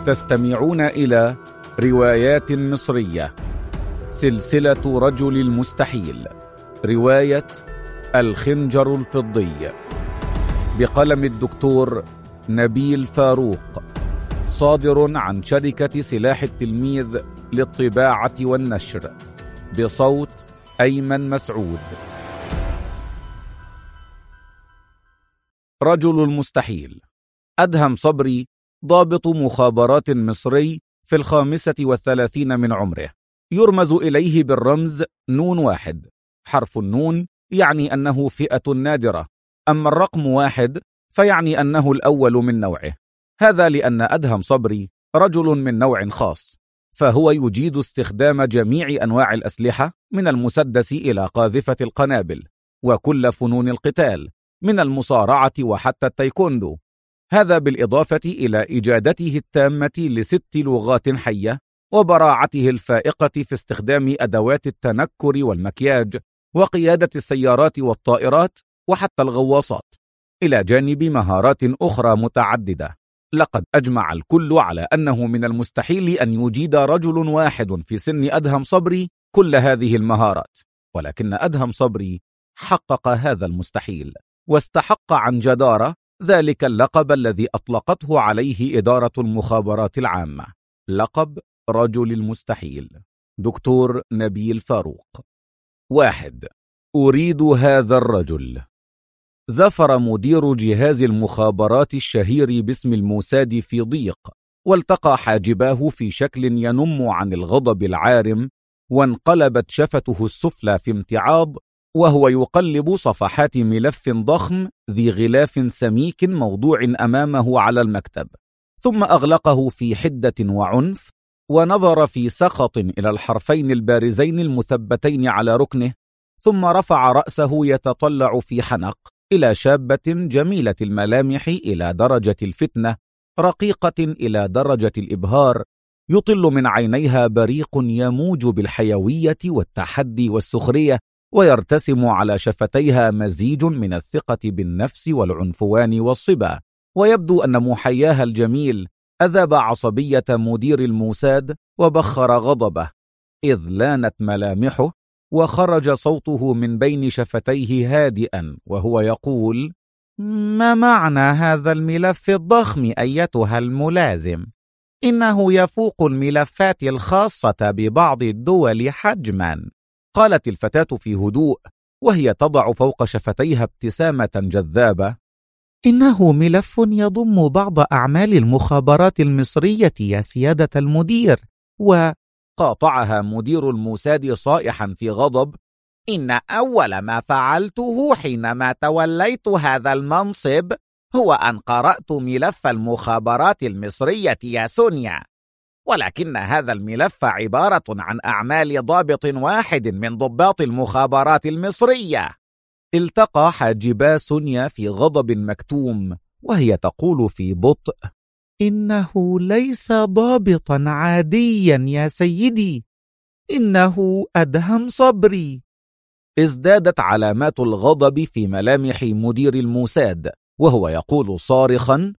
تستمعون إلى روايات مصرية، سلسلة رجل المستحيل، رواية الخنجر الفضي، بقلم الدكتور نبيل فاروق، صادر عن شركة سلاح التلميذ للطباعة والنشر، بصوت أيمن مسعود. رجل المستحيل. أدهم صبري ضابط مخابرات مصري في 35 من عمره، يرمز إليه بالرمز نون 1. حرف النون يعني أنه فئة نادرة، أما الرقم 1 فيعني أنه الأول من نوعه. هذا لأن أدهم صبري رجل من نوع خاص، فهو يجيد استخدام جميع أنواع الأسلحة من المسدس إلى قاذفة القنابل، وكل فنون القتال من المصارعة وحتى التايكوندو. هذا بالإضافة إلى إجادته التامة ل6 لغات حية، وبراعته الفائقة في استخدام أدوات التنكر والمكياج، وقيادة السيارات والطائرات وحتى الغواصات، إلى جانب مهارات أخرى متعددة. لقد أجمع الكل على أنه من المستحيل أن يجيد رجل واحد في سن أدهم صبري كل هذه المهارات، ولكن أدهم صبري حقق هذا المستحيل، واستحق عن جدارة ذلك اللقب الذي أطلقته عليه إدارة المخابرات العامة، لقب رجل المستحيل. دكتور نبيل فاروق. 1. أريد هذا الرجل. زفر مدير جهاز المخابرات الشهير باسم الموساد في ضيق، والتقى حاجباه في شكل ينم عن الغضب العارم، وانقلبت شفته السفلى في امتعاض وهو يقلب صفحات ملف ضخم ذي غلاف سميك موضوع أمامه على المكتب، ثم أغلقه في حدة وعنف، ونظر في سخط إلى الحرفين البارزين المثبتين على ركنه، ثم رفع رأسه يتطلع في حنق إلى شابة جميلة الملامح إلى درجة الفتنة، رقيقة إلى درجة الإبهار، يطل من عينيها بريق يموج بالحيوية والتحدي والسخرية، ويرتسم على شفتيها مزيج من الثقة بالنفس والعنفوان والصبا. ويبدو أن محياها الجميل أذاب عصبية مدير الموساد وبخر غضبه، إذ لانت ملامحه وخرج صوته من بين شفتيه هادئا وهو يقول: ما معنى هذا الملف الضخم أيتها الملازم؟ إنه يفوق الملفات الخاصة ببعض الدول حجما. قالت الفتاة في هدوء وهي تضع فوق شفتيها ابتسامة جذابة: إنه ملف يضم بعض أعمال المخابرات المصرية يا سيادة المدير. وقاطعها مدير الموساد صائحا في غضب: إن أول ما فعلته حينما توليت هذا المنصب هو أن قرأت ملف المخابرات المصرية يا سونيا، ولكن هذا الملف عبارة عن أعمال ضابط واحد من ضباط المخابرات المصرية. التقى حاجبا سونيا في غضب مكتوم وهي تقول في بطء: إنه ليس ضابطا عاديا يا سيدي، إنه أدهم صبري. ازدادت علامات الغضب في ملامح مدير الموساد وهو يقول صارخا: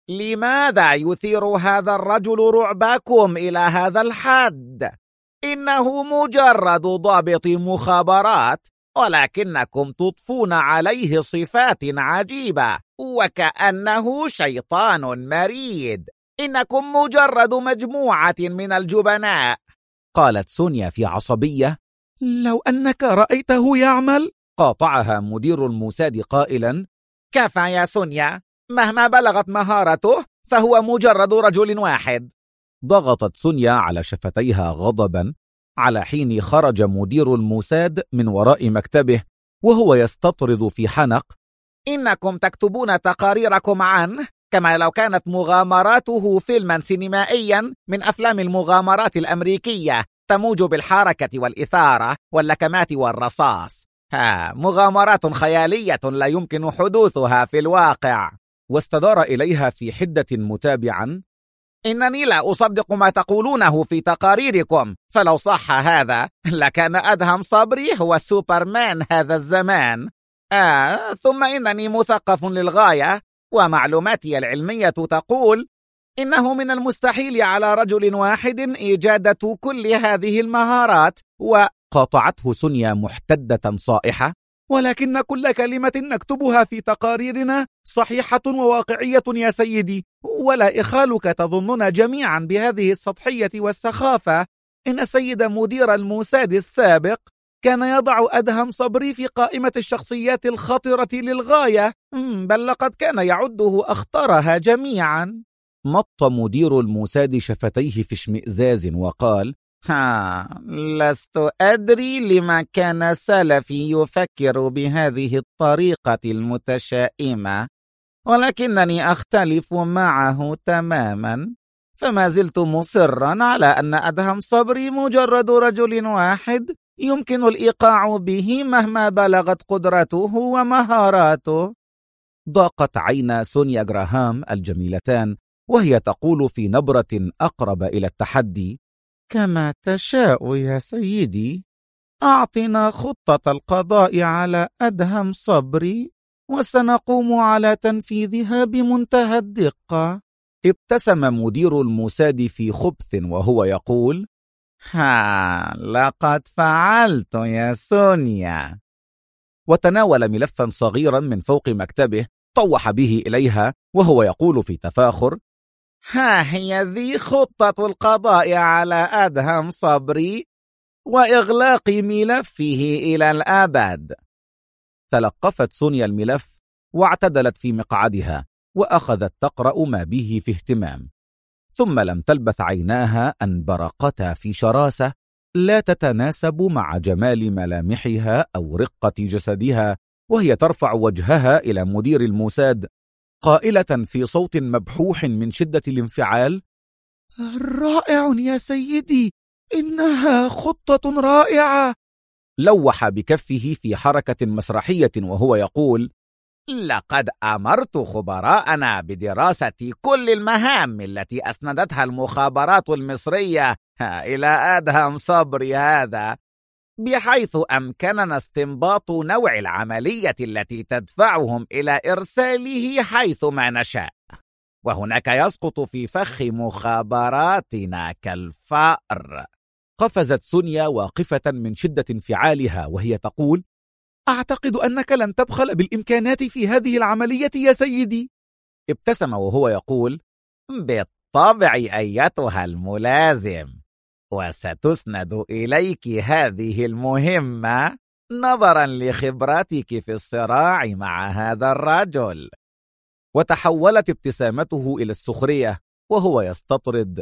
لماذا يثير هذا الرجل رعبكم إلى هذا الحد؟ إنه مجرد ضابط مخابرات، ولكنكم تضفون عليه صفات عجيبة وكأنه شيطان مريد. إنكم مجرد مجموعة من الجبناء. قالت سونيا في عصبية: لو أنك رأيته يعمل. قاطعها مدير الموساد قائلا: كفى يا سونيا، مهما بلغت مهارته فهو مجرد رجل واحد. ضغطت سونيا على شفتيها غضبا، على حين خرج مدير الموساد من وراء مكتبه وهو يستطرد في حنق: إنكم تكتبون تقاريركم عنه كما لو كانت مغامراته فيلما سينمائيا من أفلام المغامرات الأمريكية تموج بالحركة والإثارة واللكمات والرصاص. مغامرات خيالية لا يمكن حدوثها في الواقع. واستدار إليها في حدة متابعا: إنني لا أصدق ما تقولونه في تقاريركم، فلو صح هذا لكان أدهم صبري هو سوبرمان هذا الزمان. ثم إنني مثقف للغاية، ومعلوماتي العلمية تقول إنه من المستحيل على رجل واحد إيجادة كل هذه المهارات. وقاطعته سونيا محتدة صائحة: ولكن كل كلمة نكتبها في تقاريرنا صحيحة وواقعية يا سيدي، ولا إخالك تظننا جميعا بهذه السطحية والسخافة. إن السيد مدير الموساد السابق كان يضع أدهم صبري في قائمة الشخصيات الخطرة للغاية، بل لقد كان يعده أخطرها جميعا. مط مدير الموساد شفتيه في اشمئزاز وقال: لست أدري لما كان سلفي يفكر بهذه الطريقة المتشائمة، ولكنني أختلف معه تماما. فما زلت مصرا على أن أدهم صبري مجرد رجل واحد يمكن الإيقاع به مهما بلغت قدرته ومهاراته. ضاقت عينا سونيا جراهام الجميلتان وهي تقول في نبرة أقرب إلى التحدي: كما تشاء يا سيدي، أعطنا خطة القضاء على أدهم صبري وسنقوم على تنفيذها بمنتهى الدقة. ابتسم مدير الموساد في خبث وهو يقول: لقد فعلت يا سونيا. وتناول ملفا صغيرا من فوق مكتبه، طوح به إليها وهو يقول في تفاخر: هي ذي خطة القضاء على أدهم صبري وإغلاق ملفه إلى الأبد. تلقفت سونيا الملف واعتدلت في مقعدها وأخذت تقرأ ما به في اهتمام، ثم لم تلبث عيناها أن برقتا في شراسة لا تتناسب مع جمال ملامحها أو رقة جسدها، وهي ترفع وجهها إلى مدير الموساد قائلة في صوت مبحوح من شدة الانفعال: رائع يا سيدي، إنها خطة رائعة. لوح بكفه في حركة مسرحية وهو يقول: لقد أمرت خبراءنا بدراسة كل المهام التي أسندتها المخابرات المصرية إلى أدهم صبري هذا، بحيث أمكننا استنباط نوع العملية التي تدفعهم إلى إرساله حيثما نشاء، وهناك يسقط في فخ مخابراتنا كالفأر. قفزت سونيا واقفة من شدة انفعالها وهي تقول: أعتقد أنك لن تبخل بالإمكانات في هذه العملية يا سيدي. ابتسم وهو يقول: بالطبع أيتها الملازم، وستسند إليك هذه المهمة نظرا لخبرتك في الصراع مع هذا الرجل. وتحولت ابتسامته إلى السخرية وهو يستطرد: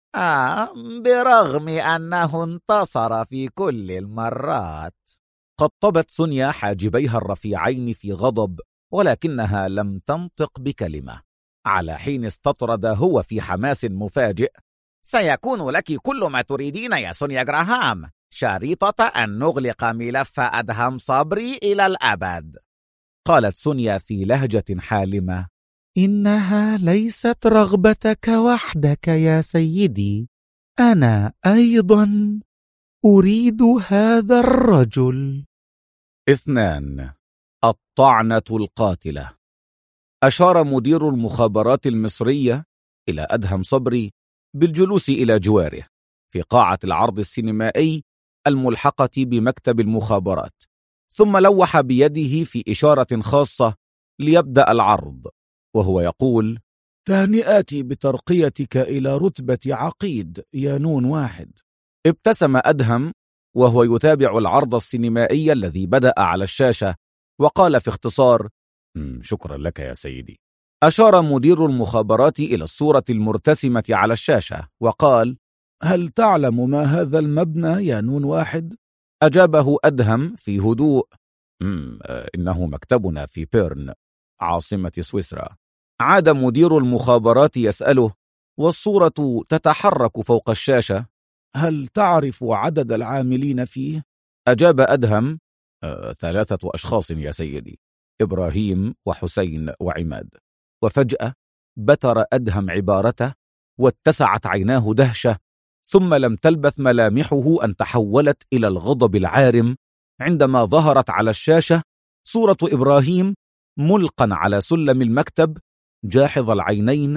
برغم أنه انتصر في كل المرات. قطبت سونيا حاجبيها الرفيعين في غضب، ولكنها لم تنطق بكلمة، على حين استطرد هو في حماس مفاجئ: سيكون لك كل ما تريدين يا سونيا جراهام، شريطة أن نغلق ملف أدهم صبري إلى الأبد. قالت سونيا في لهجة حالمة: إنها ليست رغبتك وحدك يا سيدي، أنا أيضا أريد هذا الرجل. 2. الطعنة القاتلة. أشار مدير المخابرات المصرية إلى أدهم صبري بالجلوس إلى جواره في قاعة العرض السينمائي الملحقة بمكتب المخابرات، ثم لوح بيده في إشارة خاصة ليبدأ العرض وهو يقول: تهنئاتي بترقيتك إلى رتبة عقيد يا نون واحد. ابتسم أدهم وهو يتابع العرض السينمائي الذي بدأ على الشاشة وقال في اختصار: شكرا لك يا سيدي. أشار مدير المخابرات إلى الصورة المرتسمة على الشاشة وقال: هل تعلم ما هذا المبنى يا نون واحد؟ أجابه أدهم في هدوء: إنه مكتبنا في بيرن عاصمة سويسرا. عاد مدير المخابرات يسأله والصورة تتحرك فوق الشاشة: هل تعرف عدد العاملين فيه؟ أجاب أدهم: 3 أشخاص يا سيدي، إبراهيم وحسين وعماد. وفجأة بتر أدهم عبارته واتسعت عيناه دهشة، ثم لم تلبث ملامحه أن تحولت إلى الغضب العارم عندما ظهرت على الشاشة صورة إبراهيم ملقا على سلم المكتب، جاحظ العينين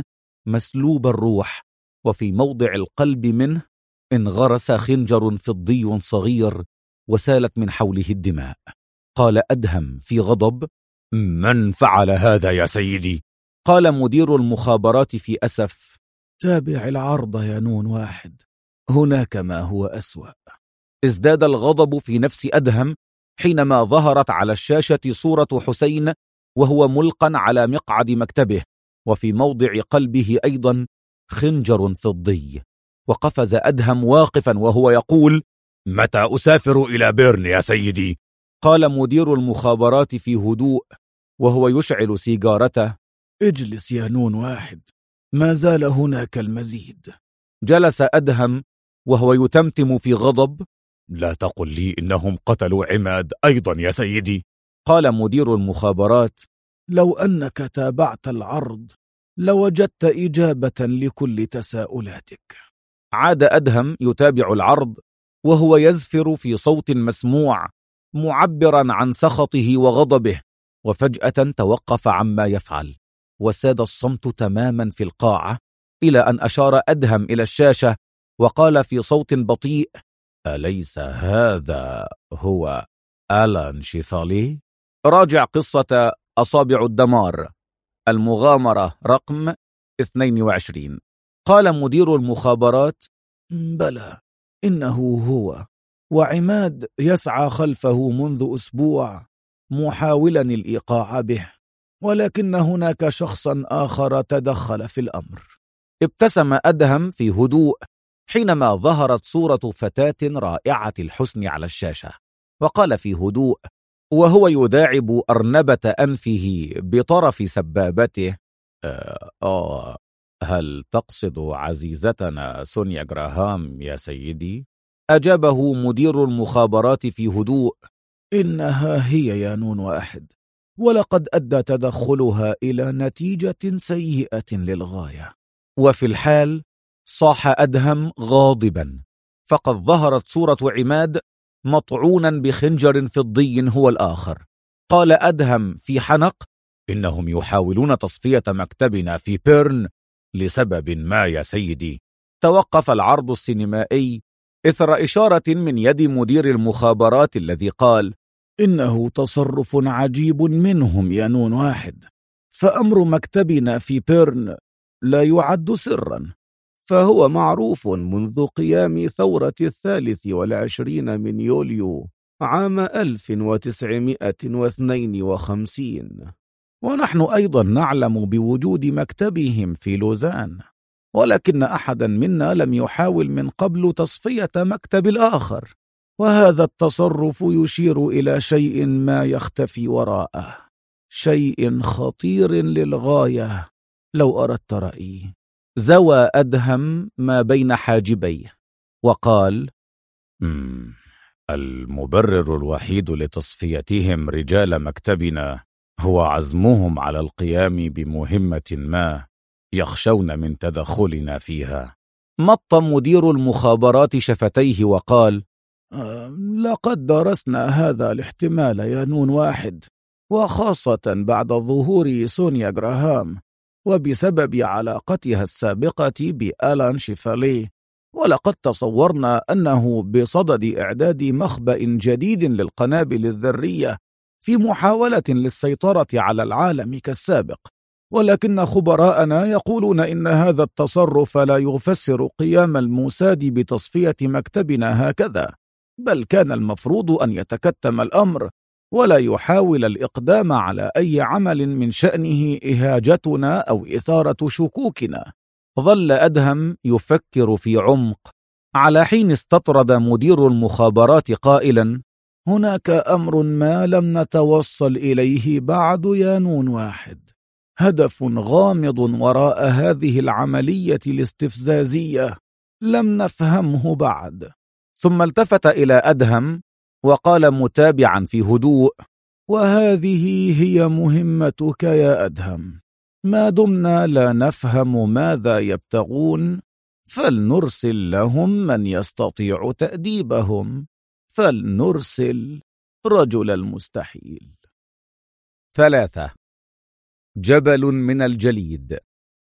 مسلوب الروح، وفي موضع القلب منه انغرس خنجر فضي صغير وسالت من حوله الدماء. قال أدهم في غضب: من فعل هذا يا سيدي؟ قال مدير المخابرات في أسف: تابع العرض يا نون واحد، هناك ما هو أسوأ. ازداد الغضب في نفس أدهم حينما ظهرت على الشاشة صورة حسين وهو ملقا على مقعد مكتبه، وفي موضع قلبه أيضا خنجر فضي. وقفز أدهم واقفا وهو يقول: متى أسافر إلى بيرن يا سيدي؟ قال مدير المخابرات في هدوء وهو يشعل سيجارته: اجلس يا نون واحد، ما زال هناك المزيد. جلس أدهم وهو يتمتم في غضب: لا تقل لي إنهم قتلوا عماد أيضا يا سيدي. قال مدير المخابرات: لو أنك تابعت العرض لوجدت إجابة لكل تساؤلاتك. عاد أدهم يتابع العرض وهو يزفر في صوت مسموع معبرا عن سخطه وغضبه، وفجأة توقف عما يفعل وساد الصمت تماما في القاعة، إلى أن أشار أدهم إلى الشاشة وقال في صوت بطيء: أليس هذا هو آلان شيفالي؟ راجع قصة أصابع الدمار، المغامرة رقم 22. قال مدير المخابرات: بلى، إنه هو، وعماد يسعى خلفه منذ أسبوع محاولا الإيقاع به، ولكن هناك شخصا آخر تدخل في الأمر. ابتسم أدهم في هدوء حينما ظهرت صورة فتاة رائعة الحسن على الشاشة، وقال في هدوء وهو يداعب أرنبة أنفه بطرف سبابته: هل تقصد عزيزتنا سونيا جراهام يا سيدي؟ أجابه مدير المخابرات في هدوء: إنها هي يا نون واحد، ولقد أدى تدخلها إلى نتيجة سيئة للغاية. وفي الحال صاح أدهم غاضبا، فقد ظهرت صورة عماد مطعونا بخنجر فضي هو الآخر. قال أدهم في حنق: إنهم يحاولون تصفية مكتبنا في بيرن لسبب ما يا سيدي. توقف العرض السينمائي إثر إشارة من يد مدير المخابرات الذي قال: إنه تصرف عجيب منهم يا نون واحد، فأمر مكتبنا في بيرن لا يعد سرا، فهو معروف منذ قيام ثورة 23 من يوليو عام 1952، ونحن أيضا نعلم بوجود مكتبهم في لوزان، ولكن أحدا منا لم يحاول من قبل تصفية مكتب الآخر، وهذا التصرف يشير إلى شيء ما يختفي وراءه، شيء خطير للغاية لو أردت رأيي. زوى أدهم ما بين حاجبيه وقال: المبرر الوحيد لتصفيتهم رجال مكتبنا هو عزمهم على القيام بمهمة ما يخشون من تدخلنا فيها. مط مدير المخابرات شفتيه وقال: لقد درسنا هذا الاحتمال يا نون واحد، وخاصة بعد ظهور سونيا جراهام وبسبب علاقتها السابقة بآلان شيفالي، ولقد تصورنا أنه بصدد إعداد مخبأ جديد للقنابل الذرية في محاولة للسيطرة على العالم كالسابق، ولكن خبراءنا يقولون إن هذا التصرف لا يفسر قيام الموساد بتصفية مكتبنا هكذا، بل كان المفروض أن يتكتم الأمر ولا يحاول الإقدام على أي عمل من شأنه إهاجتنا أو إثارة شكوكنا. ظل أدهم يفكر في عمق، على حين استطرد مدير المخابرات قائلا: هناك أمر ما لم نتوصل إليه بعد يا نون واحد، هدف غامض وراء هذه العملية الاستفزازية لم نفهمه بعد. ثم التفت إلى أدهم وقال متابعا في هدوء: وهذه هي مهمتك يا أدهم، ما دمنا لا نفهم ماذا يبتغون فلنرسل لهم من يستطيع تأديبهم، فلنرسل رجل المستحيل. 3. جبل من الجليد.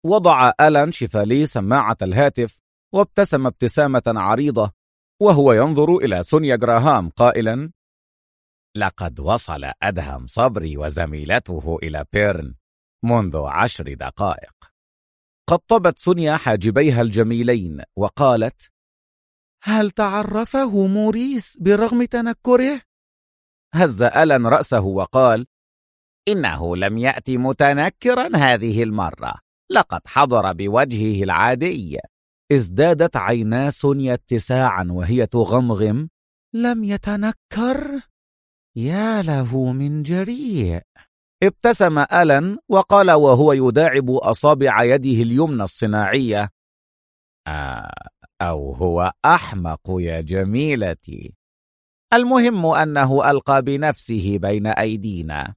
وضع ألان شيفالي سماعة الهاتف وابتسم ابتسامة عريضة وهو ينظر إلى سونيا جراهام قائلا: لقد وصل أدهم صبري وزميلته إلى بيرن منذ 10 دقائق. قطبت سونيا حاجبيها الجميلين وقالت: هل تعرفه موريس برغم تنكره؟ هز ألان رأسه وقال: إنه لم يأتي متنكرا هذه المرة، لقد حضر بوجهه العادي. ازدادت عينا سونيا اتساعا وهي تغمغم: لم يتنكر؟ يا له من جريء. ابتسم ألان وقال وهو يداعب أصابع يده اليمنى الصناعية: أو هو أحمق يا جميلتي. المهم أنه ألقى بنفسه بين أيدينا.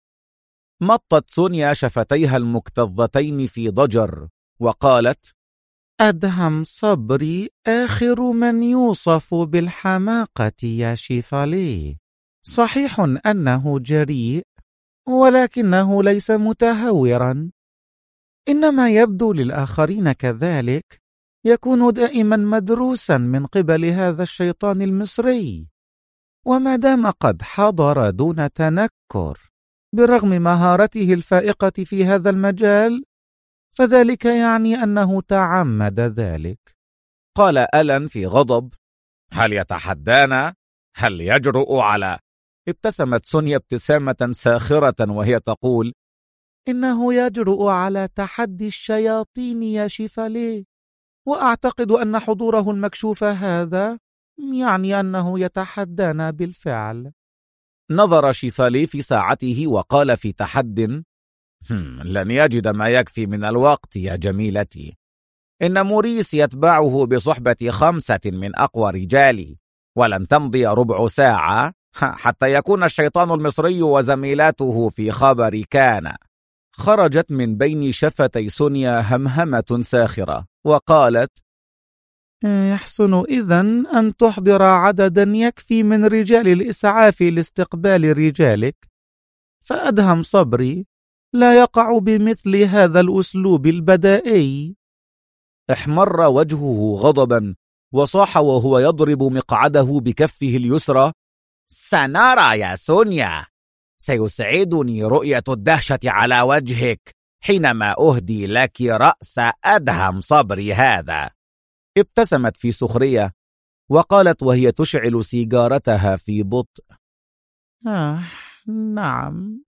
مطت سونيا شفتيها المكتظتين في ضجر وقالت: أدهم صبري آخر من يوصف بالحماقة يا شيفالي. صحيح أنه جريء، ولكنه ليس متهورا. إنما يبدو للآخرين كذلك، يكون دائما مدروسا من قبل هذا الشيطان المصري. وما دام قد حضر دون تنكر برغم مهارته الفائقة في هذا المجال، فذلك يعني أنه تعمد ذلك. قال ألان في غضب: هل يتحدانا؟ هل يجرؤ على؟ ابتسمت سونيا ابتسامة ساخرة وهي تقول: إنه يجرؤ على تحدي الشياطين يا شيفالي، وأعتقد أن حضوره المكشوف هذا يعني أنه يتحدانا بالفعل. نظر شيفالي في ساعته وقال في تحد: لن يجد ما يكفي من الوقت يا جميلتي. إن موريس يتبعه بصحبة 5 من أقوى رجالي، ولن تمضي ربع ساعة حتى يكون الشيطان المصري وزميلاته في خبر كان. خرجت من بين شفتي سونيا همهمة ساخرة وقالت: يحسن إذن أن تحضر عددا يكفي من رجال الإسعاف لاستقبال رجالك، فأدهم صبري لا يقع بمثل هذا الأسلوب البدائي. احمر وجهه غضبا وصاح وهو يضرب مقعده بكفه اليسرى: سنرى يا سونيا، سيسعدني رؤية الدهشة على وجهك حينما أهدي لك رأس أدهم صبري هذا. ابتسمت في سخرية وقالت وهي تشعل سيجارتها في بطء: نعم،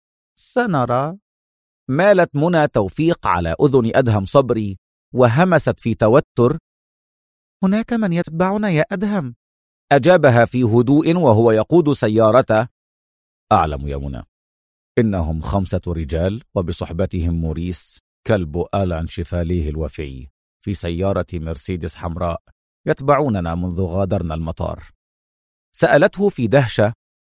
سنرى. مالت منى توفيق على أذن أدهم صبري وهمست في توتر: هناك من يتبعنا يا أدهم. أجابها في هدوء وهو يقود سيارته: أعلم يا منى، إنهم 5 رجال وبصحبتهم موريس كلب ألان شيفاليه الوفي في سيارة مرسيدس حمراء يتبعوننا منذ غادرنا المطار. سألته في دهشة: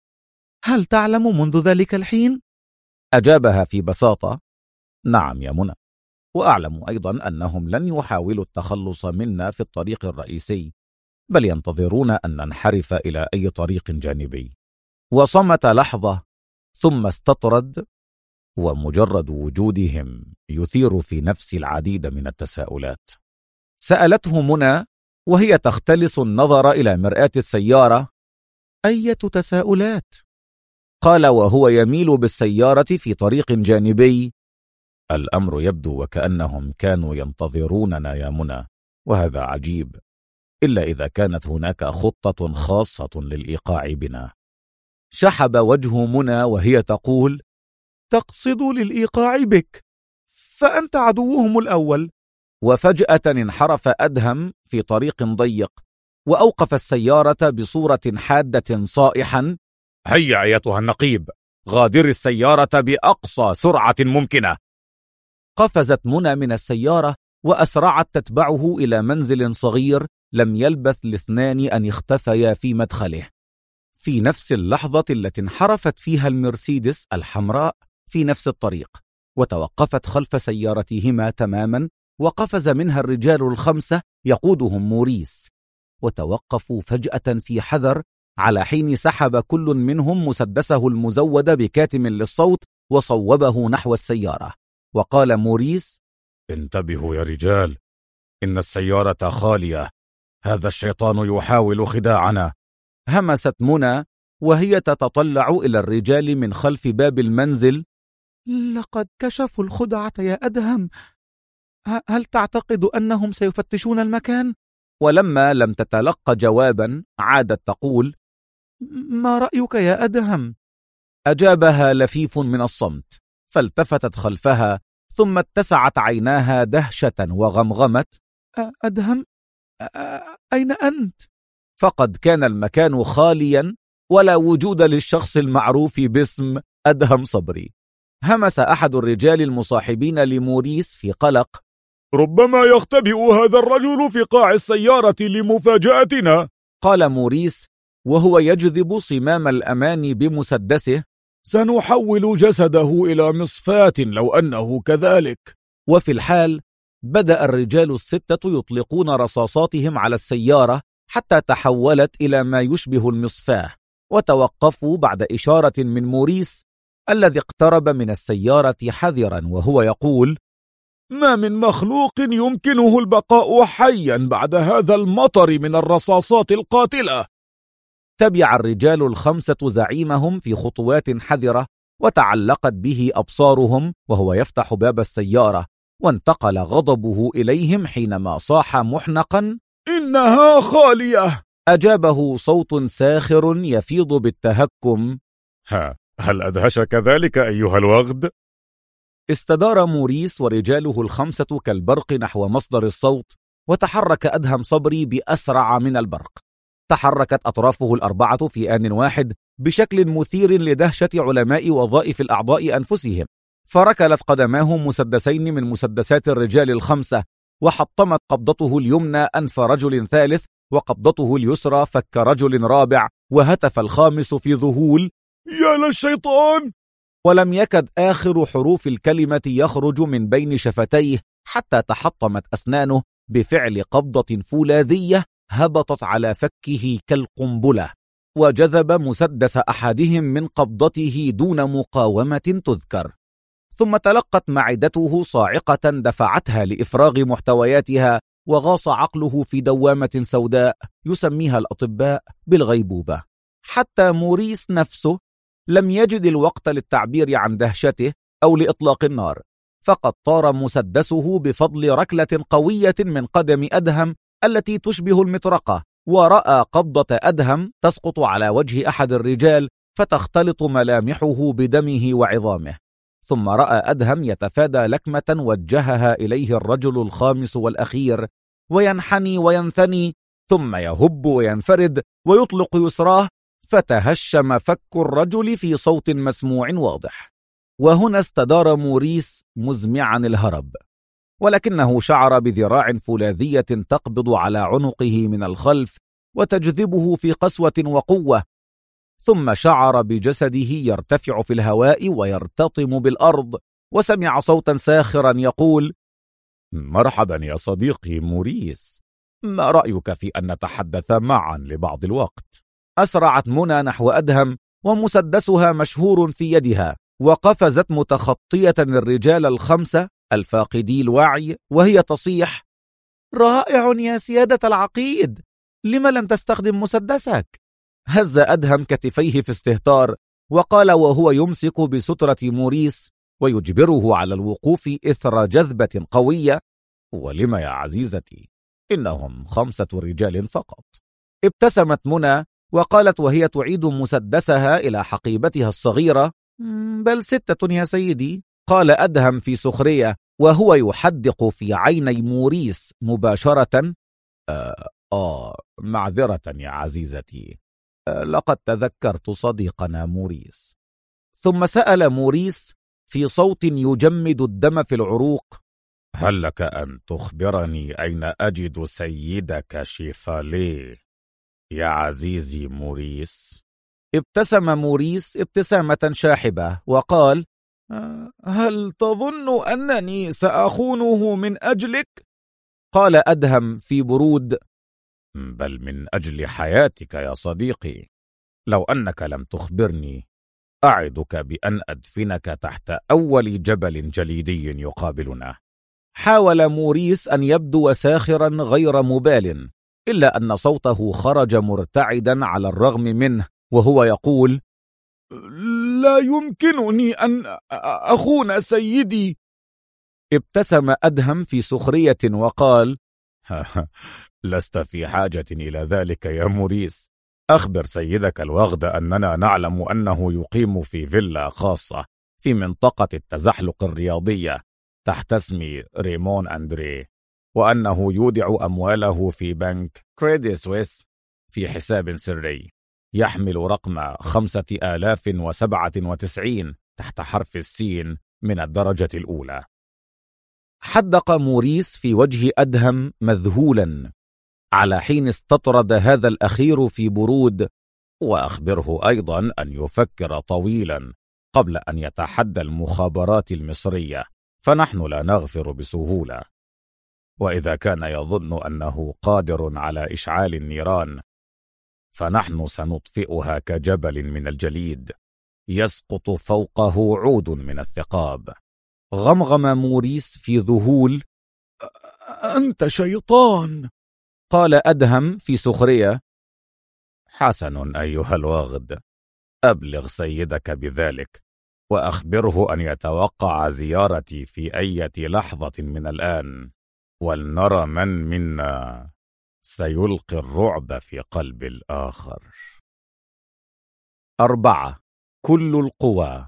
هل تعلم منذ ذلك الحين؟ أجابها في بساطة: نعم يا منى، وأعلم أيضا أنهم لن يحاولوا التخلص منا في الطريق الرئيسي، بل ينتظرون أن ننحرف إلى أي طريق جانبي. وصمت لحظة ثم استطرد، ومجرد وجودهم يثير في نفسي العديد من التساؤلات. سألته منى وهي تختلس النظر إلى مرآة السيارة: أية تساؤلات؟ قال وهو يميل بالسيارة في طريق جانبي: الأمر يبدو وكأنهم كانوا ينتظروننا يا منى، وهذا عجيب، إلا إذا كانت هناك خطة خاصة للإيقاع بنا. شحب وجه منى وهي تقول: تقصد للإيقاع بك، فأنت عدوهم الأول. وفجأة انحرف أدهم في طريق ضيق وأوقف السيارة بصورة حادة صائحا: هيا أيتها النقيب، غادر السيارة بأقصى سرعة ممكنة. قفزت منى من السيارة وأسرعت تتبعه إلى منزل صغير لم يلبث الاثنان أن اختفيا في مدخله. في نفس اللحظة التي انحرفت فيها المرسيدس الحمراء في نفس الطريق وتوقفت خلف سيارتهما تماما، وقفز منها الرجال 5 يقودهم موريس، وتوقفوا فجأة في حذر على حين سحب كل منهم مسدسه المزود بكاتم للصوت وصوبه نحو السيارة. وقال موريس: انتبهوا يا رجال، إن السيارة خالية، هذا الشيطان يحاول خداعنا. همست منى وهي تتطلع إلى الرجال من خلف باب المنزل. لقد كشفوا الخدعة يا أدهم، هل تعتقد أنهم سيفتشون المكان؟ ولما لم تتلق جوابا عادت تقول: ما رأيك يا أدهم؟ أجابها لفيف من الصمت، فالتفتت خلفها ثم اتسعت عيناها دهشة وغمغمت: أدهم، أين أنت؟ فقد كان المكان خاليا ولا وجود للشخص المعروف باسم أدهم صبري. همس أحد الرجال المصاحبين لموريس في قلق: ربما يختبئ هذا الرجل في قاع السيارة لمفاجأتنا. قال موريس وهو يجذب صمام الأمان بمسدسه: سنحول جسده إلى مصفاة لو أنه كذلك. وفي الحال بدأ الرجال الستة يطلقون رصاصاتهم على السيارة حتى تحولت إلى ما يشبه المصفاة، وتوقفوا بعد إشارة من موريس الذي اقترب من السيارة حذرا وهو يقول: ما من مخلوق يمكنه البقاء حيا بعد هذا المطر من الرصاصات القاتلة. تبع الرجال الخمسة زعيمهم في خطوات حذرة، وتعلقت به أبصارهم وهو يفتح باب السيارة، وانتقل غضبه إليهم حينما صاح محنقا: إنها خالية. أجابه صوت ساخر يفيض بالتهكم: هل أدهشك ذلك أيها الوغد؟ استدار موريس ورجاله الخمسة كالبرق نحو مصدر الصوت، وتحرك أدهم صبري بأسرع من البرق. تحركت أطرافه الأربعة في آن واحد بشكل مثير لدهشة علماء وظائف الأعضاء أنفسهم، فركلت قدماه مسدسين من مسدسات الرجال الخمسة، وحطمت قبضته اليمنى أنف رجل ثالث، وقبضته اليسرى فك رجل رابع، وهتف الخامس في ذهول: يا للشيطان! ولم يكد آخر حروف الكلمة يخرج من بين شفتيه حتى تحطمت أسنانه بفعل قبضة فولاذية هبطت على فكه كالقنبلة، وجذب مسدس أحدهم من قبضته دون مقاومة تذكر. ثم تلقت معدته صاعقة دفعتها لإفراغ محتوياتها، وغاص عقله في دوامة سوداء يسميها الأطباء بالغيبوبة. حتى موريس نفسه لم يجد الوقت للتعبير عن دهشته أو لإطلاق النار، فقد طار مسدسه بفضل ركلة قوية من قدم أدهم التي تشبه المطرقة، ورأى قبضة أدهم تسقط على وجه أحد الرجال فتختلط ملامحه بدمه وعظامه. ثم رأى أدهم يتفادى لكمة وجهها إليه الرجل الخامس والأخير، وينحني وينثني، ثم يهب وينفرد ويطلق يسراه، فتهشم فك الرجل في صوت مسموع واضح. وهنا استدار موريس مزمعا الهرب، ولكنه شعر بذراع فولاذية تقبض على عنقه من الخلف وتجذبه في قسوة وقوة، ثم شعر بجسده يرتفع في الهواء ويرتطم بالأرض، وسمع صوتا ساخرا يقول: مرحبا يا صديقي موريس، ما رأيك في أن نتحدث معا لبعض الوقت؟ أسرعت منى نحو أدهم ومسدسها مشهور في يدها، وقفزت متخطية الرجال الخمسة الفاقدي الوعي وهي تصيح: رائع يا سيادة العقيد، لم لم تستخدم مسدسك؟ هز أدهم كتفيه في استهتار، وقال وهو يمسك بسترة موريس ويجبره على الوقوف إثر جذبة قوية: ولم يا عزيزتي؟ إنهم 5 رجال فقط. ابتسمت منى وقالت وهي تعيد مسدسها إلى حقيبتها الصغيرة: بل 6 يا سيدي. قال أدهم في سخرية وهو يحدق في عيني موريس مباشرة: معذرة يا عزيزتي، لقد تذكرت صديقنا موريس. ثم سأل موريس في صوت يجمد الدم في العروق: هل لك أن تخبرني أين أجد سيدك شيفاليه يا عزيزي موريس؟ ابتسم موريس ابتسامة شاحبة وقال: هل تظن أنني سأخونه من أجلك؟ قال أدهم في برود: بل من أجل حياتك يا صديقي. لو أنك لم تخبرني أعدك بأن أدفنك تحت أول جبل جليدي يقابلنا. حاول موريس أن يبدو ساخرا غير مبال، إلا أن صوته خرج مرتعدا على الرغم منه وهو يقول: لا يمكنني أن أخون سيدي. ابتسم أدهم في سخرية وقال: لست في حاجة إلى ذلك يا موريس. أخبر سيدك الوغد أننا نعلم أنه يقيم في فيلا خاصة في منطقة التزحلق الرياضية تحت اسم ريمون أندري، وأنه يودع أمواله في بنك كريدي سويس في حساب سري يحمل رقم 5097 تحت حرف السين من الدرجة الأولى. حدق موريس في وجه أدهم مذهولا، على حين استطرد هذا الأخير في برود: وأخبره أيضا أن يفكر طويلا قبل أن يتحدى المخابرات المصرية، فنحن لا نغفر بسهولة. وإذا كان يظن أنه قادر على إشعال النيران فنحن سنطفئها كجبل من الجليد يسقط فوقه عود من الثقاب. غمغم موريس في ذهول: أنت شيطان. قال أدهم في سخرية: حسن أيها الوغد، أبلغ سيدك بذلك وأخبره أن يتوقع زيارتي في أي لحظة من الآن، ولنرى من منا سيلقي الرعب في قلب الآخر. 4. كل القوى.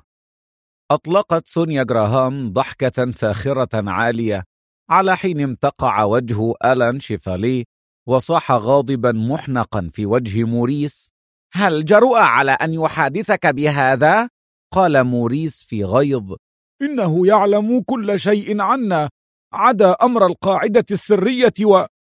أطلقت سونيا جراهام ضحكة ساخرة عالية على حين امتقع وجه ألان شيفالي وصاح غاضبا محنقا في وجه موريس: هل جرؤ على أن يحادثك بهذا؟ قال موريس في غيظ: إنه يعلم كل شيء عنا عدا أمر القاعدة السرية.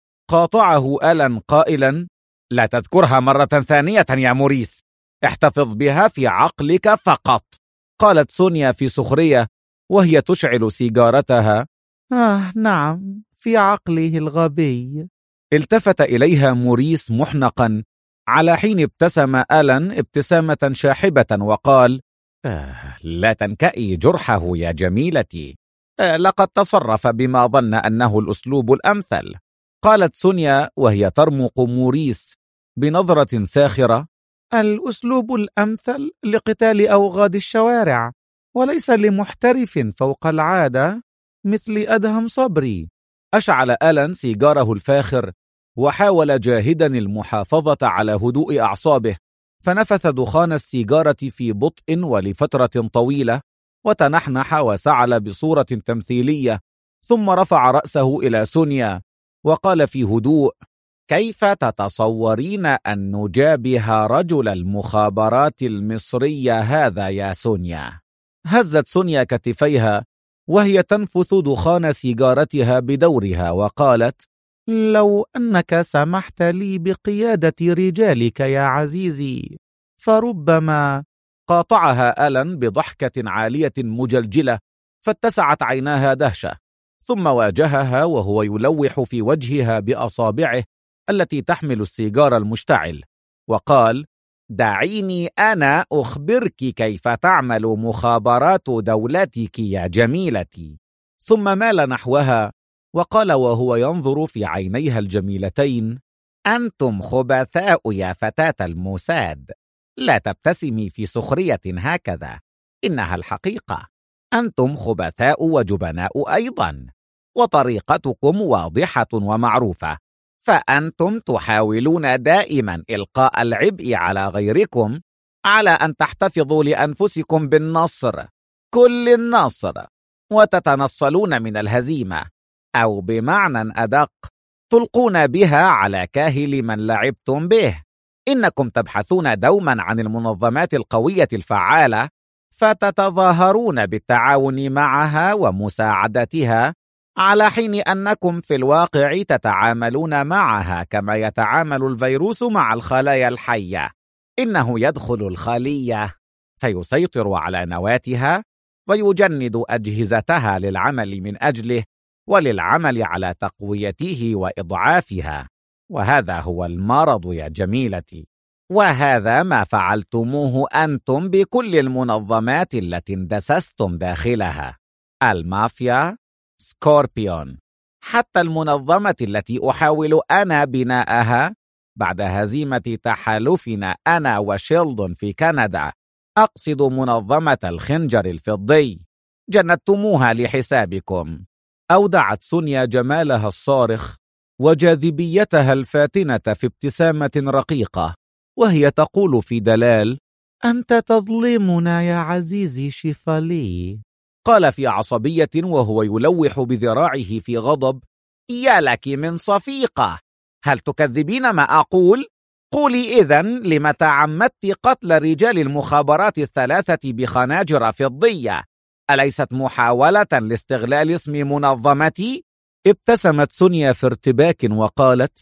قاطعه ألان قائلا: لا تذكرها مرة ثانية يا موريس، احتفظ بها في عقلك فقط. قالت سونيا في سخرية وهي تشعل سيجارتها: نعم، في عقله الغبي. التفت إليها موريس محنقا، على حين ابتسم ألان ابتسامة شاحبة وقال: لا تنكئي جرحه يا جميلتي، لقد تصرف بما ظن أنه الأسلوب الأمثل. قالت سونيا وهي ترمق موريس بنظرة ساخرة: الأسلوب الأمثل لقتال أوغاد الشوارع، وليس لمحترف فوق العادة مثل أدهم صبري. أشعل ألان سيجاره الفاخر وحاول جاهدا المحافظة على هدوء أعصابه، فنفث دخان السيجارة في بطء ولفترة طويلة، وتنحنح وسعل بصورة تمثيلية، ثم رفع رأسه إلى سونيا وقال في هدوء: كيف تتصورين أن نجابه رجل المخابرات المصرية هذا يا سونيا؟ هزت سونيا كتفيها وهي تنفث دخان سيجارتها بدورها وقالت: لو أنك سمحت لي بقيادة رجالك يا عزيزي فربما. قاطعها ألان بضحكة عالية مجلجلة، فاتسعت عيناها دهشة، ثم واجهها وهو يلوح في وجهها بأصابعه التي تحمل السيجار المشتعل، وقال: دعيني أنا أخبرك كيف تعمل مخابرات دولتك يا جميلتي. ثم مال نحوها وقال وهو ينظر في عينيها الجميلتين: أنتم خبثاء يا فتاة الموساد، لا تبتسمي في سخرية هكذا، إنها الحقيقة. أنتم خبثاء وجبناء أيضا، وطريقتكم واضحة ومعروفة، فأنتم تحاولون دائما إلقاء العبء على غيركم على أن تحتفظوا لأنفسكم بالنصر، كل النصر، وتتنصلون من الهزيمة، أو بمعنى أدق تلقون بها على كاهل من لعبتم به. إنكم تبحثون دوما عن المنظمات القوية الفعالة، فتتظاهرون بالتعاون معها ومساعدتها، على حين أنكم في الواقع تتعاملون معها كما يتعامل الفيروس مع الخلايا الحية. إنه يدخل الخلية فيسيطر على نواتها ويجند أجهزتها للعمل من أجله وللعمل على تقويته وإضعافها، وهذا هو المرض يا جميلتي، وهذا ما فعلتموه أنتم بكل المنظمات التي اندسستم داخلها: المافيا سكوربيون. حتى المنظمة التي أحاول أنا بناءها بعد هزيمة تحالفنا أنا وشيلدون في كندا، أقصد منظمة الخنجر الفضي، جندتموها لحسابكم. أودعت سونيا جمالها الصارخ وجاذبيتها الفاتنة في ابتسامة رقيقة، وهي تقول في دلال: أنت تظلمنا يا عزيزي شيفالي. قال في عصبية وهو يلوح بذراعه في غضب: يا لك من صفيقة، هل تكذبين ما أقول؟ قولي إذن لم تعمدت قتل رجال المخابرات الثلاثة بخناجر فضية؟ أليست محاولة لاستغلال اسم منظمتي؟ ابتسمت سونيا في ارتباك وقالت: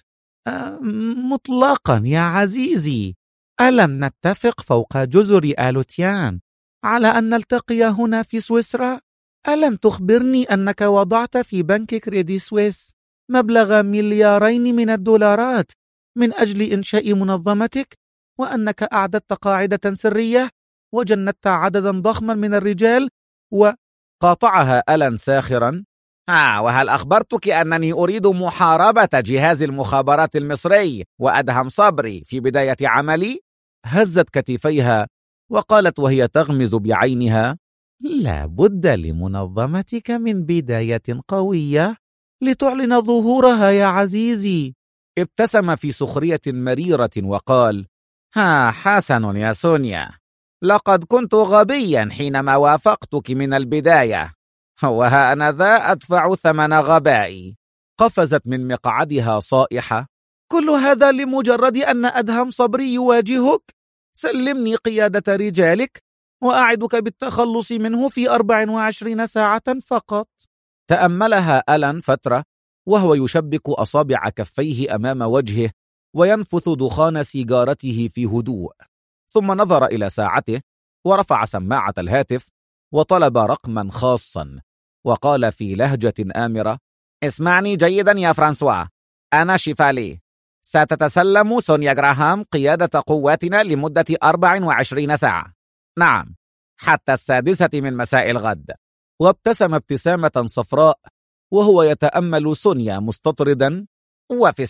مطلقا يا عزيزي، ألم نتفق فوق جزر آلوتيان على أن نلتقي هنا في سويسرا؟ ألم تخبرني أنك وضعت في بنك كريدي سويس مبلغ $2 مليار من أجل إنشاء منظمتك، وأنك أعددت قاعدة سرية وجندت عددا ضخما من الرجال وقاطعها ألان ساخرا: وهل أخبرتك أنني أريد محاربة جهاز المخابرات المصري وأدهم صبري في بداية عملي؟ هزت كتفيها وقالت وهي تغمز بعينها: لا بد لمنظمتك من بداية قوية لتعلن ظهورها يا عزيزي. ابتسم في سخرية مريرة وقال: حسن يا سونيا، لقد كنت غبيا حينما وافقتك من البداية، وها أنا ذا أدفع ثمن غبائي. قفزت من مقعدها صائحة: كل هذا لمجرد أن أدهم صبري يواجهك؟ سلمني قيادة رجالك وأعدك بالتخلص منه في 24 ساعة فقط. تأملها ألان فترة وهو يشبك أصابع كفيه أمام وجهه وينفث دخان سيجارته في هدوء، ثم نظر إلى ساعته ورفع سماعة الهاتف وطلب رقما خاصا، وقال في لهجة آمرة: اسمعني جيدا يا فرانسوا، أنا شيفالي، ستتسلم سونيا غراهام قيادة قواتنا لمدة 24 ساعة، نعم، حتى 6 من مساء الغد. وابتسم ابتسامة صفراء وهو يتأمل سونيا مستطردا: وفي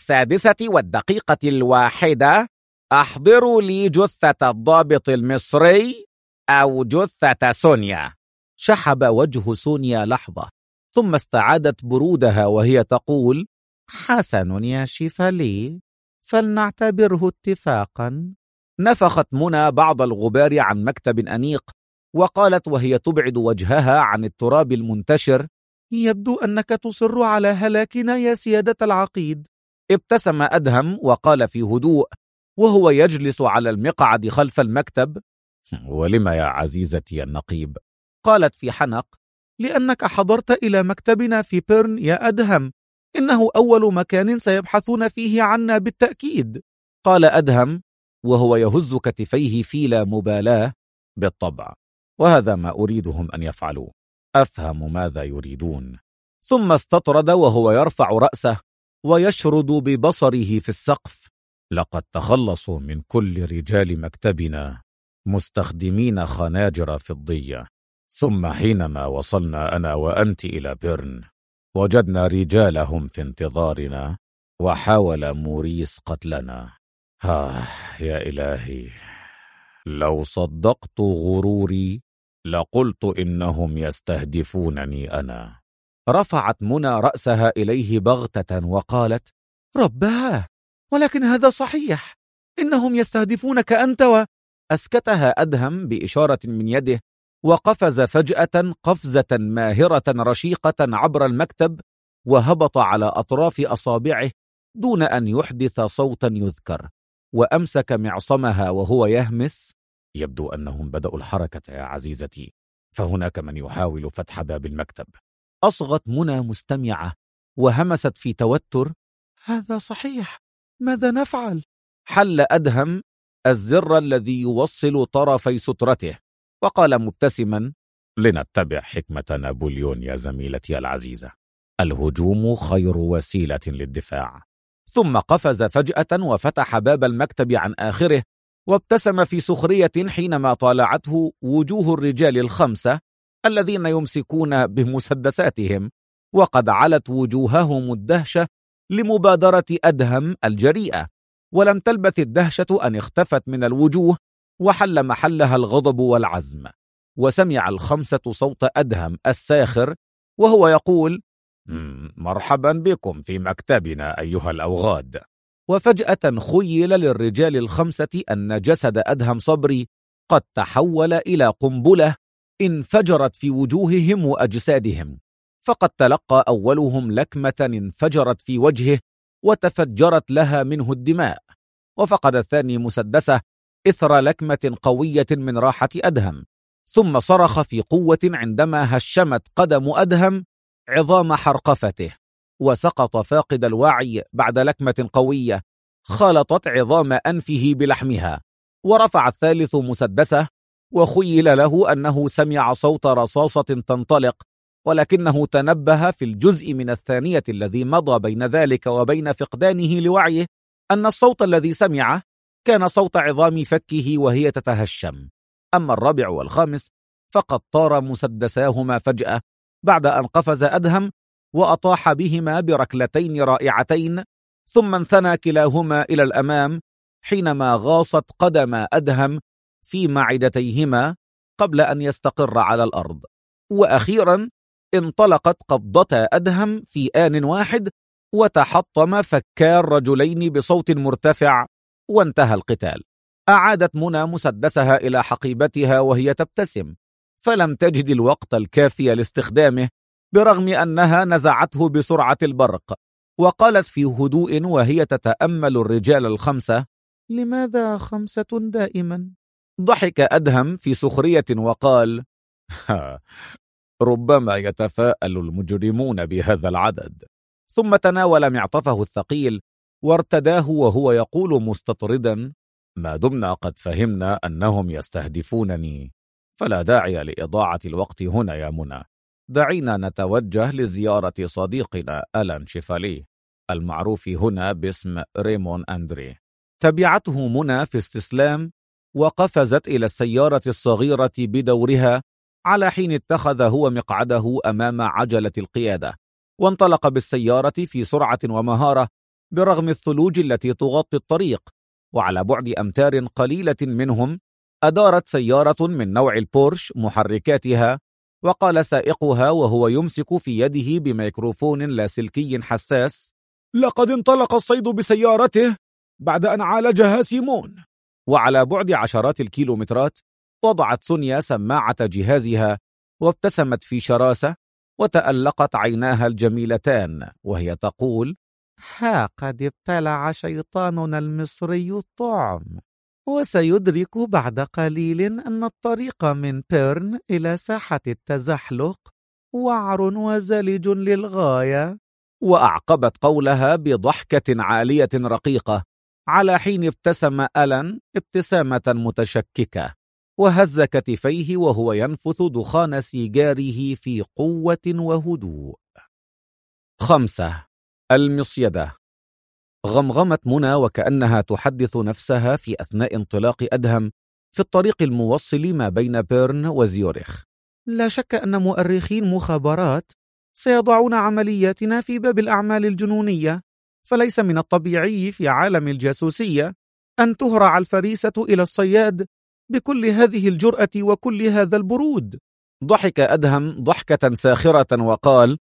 6:01 أحضروا لي جثة الضابط المصري أو جثة سونيا. شحب وجه سونيا لحظة ثم استعادت برودها وهي تقول: حسن يا شيفالي، فلنعتبره اتفاقا. نفخت منى بعض الغبار عن مكتب أنيق وقالت وهي تبعد وجهها عن التراب المنتشر: يبدو أنك تصر على هلاكنا يا سيادة العقيد. ابتسم أدهم وقال في هدوء وهو يجلس على المقعد خلف المكتب: ولم يا عزيزتي النقيب؟ قالت في حنق: لأنك حضرت إلى مكتبنا في بيرن يا أدهم، إنه أول مكان سيبحثون فيه عنا بالتأكيد. قال أدهم وهو يهز كتفيه في لا مبالاة: بالطبع، وهذا ما أريدهم أن يفعلوا، أفهم ماذا يريدون. ثم استطرد وهو يرفع رأسه ويشرد ببصره في السقف: لقد تخلصوا من كل رجال مكتبنا مستخدمين خناجر فضية، ثم حينما وصلنا أنا وأنت إلى بيرن وجدنا رجالهم في انتظارنا وحاول موريس قتلنا. يا إلهي، لو صدقت غروري لقلت إنهم يستهدفونني أنا. رفعت منى رأسها إليه بغتة وقالت: رباه، ولكن هذا صحيح، إنهم يستهدفونك أنت. وأسكتها أدهم بإشارة من يده وقفز فجأة قفزة ماهرة رشيقة عبر المكتب وهبط على أطراف أصابعه دون أن يحدث صوتا يذكر، وأمسك معصمها وهو يهمس: يبدو أنهم بدأوا الحركة يا عزيزتي، فهناك من يحاول فتح باب المكتب. أصغت منى مستمعة وهمست في توتر: هذا صحيح، ماذا نفعل؟ حل أدهم الزر الذي يوصل طرفي سترته وقال مبتسما: لنتبع حكمة نابليون يا زميلتي العزيزة، الهجوم خير وسيلة للدفاع. ثم قفز فجأة وفتح باب المكتب عن آخره وابتسم في سخرية حينما طالعته وجوه الرجال 5 الذين يمسكون بمسدساتهم وقد علت وجوههم الدهشة لمبادرة أدهم الجريئة، ولم تلبث الدهشة أن اختفت من الوجوه وحل محلها الغضب والعزم. وسمع الخمسة صوت أدهم الساخر وهو يقول: مرحبا بكم في مكتبنا أيها الأوغاد. وفجأة خيل للرجال الخمسة أن جسد أدهم صبري قد تحول إلى قنبلة انفجرت في وجوههم وأجسادهم، فقد تلقى أولهم لكمة انفجرت في وجهه وتفجرت لها منه الدماء، وفقد الثاني مسدسه إثر لكمة قوية من راحة أدهم، ثم صرخ في قوة عندما هشمت قدم أدهم عظام حرقفته، وسقط فاقد الوعي بعد لكمة قوية خلطت عظام أنفه بلحمها. ورفع الثالث مسدسه وخيل له أنه سمع صوت رصاصة تنطلق، ولكنه تنبه في الجزء من الثانية الذي مضى بين ذلك وبين فقدانه لوعيه أن الصوت الذي سمعه كان صوت عظام فكه وهي تتهشم. أما الرابع والخامس فقد طار مسدساهما فجأة بعد أن قفز أدهم وأطاح بهما بركلتين رائعتين، ثم انثنى كلاهما إلى الأمام حينما غاصت قدم أدهم في معدتيهما قبل أن يستقر على الأرض. وأخيرا انطلقت قبضة أدهم في آن واحد وتحطم فكا الرجلين بصوت مرتفع، وانتهى القتال. أعادت منى مسدسها إلى حقيبتها وهي تبتسم، فلم تجد الوقت الكافي لاستخدامه برغم أنها نزعته بسرعة البرق، وقالت في هدوء وهي تتأمل الرجال الخمسة: لماذا خمسة دائما؟ ضحك أدهم في سخرية وقال: ربما يتفاءل المجرمون بهذا العدد. ثم تناول معطفه الثقيل وارتداه وهو يقول مستطردا: ما دمنا قد فهمنا أنهم يستهدفونني فلا داعي لإضاعة الوقت هنا يا منى. دعينا نتوجه لزيارة صديقنا ألان شيفاليه المعروف هنا باسم ريمون أندري. تبعته منى في استسلام وقفزت إلى السيارة الصغيرة بدورها، على حين اتخذ هو مقعده أمام عجلة القيادة، وانطلق بالسيارة في سرعة ومهارة برغم الثلوج التي تغطي الطريق. وعلى بعد أمتار قليلة منهم أدارت سيارة من نوع البورش محركاتها، وقال سائقها وهو يمسك في يده بميكروفون لاسلكي حساس: لقد انطلق الصيد بسيارته بعد أن عالجها سيمون. وعلى بعد عشرات الكيلومترات وضعت سونيا سماعة جهازها وابتسمت في شراسة، وتألقت عيناها الجميلتان وهي تقول: ها قد ابتلع شيطاننا المصري الطعم، وسيدرك بعد قليل أن الطريق من بيرن إلى ساحة التزحلق وعر وزلج للغاية. وأعقبت قولها بضحكة عالية رقيقة، على حين ابتسم ألان ابتسامة متشككة وهز كتفيه وهو ينفث دخان سيجاره في قوة وهدوء. 5. المصيدة. غمغمت منى وكأنها تحدث نفسها في أثناء انطلاق أدهم في الطريق الموصل ما بين بيرن وزيورخ: لا شك أن مؤرخين مخابرات سيضعون عملياتنا في باب الأعمال الجنونية، فليس من الطبيعي في عالم الجاسوسية أن تهرع الفريسة إلى الصياد بكل هذه الجرأة وكل هذا البرود. ضحك أدهم ضحكة ساخرة وقال: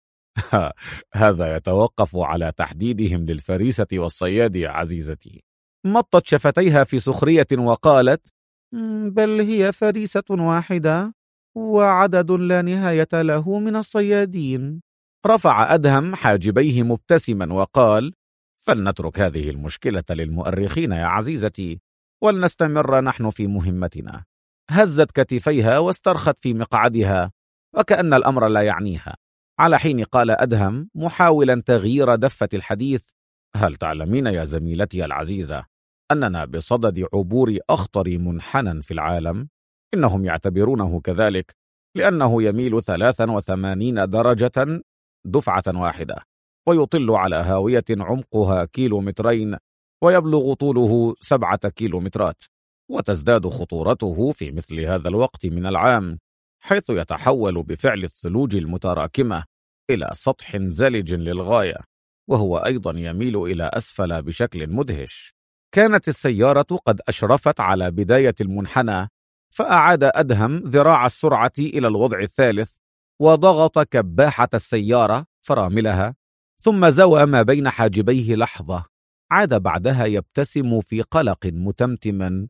هذا يتوقف على تحديدهم للفريسة والصياد يا عزيزتي. مطت شفتيها في سخرية وقالت: بل هي فريسة واحدة وعدد لا نهاية له من الصيادين. رفع أدهم حاجبيه مبتسما وقال: فلنترك هذه المشكلة للمؤرخين يا عزيزتي، ولنستمر نحن في مهمتنا. هزت كتفيها واسترخت في مقعدها وكأن الأمر لا يعنيها، على حين قال أدهم محاولا تغيير دفة الحديث: هل تعلمين يا زميلتي العزيزة أننا بصدد عبور أخطر منحنى في العالم؟ إنهم يعتبرونه كذلك لأنه يميل 83 درجة دفعة واحدة، ويطل على هاوية عمقها 2 كيلومترين ويبلغ طوله 7 كيلومترات، وتزداد خطورته في مثل هذا الوقت من العام، حيث يتحول بفعل الثلوج المتراكمة إلى سطح زلج للغاية، وهو أيضا يميل إلى أسفل بشكل مدهش. كانت السيارة قد أشرفت على بداية المنحنى، فأعاد أدهم ذراع السرعة إلى الوضع الثالث، وضغط كباحة السيارة فراملها، ثم زوى ما بين حاجبيه لحظة. عاد بعدها يبتسم في قلق متمتما.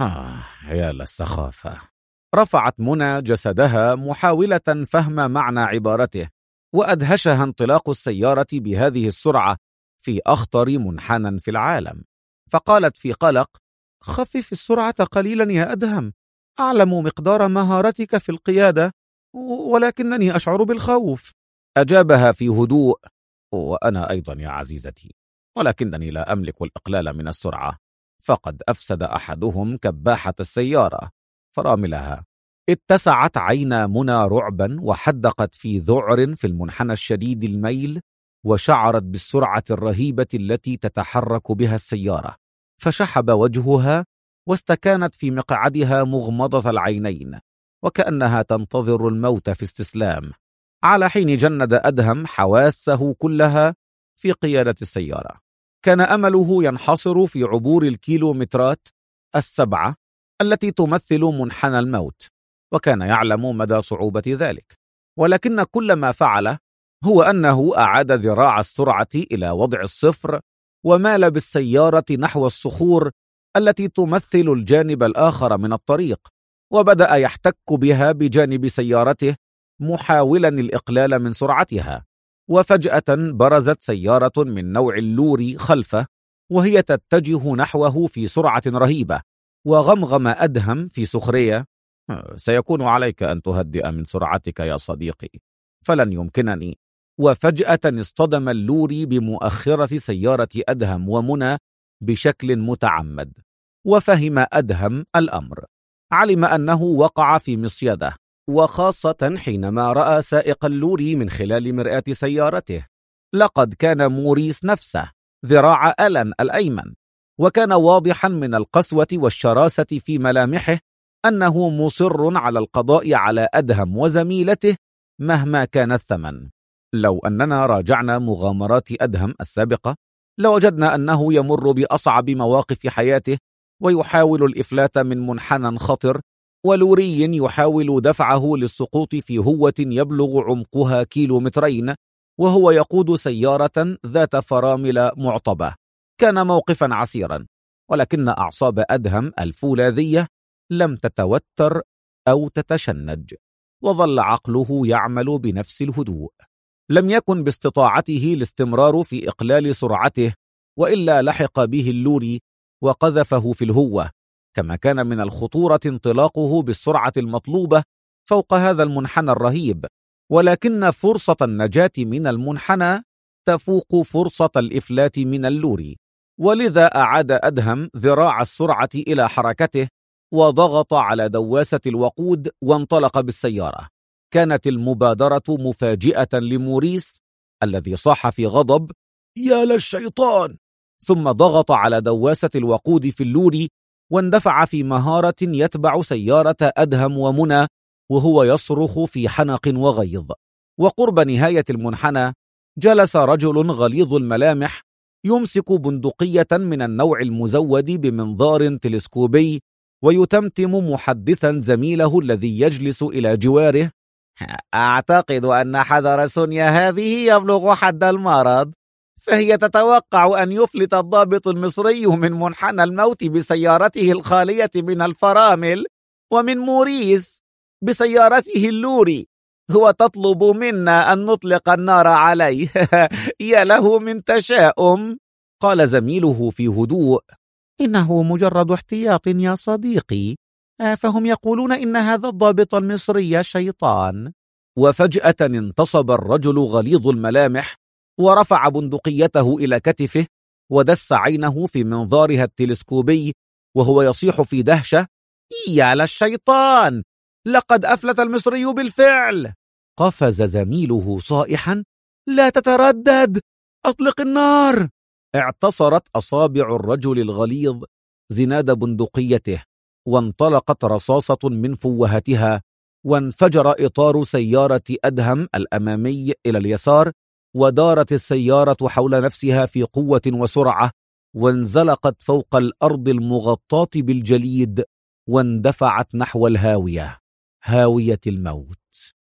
يا للسخافة. رفعت منى جسدها محاولة فهم معنى عبارته، وأدهشها انطلاق السيارة بهذه السرعة في أخطر منحنى في العالم، فقالت في قلق: خفف السرعة قليلا يا أدهم، أعلم مقدار مهارتك في القيادة، ولكنني أشعر بالخوف. أجابها في هدوء: وأنا أيضا يا عزيزتي، ولكنني لا أملك الإقلال من السرعة، فقد أفسد أحدهم كباحة السيارة فراملها. اتسعت عينا منى رعبا، وحدقت في ذعر في المنحنى الشديد الميل، وشعرت بالسرعة الرهيبة التي تتحرك بها السيارة، فشحب وجهها واستكانت في مقعدها مغمضة العينين، وكأنها تنتظر الموت في استسلام، على حين جند أدهم حواسه كلها في قيادة السيارة. كان أمله ينحصر في عبور الكيلومترات 7 التي تمثل منحنى الموت، وكان يعلم مدى صعوبة ذلك، ولكن كل ما فعله هو أنه أعاد ذراع السرعة إلى وضع الصفر، ومال بالسيارة نحو الصخور التي تمثل الجانب الآخر من الطريق، وبدأ يحتك بها بجانب سيارته محاولا الإقلال من سرعتها. وفجأة برزت سيارة من نوع اللوري خلفه، وهي تتجه نحوه في سرعة رهيبة، وغمغم أدهم في سخرية: سيكون عليك أن تهدئ من سرعتك يا صديقي، فلن يمكنني. وفجأة اصطدم اللوري بمؤخرة سيارة أدهم ومنى بشكل متعمد، وفهم أدهم الأمر. علم أنه وقع في مصيدة، وخاصة حينما رأى سائق اللوري من خلال مرآة سيارته. لقد كان موريس نفسه، ذراع ألان الأيمن، وكان واضحا من القسوة والشراسة في ملامحه أنه مصر على القضاء على أدهم وزميلته مهما كان الثمن. لو أننا راجعنا مغامرات أدهم السابقة لوجدنا أنه يمر بأصعب مواقف حياته، ويحاول الإفلات من منحنى خطر، ولوري يحاول دفعه للسقوط في هوة يبلغ عمقها 2 كيلومترين، وهو يقود سيارة ذات فرامل معطبة. كان موقفا عسيرا، ولكن أعصاب أدهم الفولاذية لم تتوتر أو تتشنج، وظل عقله يعمل بنفس الهدوء. لم يكن باستطاعته الاستمرار في إقلال سرعته، وإلا لحق به اللوري وقذفه في الهوة. كما كان من الخطورة انطلاقه بالسرعة المطلوبة فوق هذا المنحنى الرهيب، ولكن فرصة النجاة من المنحنى تفوق فرصة الإفلات من اللوري، ولذا أعاد أدهم ذراع السرعة إلى حركته، وضغط على دواسة الوقود وانطلق بالسيارة. كانت المبادرة مفاجئة لموريس الذي صاح في غضب: يا للشيطان! ثم ضغط على دواسة الوقود في اللوري، واندفع في مهارة يتبع سيارة أدهم ومنى وهو يصرخ في حنق وغيظ. وقرب نهاية المنحنى جلس رجل غليظ الملامح يمسك بندقية من النوع المزود بمنظار تلسكوبي، ويتمتم محدثا زميله الذي يجلس إلى جواره: أعتقد أن حذر سونيا هذه يبلغ حد المرض، فهي تتوقع أن يفلت الضابط المصري من منحنى الموت بسيارته الخالية من الفرامل، ومن موريس بسيارته اللوري هو تطلب منا أن نطلق النار عليه. يا له من تشاؤم. قال زميله في هدوء: إنه مجرد احتياط يا صديقي، فهم يقولون إن هذا الضابط المصري شيطان. وفجأة انتصب الرجل غليظ الملامح، ورفع بندقيته إلى كتفه، ودس عينه في منظارها التلسكوبي وهو يصيح في دهشة: يا للشيطان! لقد أفلت المصري بالفعل. قفز زميله صائحا: لا تتردد، أطلق النار. اعتصرت أصابع الرجل الغليظ زناد بندقيته، وانطلقت رصاصة من فوهتها، وانفجر إطار سيارة أدهم الأمامي إلى اليسار، ودارت السيارة حول نفسها في قوة وسرعة، وانزلقت فوق الأرض المغطاة بالجليد، واندفعت نحو الهاوية، هاوية الموت.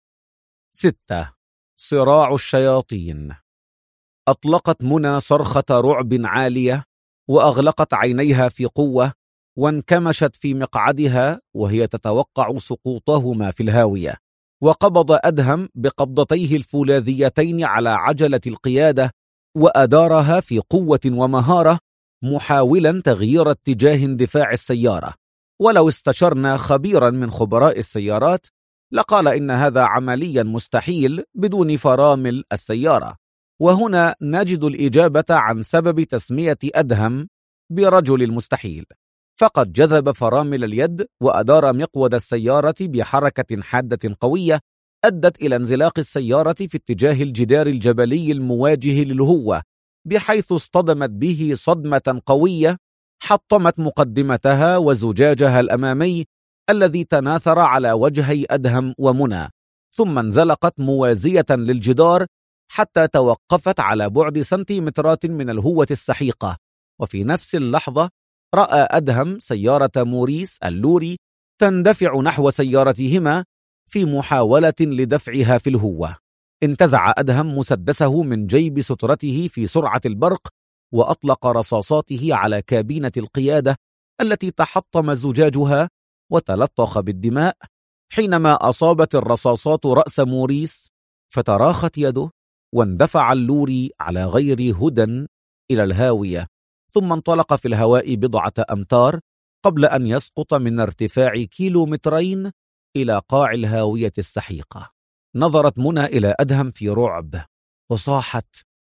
6. صراع الشياطين. أطلقت منى صرخة رعب عالية، وأغلقت عينيها في قوة، وانكمشت في مقعدها وهي تتوقع سقوطهما في الهاوية. وقبض أدهم بقبضتيه الفولاذيتين على عجلة القيادة، وأدارها في قوة ومهارة، محاولا تغيير اتجاه اندفاع السيارة. ولو استشرنا خبيرا من خبراء السيارات لقال إن هذا عمليا مستحيل بدون فرامل السيارة. وهنا نجد الإجابة عن سبب تسمية أدهم برجل المستحيل، فقد جذب فرامل اليد وأدار مقود السيارة بحركة حادة قوية أدت إلى انزلاق السيارة في اتجاه الجدار الجبلي المواجه للهوة، بحيث اصطدمت به صدمة قوية حطمت مقدمتها وزجاجها الأمامي الذي تناثر على وجهي أدهم ومنى، ثم انزلقت موازية للجدار حتى توقفت على بعد سنتيمترات من الهوة السحيقة. وفي نفس اللحظة رأى أدهم سيارة موريس اللوري تندفع نحو سيارتهما في محاولة لدفعها في الهوة. انتزع أدهم مسدسه من جيب سترته في سرعة البرق، وأطلق رصاصاته على كابينة القيادة التي تحطم زجاجها وتلطخ بالدماء، حينما أصابت الرصاصات رأس موريس فتراخت يده، واندفع اللوري على غير هدى إلى الهاوية، ثم انطلق في الهواء بضعة أمتار قبل أن يسقط من ارتفاع كيلومترين إلى قاع الهاوية السحيقة. نظرت منى إلى أدهم في رعب وصاحت: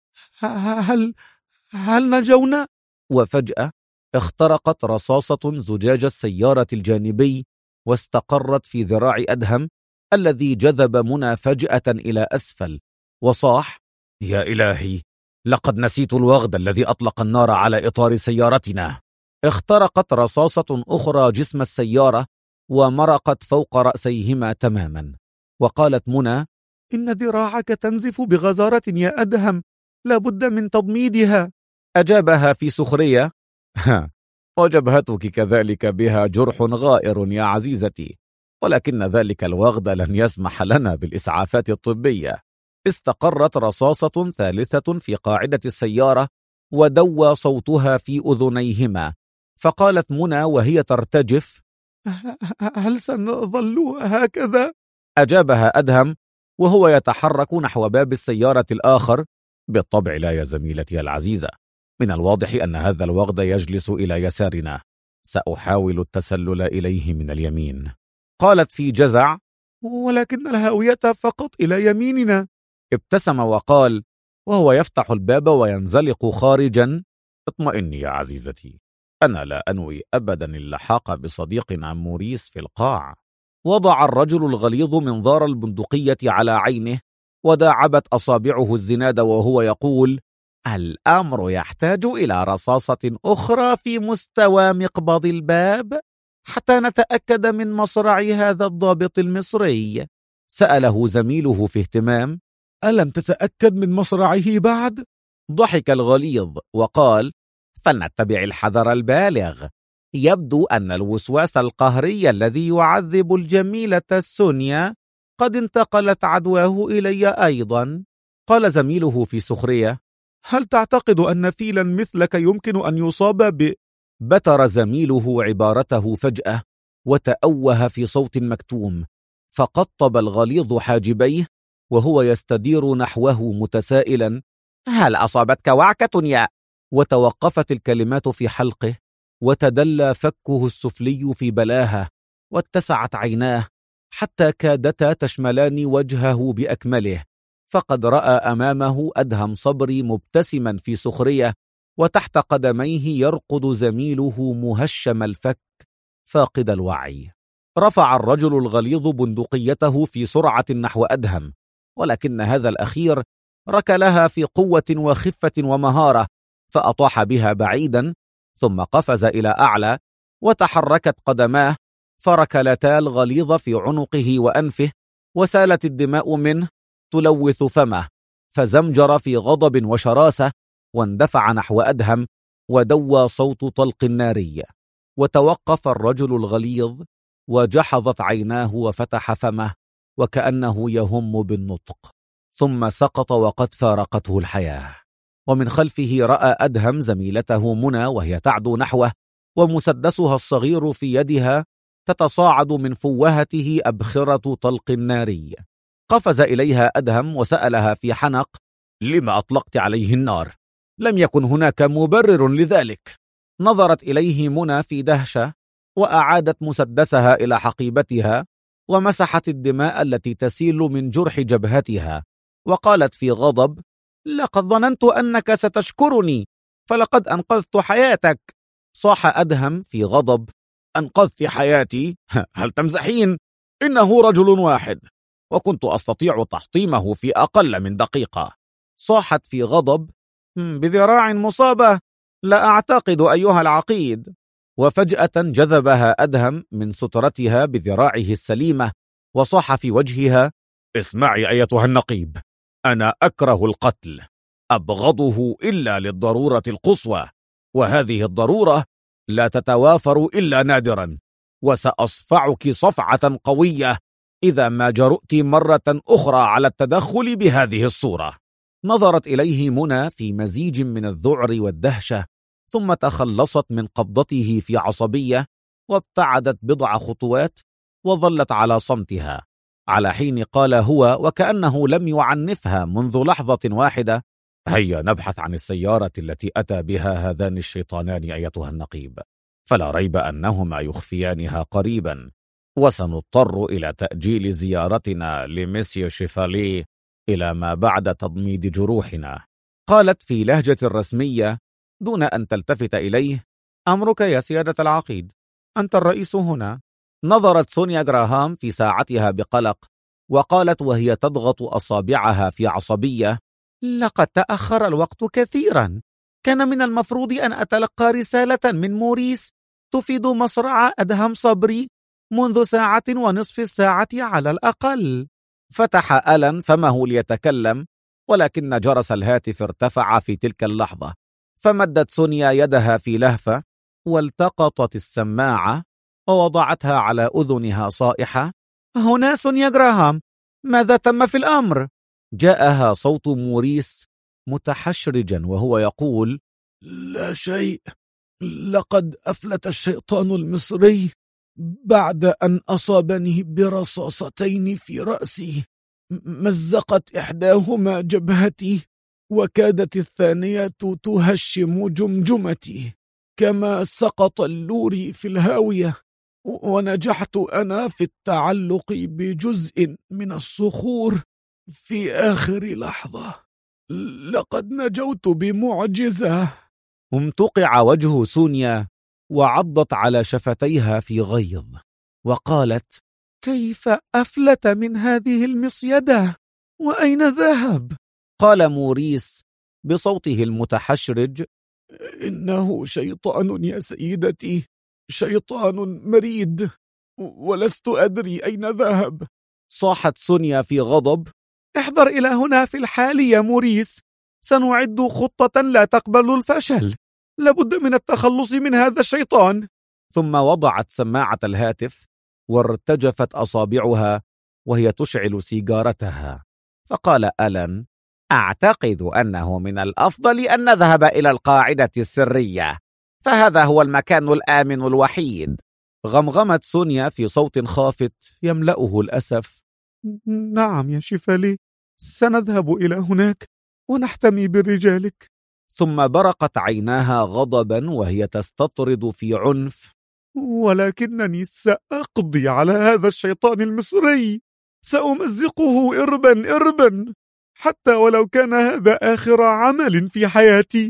هل نجونا؟ وفجأة اخترقت رصاصة زجاج السيارة الجانبي واستقرت في ذراع أدهم الذي جذب منى فجأة إلى أسفل، وصاح: يا إلهي، لقد نسيت الوغد الذي أطلق النار على إطار سيارتنا. اخترقت رصاصة أخرى جسم السيارة ومرقت فوق رأسيهما تماما. وقالت منى: إن ذراعك تنزف بغزارة يا أدهم، لابد من تضميدها. أجابها في سخرية: وجبهتك كذلك بها جرح غائر يا عزيزتي، ولكن ذلك الوغد لن يسمح لنا بالإسعافات الطبية. استقرت رصاصة ثالثة في قاعدة السيارة ودوى صوتها في أذنيهما، فقالت منى وهي ترتجف: هل سنظل هكذا؟ أجابها أدهم وهو يتحرك نحو باب السيارة الآخر: بالطبع لا يا زميلتي العزيزة، من الواضح أن هذا الوغد يجلس إلى يسارنا، سأحاول التسلل إليه من اليمين. قالت في جزع: ولكن الهاوية فقط إلى يميننا. ابتسم وقال وهو يفتح الباب وينزلق خارجا: اطمئني يا عزيزتي، أنا لا أنوي أبدا اللحاق بصديق عن موريس في القاع. وضع الرجل الغليظ منظار البندقية على عينه، وداعبت أصابعه الزناد وهو يقول: الأمر يحتاج إلى رصاصة أخرى في مستوى مقبض الباب حتى نتأكد من مصرع هذا الضابط المصري. سأله زميله في اهتمام: ألم تتأكد من مصرعه بعد؟ ضحك الغليظ وقال: فلنتبع الحذر البالغ، يبدو أن الوسواس القهري الذي يعذب الجميلة سونيا قد انتقلت عدواه إلي أيضا. قال زميله في سخرية: هل تعتقد أن فيلا مثلك يمكن أن يصاب بتر زميله عبارته فجأة وتأوه في صوت مكتوم، فقطب الغليظ حاجبيه وهو يستدير نحوه متسائلا: هل أصابتك وعكة يا؟ وتوقفت الكلمات في حلقه، وتدلى فكه السفلي في بلاهة، واتسعت عيناه حتى كادتا تشملان وجهه بأكمله، فقد رأى أمامه أدهم صبري مبتسما في سخرية، وتحت قدميه يرقد زميله مهشم الفك فاقد الوعي. رفع الرجل الغليظ بندقيته في سرعة نحو أدهم، ولكن هذا الأخير ركلها في قوة وخفة ومهارة، فأطاح بها بعيدا، ثم قفز إلى أعلى، وتحركت قدماه فركلتا الغليظ في عنقه وأنفه، وسالت الدماء منه تلوث فمه، فزمجر في غضب وشراسة، واندفع نحو أدهم، ودوى صوت طلق ناري، وتوقف الرجل الغليظ، وجحظت عيناه وفتح فمه وكأنه يهم بالنطق، ثم سقط وقد فارقته الحياة. ومن خلفه رأى أدهم زميلته منى وهي تعدو نحوه، ومسدسها الصغير في يدها تتصاعد من فوهته أبخرة طلق ناري. قفز إليها أدهم وسألها في حنق: لما أطلقت عليه النار؟ لم يكن هناك مبرر لذلك. نظرت إليه منى في دهشة، وأعادت مسدسها إلى حقيبتها، ومسحت الدماء التي تسيل من جرح جبهتها، وقالت في غضب: لقد ظننت أنك ستشكرني، فلقد أنقذت حياتك. صاح أدهم في غضب: أنقذت حياتي؟ هل تمزحين؟ إنه رجل واحد، وكنت أستطيع تحطيمه في أقل من دقيقة. صاحت في غضب: بذراع مصابة؟ لا أعتقد أيها العقيد. وفجأة جذبها أدهم من سترتها بذراعه السليمة، وصاح في وجهها: اسمعي أيتها النقيب، أنا أكره القتل، أبغضه إلا للضرورة القصوى، وهذه الضرورة لا تتوافر إلا نادرا، وسأصفعك صفعة قوية إذا ما جرؤت مرة أخرى على التدخل بهذه الصورة. نظرت إليه منى في مزيج من الذعر والدهشة، ثم تخلصت من قبضته في عصبية، وابتعدت بضع خطوات، وظلت على صمتها، على حين قال هو وكأنه لم يعنفها منذ لحظة واحدة: هيا نبحث عن السيارة التي أتى بها هذان الشيطانان أيتها النقيب، فلا ريب أنهما يخفيانها قريبا، وسنضطر إلى تأجيل زيارتنا لمسيو شيفالي إلى ما بعد تضميد جروحنا. قالت في لهجة رسمية دون أن تلتفت إليه: أمرك يا سيادة العقيد، أنت الرئيس هنا. نظرت سونيا جراهام في ساعتها بقلق، وقالت وهي تضغط أصابعها في عصبية: لقد تأخر الوقت كثيرا، كان من المفروض أن أتلقى رسالة من موريس تفيد مصرع أدهم صبري منذ 1.5 ساعة على الأقل. فتح ألان فمه ليتكلم، ولكن جرس الهاتف ارتفع في تلك اللحظة، فمدت سونيا يدها في لهفة، والتقطت السماعة ووضعتها على أذنها صائحة: هنا سونيا جراهام، ماذا تم في الأمر؟ جاءها صوت موريس متحشرجا وهو يقول: لا شيء، لقد أفلت الشيطان المصري بعد أن أصابني برصاصتين في رأسي، مزقت إحداهما جبهتي، وكادت الثانية تهشم جمجمتي، كما سقط اللوري في الهاوية، ونجحت أنا في التعلق بجزء من الصخور في آخر لحظة. لقد نجوت بمعجزة. امتقع وجه سونيا، وعضت على شفتيها في غيظ، وقالت: كيف أفلت من هذه المصيدة؟ وأين ذهب؟ قال موريس بصوته المتحشرج: إنه شيطان يا سيدتي، شيطان مريد، ولست أدري أين ذهب. صاحت سونيا في غضب: احضر إلى هنا في الحال يا موريس، سنعد خطة لا تقبل الفشل، لابد من التخلص من هذا الشيطان. ثم وضعت سماعة الهاتف، وارتجفت أصابعها وهي تشعل سيجارتها. فقال ألان: أعتقد أنه من الأفضل أن نذهب إلى القاعدة السرية، فهذا هو المكان الآمن الوحيد. غمغمت سونيا في صوت خافت يملأه الأسف: نعم يا شيفالي، سنذهب إلى هناك ونحتمي برجالك. ثم برقت عيناها غضبا وهي تستطرد في عنف: ولكنني سأقضي على هذا الشيطان المصري، سأمزقه إربا إربا، حتى ولو كان هذا آخر عمل في حياتي.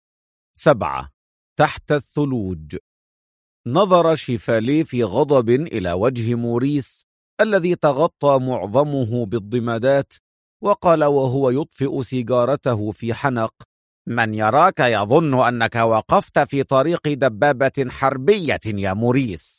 7. تحت الثلوج. نظر شيفالي في غضب إلى وجه موريس الذي تغطى معظمه بالضمادات، وقال وهو يطفئ سيجارته في حنق: من يراك يظن أنك وقفت في طريق دبابة حربية يا موريس.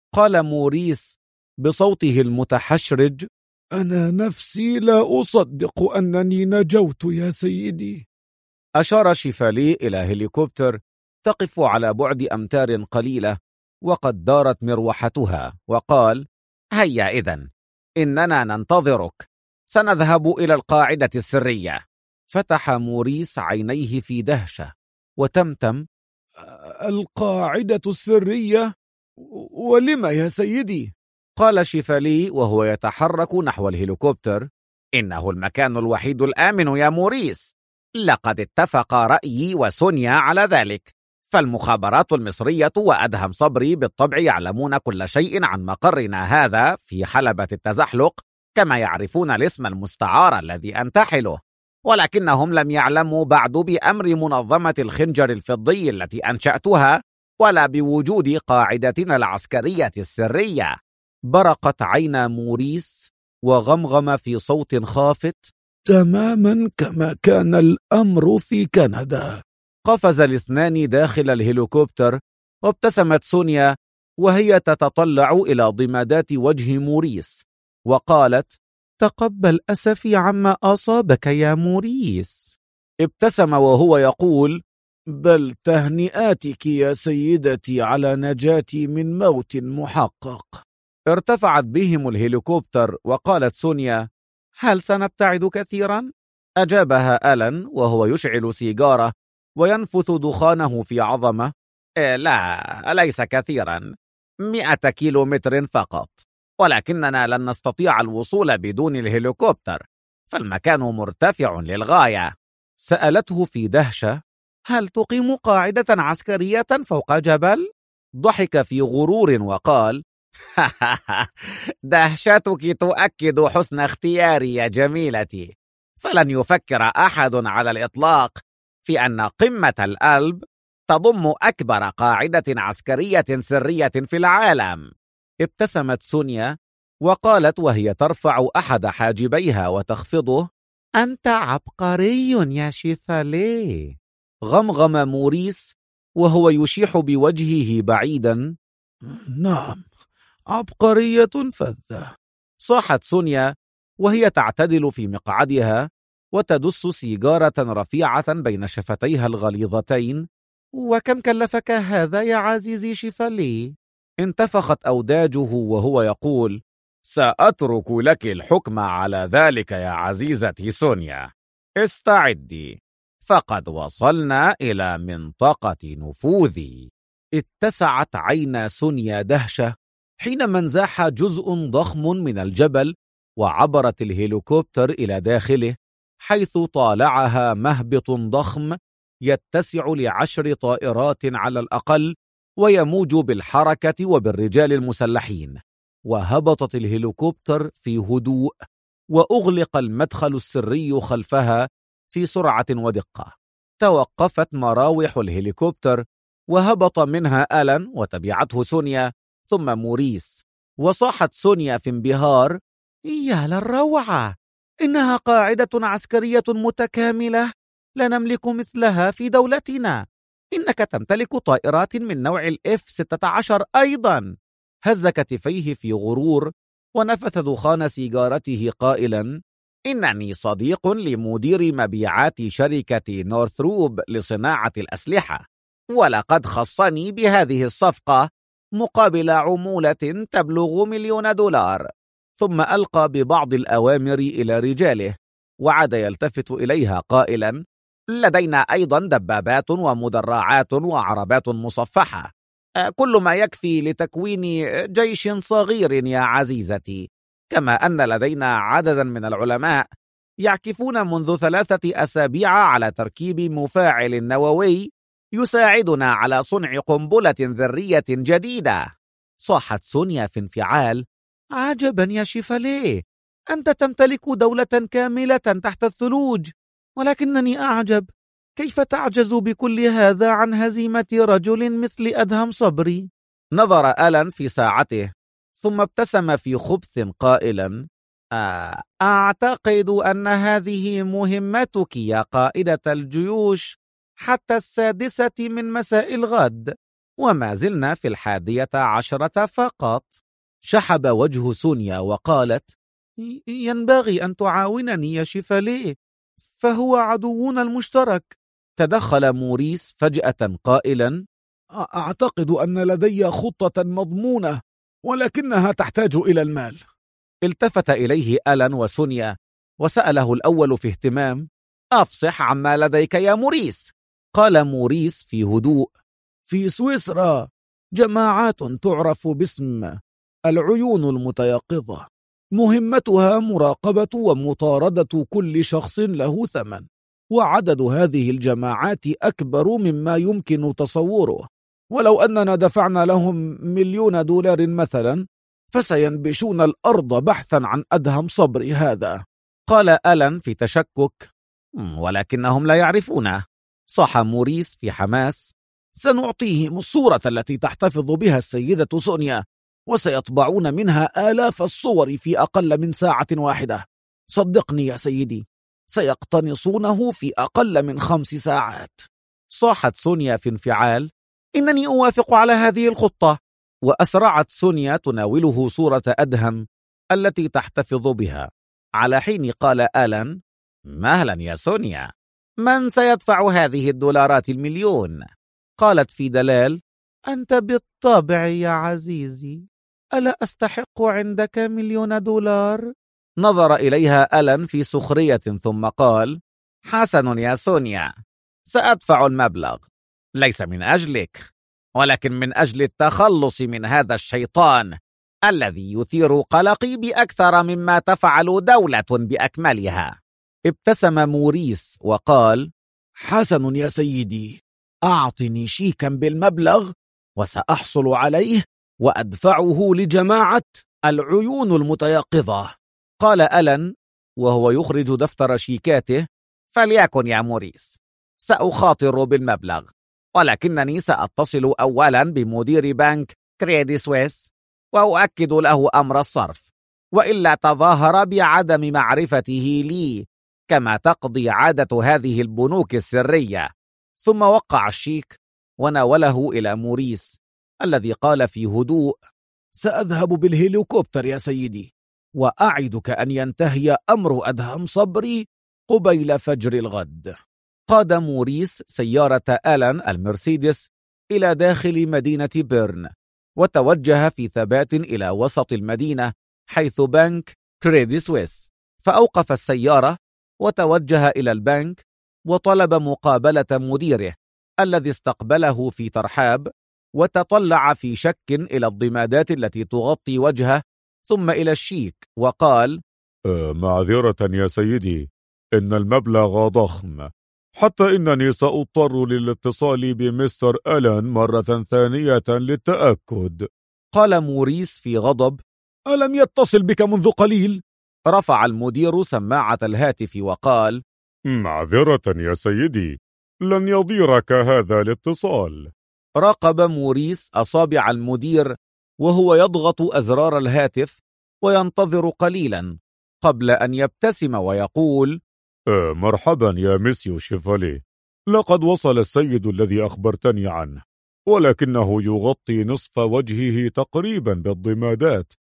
قال موريس بصوته المتحشرج: أنا نفسي لا أصدق أنني نجوت يا سيدي. أشار شيفالي إلى هليكوبتر تقف على بعد أمتار قليلة وقد دارت مروحتها، وقال: هيا إذن، إننا ننتظرك، سنذهب إلى القاعدة السرية. فتح موريس عينيه في دهشة وتمتم: القاعدة السرية؟ ولم يا سيدي؟ قال شيفالي وهو يتحرك نحو الهليكوبتر: إنه المكان الوحيد الآمن يا موريس، لقد اتفق رأيي وسونيا على ذلك، فالمخابرات المصرية وأدهم صبري بالطبع يعلمون كل شيء عن مقرنا هذا في حلبة التزحلق، كما يعرفون الاسم المستعار الذي أنتحله، ولكنهم لم يعلموا بعد بأمر منظمة الخنجر الفضي التي أنشأتها، ولا بوجود قاعدتنا العسكرية السرية. برقت عينا موريس وغمغم في صوت خافت: تماما كما كان الأمر في كندا. قفز الاثنان داخل الهليكوبتر، وابتسمت سونيا وهي تتطلع إلى ضمادات وجه موريس، وقالت: تقبل أسفي عما أصابك يا موريس. ابتسم وهو يقول: بل تهنئاتك يا سيدتي على نجاتي من موت محقق. ارتفعت بهم الهليكوبتر، وقالت سونيا: هل سنبتعد كثيرا؟ أجابها ألان وهو يشعل سيجارة وينفث دخانه في عظمة: لا، ليس كثيرا، 100 كيلومتر فقط، ولكننا لن نستطيع الوصول بدون الهليكوبتر، فالمكان مرتفع للغاية. سألته في دهشة: هل تقيم قاعدة عسكرية فوق جبل؟ ضحك في غرور وقال: دهشتك تؤكد حسن اختياري يا جميلتي، فلن يفكر أحد على الإطلاق في أن قمة الألب تضم أكبر قاعدة عسكرية سرية في العالم. ابتسمت سونيا وقالت وهي ترفع أحد حاجبيها وتخفضه: أنت عبقري يا شيفالي. غمغم موريس وهو يشيح بوجهه بعيدا: نعم، عبقرية فذة. صاحت سونيا وهي تعتدل في مقعدها وتدس سيجارة رفيعة بين شفتيها الغليظتين: وكم كلفك هذا يا عزيزي شيفالي؟ انتفخت أوداجه وهو يقول: سأترك لك الحكم على ذلك يا عزيزتي سونيا، استعدي، فقد وصلنا إلى منطقة نفوذي. اتسعت عينا سونيا دهشة حينما انزاح جزء ضخم من الجبل وعبرت الهليكوبتر إلى داخله، حيث طالعها مهبط ضخم يتسع ل10 طائرات على الأقل ويموج بالحركة وبالرجال المسلحين. وهبطت الهليكوبتر في هدوء، وأغلق المدخل السري خلفها في سرعة ودقة. توقفت مراوح الهليكوبتر وهبط منها ألان وتبعته سونيا ثم موريس، وصاحت سونيا في انبهار: يا للروعة، إنها قاعدة عسكرية متكاملة لا نملك مثلها في دولتنا، إنك تمتلك طائرات من نوع F-16 أيضا. هز كتفيه في غرور ونفث دخان سيجارته قائلا: إنني صديق لمدير مبيعات شركة نورثروب لصناعة الأسلحة، ولقد خصني بهذه الصفقة مقابل عمولة تبلغ $1,000,000. ثم ألقى ببعض الأوامر إلى رجاله وعاد يلتفت إليها قائلا: لدينا أيضا دبابات ومدرعات وعربات مصفحة، كل ما يكفي لتكوين جيش صغير يا عزيزتي، كما أن لدينا عددا من العلماء يعكفون منذ 3 أسابيع على تركيب مفاعل نووي يساعدنا على صنع قنبلة ذرية جديدة. صاحت سونيا في انفعال: عجبا يا شيفالي، أنت تمتلك دولة كاملة تحت الثلوج، ولكنني أعجب كيف تعجز بكل هذا عن هزيمة رجل مثل أدهم صبري. نظر ألان في ساعته ثم ابتسم في خبث قائلا: أعتقد أن هذه مهمتك يا قائدة الجيوش حتى 6 من مساء الغد، وما زلنا في 11 فقط. شحب وجه سونيا وقالت: ينبغي أن تعاونني يا شيفاليه، فهو عدونا المشترك. تدخل موريس فجأة قائلا: أعتقد أن لدي خطة مضمونة، ولكنها تحتاج إلى المال. التفت إليه ألان وسونيا وسأله الأول في اهتمام: أفصح عما لديك يا موريس. قال موريس في هدوء: في سويسرا جماعات تعرف باسم العيون المتيقظة، مهمتها مراقبة ومطاردة كل شخص له ثمن، وعدد هذه الجماعات أكبر مما يمكن تصوره، ولو أننا دفعنا لهم $1,000,000 مثلا فسينبشون الأرض بحثا عن أدهم صبري هذا. قال ألان في تشكك: ولكنهم لا يعرفونه. صاح موريس في حماس: سنعطيهم الصورة التي تحتفظ بها السيدة سونيا، وسيطبعون منها آلاف الصور في أقل من ساعة واحدة. صدقني يا سيدي، سيقتنصونه في أقل من 5 ساعات. صاحت سونيا في انفعال: إنني أوافق على هذه الخطة. وأسرعت سونيا تناوله صورة أدهم التي تحتفظ بها، على حين قال آلان: مهلا يا سونيا، من سيدفع هذه $1,000,000 المليون؟ قالت في دلال: أنت بالطبع يا عزيزي، ألا أستحق عندك $1,000,000؟ نظر إليها ألان في سخرية ثم قال: حسن يا سونيا، سأدفع المبلغ، ليس من أجلك، ولكن من أجل التخلص من هذا الشيطان الذي يثير قلقي بأكثر مما تفعل دولة بأكملها. ابتسم موريس وقال: حسن يا سيدي، أعطني شيكا بالمبلغ وسأحصل عليه وأدفعه لجماعة العيون المتيقظة. قال ألان وهو يخرج دفتر شيكاته: فليكن يا موريس، سأخاطر بالمبلغ، ولكنني سأتصل أولا بمدير بنك كريدي سويس وأؤكد له أمر الصرف، وإلا تظاهر بعدم معرفته لي كما تقضي عادة هذه البنوك السرية. ثم وقع الشيك وناوله إلى موريس، الذي قال في هدوء: سأذهب بالهليكوبتر يا سيدي، وأعدك أن ينتهي أمر أدهم صبري قبيل فجر الغد. قاد موريس سيارة آلان المرسيدس إلى داخل مدينة بيرن، وتوجه في ثبات إلى وسط المدينة حيث بنك كريدي سويس، فأوقف السيارة وتوجه إلى البنك وطلب مقابلة مديره الذي استقبله في ترحاب، وتطلع في شك إلى الضمادات التي تغطي وجهه ثم إلى الشيك وقال: معذرة يا سيدي، إن المبلغ ضخم، حتى إنني سأضطر للاتصال بمستر ألان مرة ثانية للتأكد. قال موريس في غضب: ألم يتصل بك منذ قليل؟ رفع المدير سماعة الهاتف وقال: معذرة يا سيدي، لن يضيرك هذا الاتصال. راقب موريس أصابع المدير وهو يضغط أزرار الهاتف وينتظر قليلا قبل أن يبتسم ويقول: مرحبا يا مسيو شيفاليه، لقد وصل السيد الذي أخبرتني عنه، ولكنه يغطي نصف وجهه تقريبا بالضمادات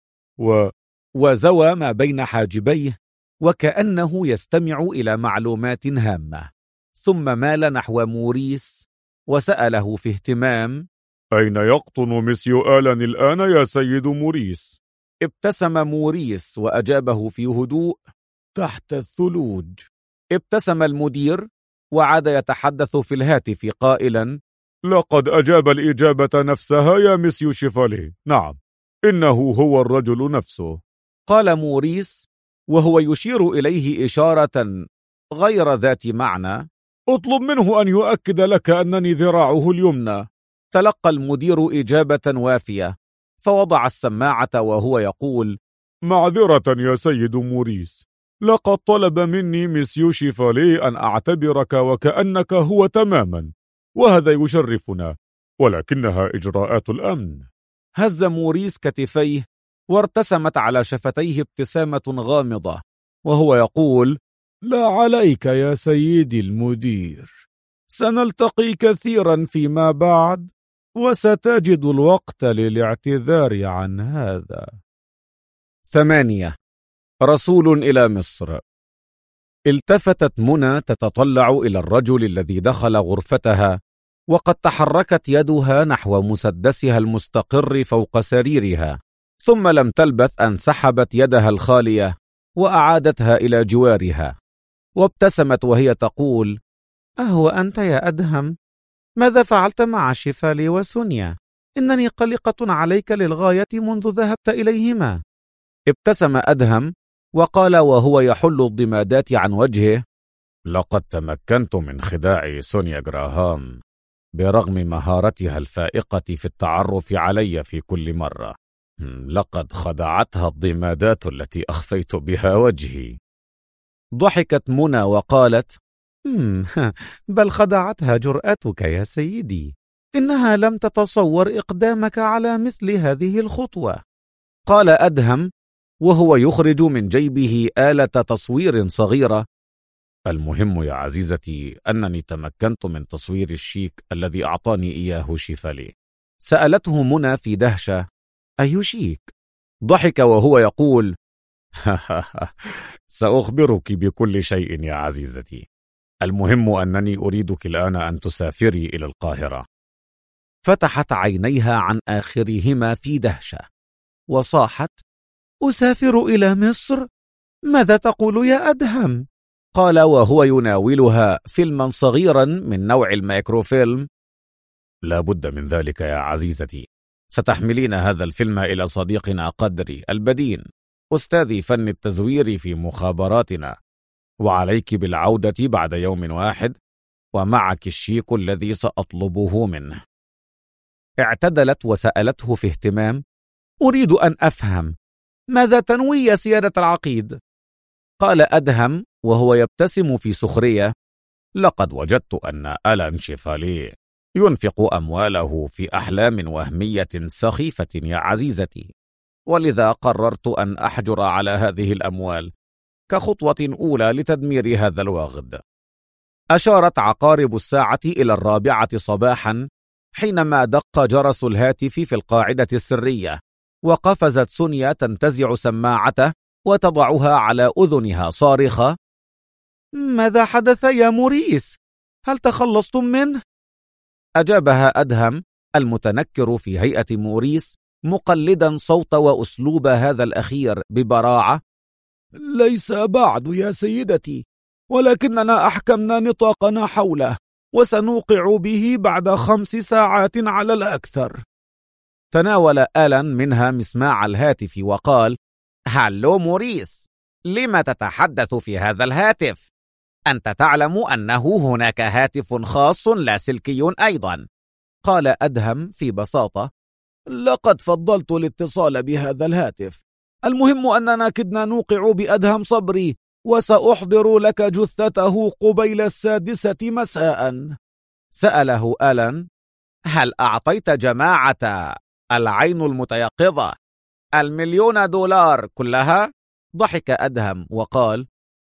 وزوى ما بين حاجبيه وكأنه يستمع إلى معلومات هامة، ثم مال نحو موريس وسأله في اهتمام: أين يقطن مسيو آلان الآن يا سيد موريس؟ ابتسم موريس وأجابه في هدوء: تحت الثلوج. ابتسم المدير وعاد يتحدث في الهاتف قائلا: لقد أجاب الإجابة نفسها يا مسيو شيفاليه، نعم، إنه هو الرجل نفسه. قال موريس وهو يشير إليه إشارة غير ذات معنى: اطلب منه أن يؤكد لك أنني ذراعه اليمنى. تلقى المدير إجابة وافية، فوضع السماعة وهو يقول: معذرة يا سيد موريس، لقد طلب مني مسيو شيفاليه أن أعتبرك وكأنك هو تماما، وهذا يشرفنا، ولكنها إجراءات الأمن. هز موريس كتفيه وارتسمت على شفتيه ابتسامة غامضة وهو يقول: لا عليك يا سيدي المدير، سنلتقي كثيرا فيما بعد وستجد الوقت للاعتذار عن هذا. 8. رسول إلى مصر. التفتت منى تتطلع إلى الرجل الذي دخل غرفتها، وقد تحركت يدها نحو مسدسها المستقر فوق سريرها، ثم لم تلبث أن سحبت يدها الخالية وأعادتها إلى جوارها، وابتسمت وهي تقول: أهو أنت يا أدهم؟ ماذا فعلت مع شيفالي وسونيا؟ إنني قلقة عليك للغاية منذ ذهبت إليهما. ابتسم أدهم وقال وهو يحل الضمادات عن وجهه: لقد تمكنت من خداع سونيا جراهام برغم مهارتها الفائقة في التعرف علي في كل مرة. لقد خدعتها الضمادات التي أخفيت بها وجهي. ضحكت منى وقالت: بل خدعتها جرأتك يا سيدي، إنها لم تتصور إقدامك على مثل هذه الخطوة. قال أدهم وهو يخرج من جيبه آلة تصوير صغيرة: المهم يا عزيزتي أنني تمكنت من تصوير الشيك الذي أعطاني إياه شيفالي. سألته منى في دهشة: أي شيك؟ ضحك وهو يقول: سأخبرك بكل شيء يا عزيزتي. المهم أنني أريدك الآن أن تسافري إلى القاهرة. فتحت عينيها عن آخرهما في دهشة وصاحت: أسافر إلى مصر؟ ماذا تقول يا أدهم؟ قال وهو يناولها فيلما صغيرا من نوع الميكروفيلم: لا بد من ذلك يا عزيزتي. ستحملين هذا الفيلم إلى صديقنا قدري البدين، أستاذ فن التزوير في مخابراتنا، وعليك بالعودة بعد يوم واحد، ومعك الشيك الذي سأطلبه منه. اعتدلت وسألته في اهتمام: أريد أن أفهم، ماذا تنوي يا سيادة العقيد؟ قال أدهم وهو يبتسم في سخرية: لقد وجدت أن ألان شيفالي ينفق أمواله في أحلام وهمية سخيفة يا عزيزتي، ولذا قررت أن أحجر على هذه الأموال كخطوة أولى لتدمير هذا الوغد. أشارت عقارب الساعة إلى 4 صباحا حينما دق جرس الهاتف في القاعدة السرية، وقفزت سونيا تنتزع سماعته وتضعها على أذنها صارخة: ماذا حدث يا موريس؟ هل تخلصتم منه؟ أجابها أدهم المتنكر في هيئة موريس مقلدا صوت وأسلوب هذا الأخير ببراعة: ليس بعد يا سيدتي، ولكننا أحكمنا نطاقنا حوله، وسنوقع به بعد 5 ساعات على الأكثر. تناول آلان منها مسماع الهاتف وقال: هلو موريس، لم تتحدث في هذا الهاتف؟ أنت تعلم أنه هناك هاتف خاص لاسلكي أيضا. قال أدهم في بساطة: لقد فضلت الاتصال بهذا الهاتف. المهم أننا كدنا نوقع بأدهم صبري، وسأحضر لك جثته قبيل 6 مساء. سأله آلان: هل أعطيت جماعة العين المتيقظة $1,000,000 كلها؟ ضحك أدهم وقال: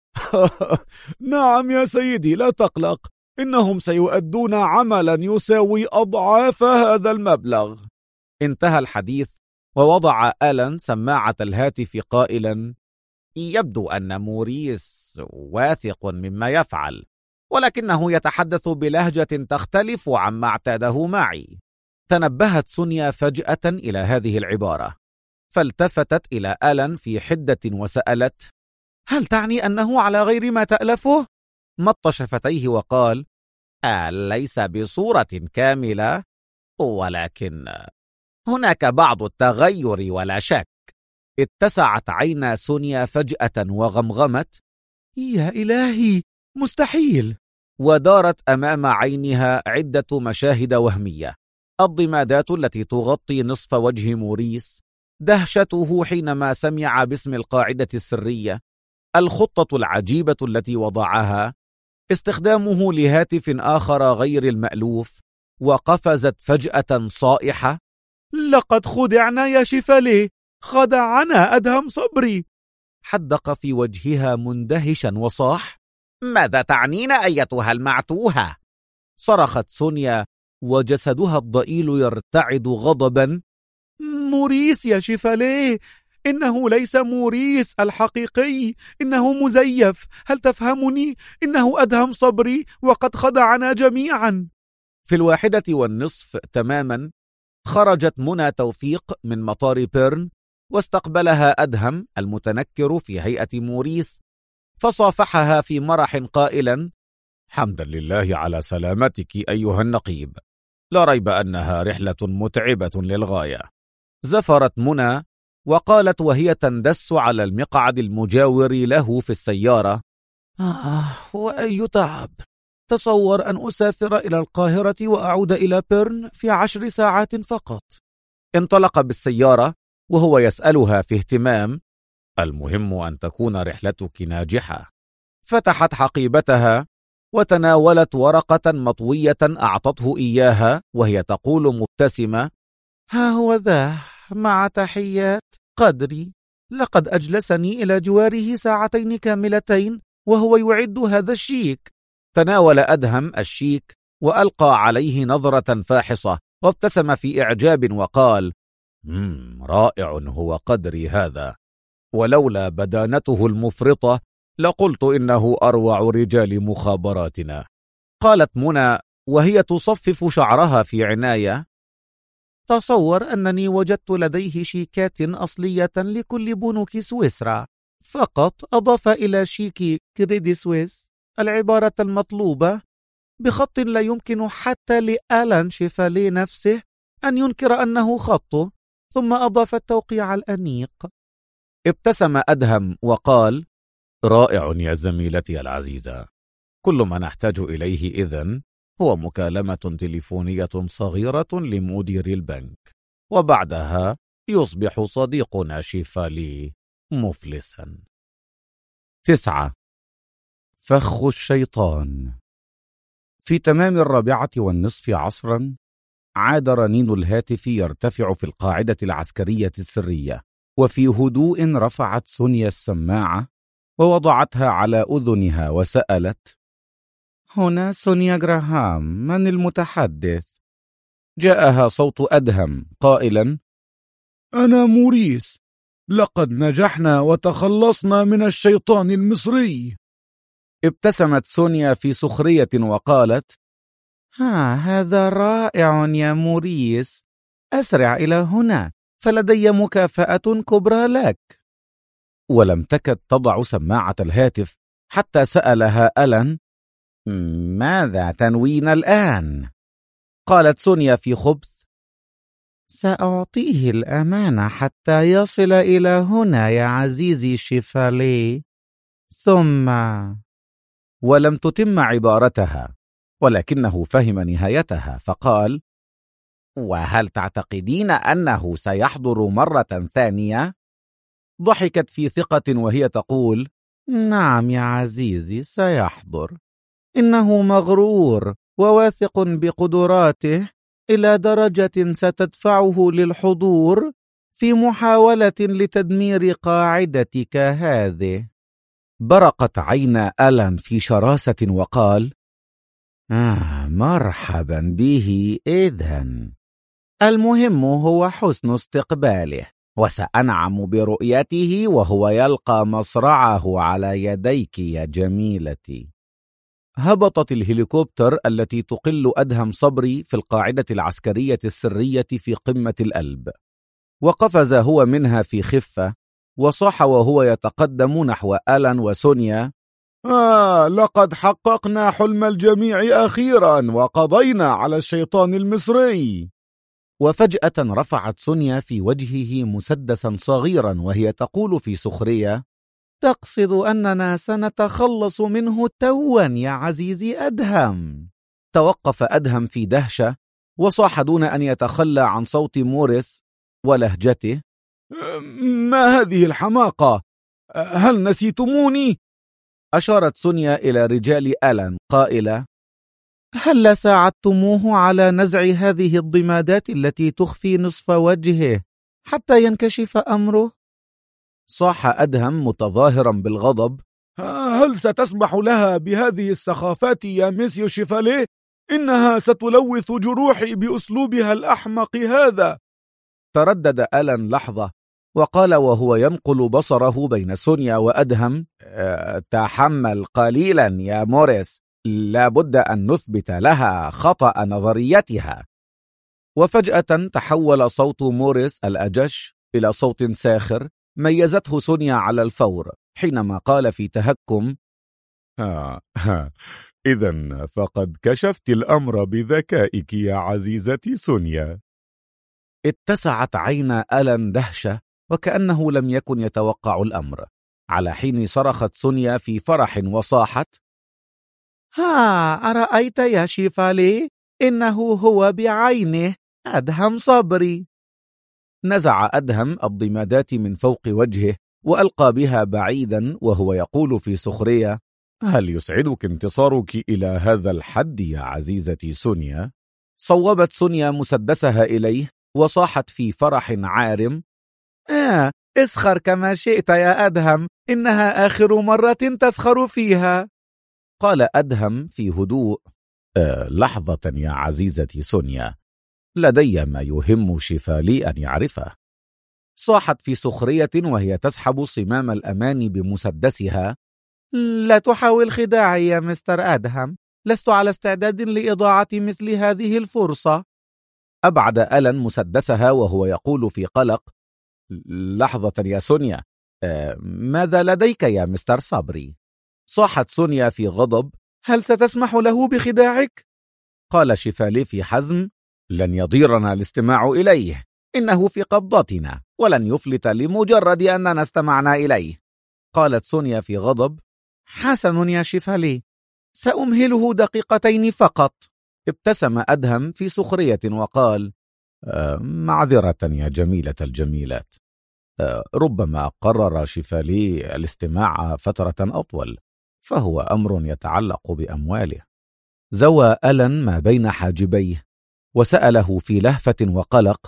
نعم يا سيدي، لا تقلق، إنهم سيؤدون عملا يساوي أضعاف هذا المبلغ. انتهى الحديث، ووضع آلان سماعة الهاتف قائلا: يبدو أن موريس واثق مما يفعل، ولكنه يتحدث بلهجة تختلف عما اعتاده معي. تنبهت سونيا فجأة إلى هذه العبارة، فالتفتت إلى آلان في حدة وسألت: هل تعني أنه على غير ما تألفه؟ مط شفتيه وقال: ليس بصورة كاملة، ولكن هناك بعض التغير ولا شك. اتسعت عينا سونيا فجأة وغمغمت: يا إلهي، مستحيل. ودارت أمام عينها عدة مشاهد وهمية: الضمادات التي تغطي نصف وجه موريس، دهشته حينما سمع باسم القاعدة السرية، الخطة العجيبة التي وضعها، استخدامه لهاتف آخر غير المألوف. وقفزت فجأة صائحة: لقد خدعنا يا شيفالي، خدعنا أدهم صبري. حدق في وجهها مندهشا وصاح: ماذا تعنين أيتها المعتوهة؟ صرخت سونيا وجسدها الضئيل يرتعد غضبا. موريس يا شيفاليه، إنه ليس موريس الحقيقي، إنه مزيف، هل تفهمني؟ إنه أدهم صبري وقد خدعنا جميعا. في 1:20 تماما خرجت منى توفيق من مطار بيرن، واستقبلها أدهم المتنكر في هيئة موريس، فصافحها في مرح قائلا: حمدا لله على سلامتك أيها النقيب، لا ريب أنها رحلة متعبة للغاية. زفرت منى وقالت وهي تندس على المقعد المجاور له في السيارة: وأي تعب! تصور أن أسافر إلى القاهرة وأعود إلى بيرن في 10 ساعات فقط. انطلق بالسيارة وهو يسألها في اهتمام: المهم أن تكون رحلتك ناجحة. فتحت حقيبتها وتناولت ورقة مطوية أعطته إياها وهي تقول مبتسمة: ها هو ذا، مع تحيات قدري. لقد أجلسني إلى جواره 2 ساعات كاملتين وهو يعد هذا الشيك. تناول أدهم الشيك وألقى عليه نظرة فاحصة وابتسم في إعجاب وقال: رائع هو قدري هذا، ولولا بدانته المفرطة لقلت إنه أروع رجال مخابراتنا. قالت منى وهي تصفف شعرها في عناية: تصور أنني وجدت لديه شيكات أصلية لكل بنوك سويسرا، فقط أضاف إلى شيك كريدي سويس العبارة المطلوبة بخط لا يمكن حتى لآلان شيفاليه نفسه أن ينكر أنه خطه، ثم أضاف التوقيع الأنيق. ابتسم أدهم وقال: رائع يا زميلتي العزيزة، كل ما نحتاج إليه إذن هو مكالمة تليفونية صغيرة لمدير البنك، وبعدها يصبح صديقنا شيفاليه مفلسا. 9. فخ الشيطان. في تمام 4:20 عصرا عاد رنين الهاتف يرتفع في القاعدة العسكرية السرية، وفي هدوء رفعت سونيا السماعة ووضعتها على أذنها وسألت: هنا سونيا جراهام، من المتحدث؟ جاءها صوت أدهم قائلا: أنا موريس، لقد نجحنا وتخلصنا من الشيطان المصري. ابتسمت سونيا في سخرية وقالت: هذا رائع يا موريس، أسرع إلى هنا فلدي مكافأة كبرى لك. ولم تكد تضع سماعة الهاتف حتى سألها ألان: ماذا تنوين الآن؟ قالت سونيا في خبث: سأعطيه الأمانة حتى يصل إلى هنا يا عزيزي شيفاليه، ثم... ولم تتم عبارتها، ولكنه فهم نهايتها فقال: وهل تعتقدين أنه سيحضر مرة ثانية؟ ضحكت في ثقة وهي تقول: نعم يا عزيزي، سيحضر. إنه مغرور وواثق بقدراته إلى درجة ستدفعه للحضور في محاولة لتدمير قاعدتك هذه. برقت عين ألان في شراسة وقال: مرحبا به إذن. المهم هو حسن استقباله، وسأنعم برؤيته وهو يلقى مصرعه على يديك يا جميلتي. هبطت الهليكوبتر التي تقل أدهم صبري في القاعدة العسكرية السرية في قمة الألب، وقفز هو منها في خفة، وصاح وهو يتقدم نحو ألان وسونيا: لقد حققنا حلم الجميع أخيرا وقضينا على الشيطان المصري. وفجأة رفعت سونيا في وجهه مسدسا صغيرا وهي تقول في سخرية: تقصد أننا سنتخلص منه توا يا عزيزي أدهم؟ توقف أدهم في دهشة وصاح دون أن يتخلى عن صوت موريس ولهجته: ما هذه الحماقة؟ هل نسيتموني؟ أشارت سونيا إلى رجال ألان قائلة: هل ساعدتموه على نزع هذه الضمادات التي تخفي نصف وجهه حتى ينكشف أمره؟ صاح أدهم متظاهرا بالغضب: هل ستسمح لها بهذه السخافات يا ميسيو شيفاليه؟ إنها ستلوث جروحي بأسلوبها الأحمق هذا. تردد ألان لحظة وقال وهو ينقل بصره بين سونيا وأدهم: تحمل قليلا يا موريس، لابد أن نثبت لها خطأ نظريتها. وفجأة تحول صوت موريس الأجش إلى صوت ساخر ميزته سونيا على الفور حينما قال في تهكم: إذن فقد كشفت الأمر بذكائك يا عزيزتي سونيا. اتسعت عينا ألان دهشة وكأنه لم يكن يتوقع الأمر، على حين صرخت سونيا في فرح وصاحت: أرأيت يا شيفالي؟ إنه هو بعينه أدهم صبري. نزع أدهم الضمادات من فوق وجهه وألقى بها بعيدا وهو يقول في سخرية: هل يسعدك انتصارك إلى هذا الحد يا عزيزتي سونيا؟ صوبت سونيا مسدسها إليه وصاحت في فرح عارم: اسخر كما شئت يا أدهم، إنها آخر مرة تسخر فيها. قال أدهم في هدوء: لحظة يا عزيزتي سونيا، لدي ما يهم شيفالي أن يعرفه. صاحت في سخرية وهي تسحب صمام الأمان بمسدسها: لا تحاول خداعي يا مستر أدهم، لست على استعداد لإضاعة مثل هذه الفرصة. أبعد ألان مسدسها وهو يقول في قلق: لحظة يا سونيا، ماذا لديك يا مستر صبري؟ صاحت سونيا في غضب: هل ستسمح له بخداعك؟ قال شيفالي في حزم: لن يضيرنا الاستماع إليه، إنه في قبضتنا ولن يفلت لمجرد أننا استمعنا إليه. قالت سونيا في غضب: حسن يا شيفالي، سأمهله دقيقتين فقط. ابتسم أدهم في سخرية وقال: معذرة يا جميلة الجميلات، ربما قرر شيفالي الاستماع فترة أطول، فهو أمر يتعلق بأمواله. زوى ألان ما بين حاجبيه وسأله في لهفة وقلق: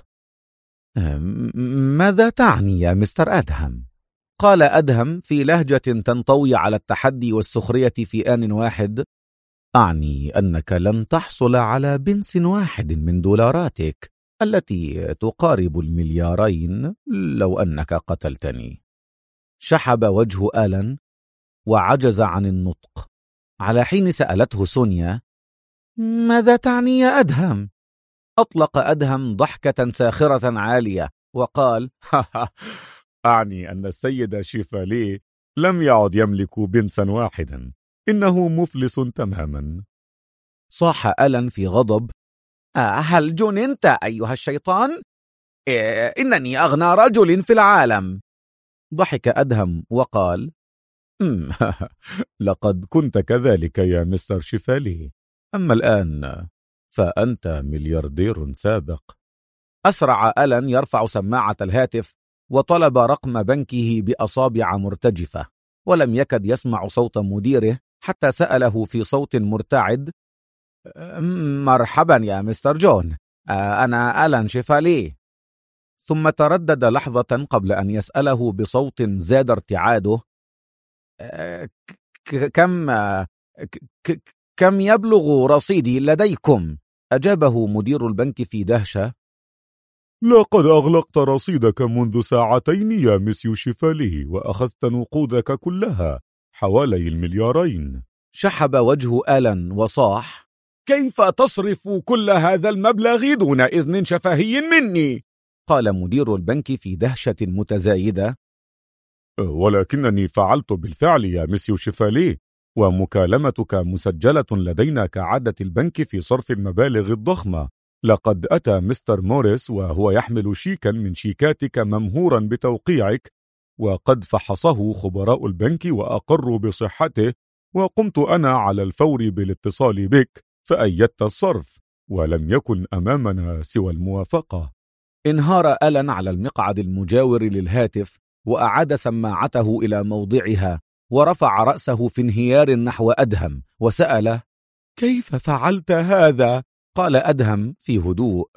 ماذا تعني يا مستر أدهم؟ قال أدهم في لهجة تنطوي على التحدي والسخرية في آن واحد: أعني أنك لن تحصل على بنس واحد من دولاراتك التي تقارب $2,000,000 لو أنك قتلتني. شحب وجه ألان وعجز عن النطق، على حين سألته سونيا: ماذا تعني يا أدهم؟ أطلق أدهم ضحكة ساخرة عالية وقال: أعني أن السيد شيفالي لم يعد يملك بنسا واحدا، إنه مفلس تماما. صاح ألان في غضب: هل جننت أيها الشيطان؟ إنني أغنى رجل في العالم. ضحك أدهم وقال: لقد كنت كذلك يا مستر شيفالي، أما الآن فأنت ملياردير سابق. أسرع ألان يرفع سماعة الهاتف وطلب رقم بنكه بأصابع مرتجفة، ولم يكد يسمع صوت مديره حتى سأله في صوت مرتعد: مرحبا يا مستر جون، أنا ألان شيفالي. ثم تردد لحظة قبل أن يسأله بصوت زاد ارتعاده: كم يبلغ رصيدي لديكم؟ أجابه مدير البنك في دهشة: لقد أغلقت رصيدك منذ ساعتين يا مسيو شيفالي، وأخذت نقودك كلها حوالي $2,000,000. شحب وجه ألان وصاح: كيف تصرف كل هذا المبلغ دون إذن شفهي مني؟ قال مدير البنك في دهشة متزايدة: ولكنني فعلت بالفعل يا مسيو شيفالي، ومكالمتك مسجلة لدينا كعادة البنك في صرف المبالغ الضخمة. لقد أتى مستر موريس وهو يحمل شيكا من شيكاتك ممهورا بتوقيعك، وقد فحصه خبراء البنك وأقروا بصحته، وقمت أنا على الفور بالاتصال بك فأيدت الصرف، ولم يكن أمامنا سوى الموافقة. انهار ألان على المقعد المجاور للهاتف وأعاد سماعته إلى موضعها، ورفع رأسه في انهيار نحو أدهم وسأله: كيف فعلت هذا؟ قال أدهم في هدوء: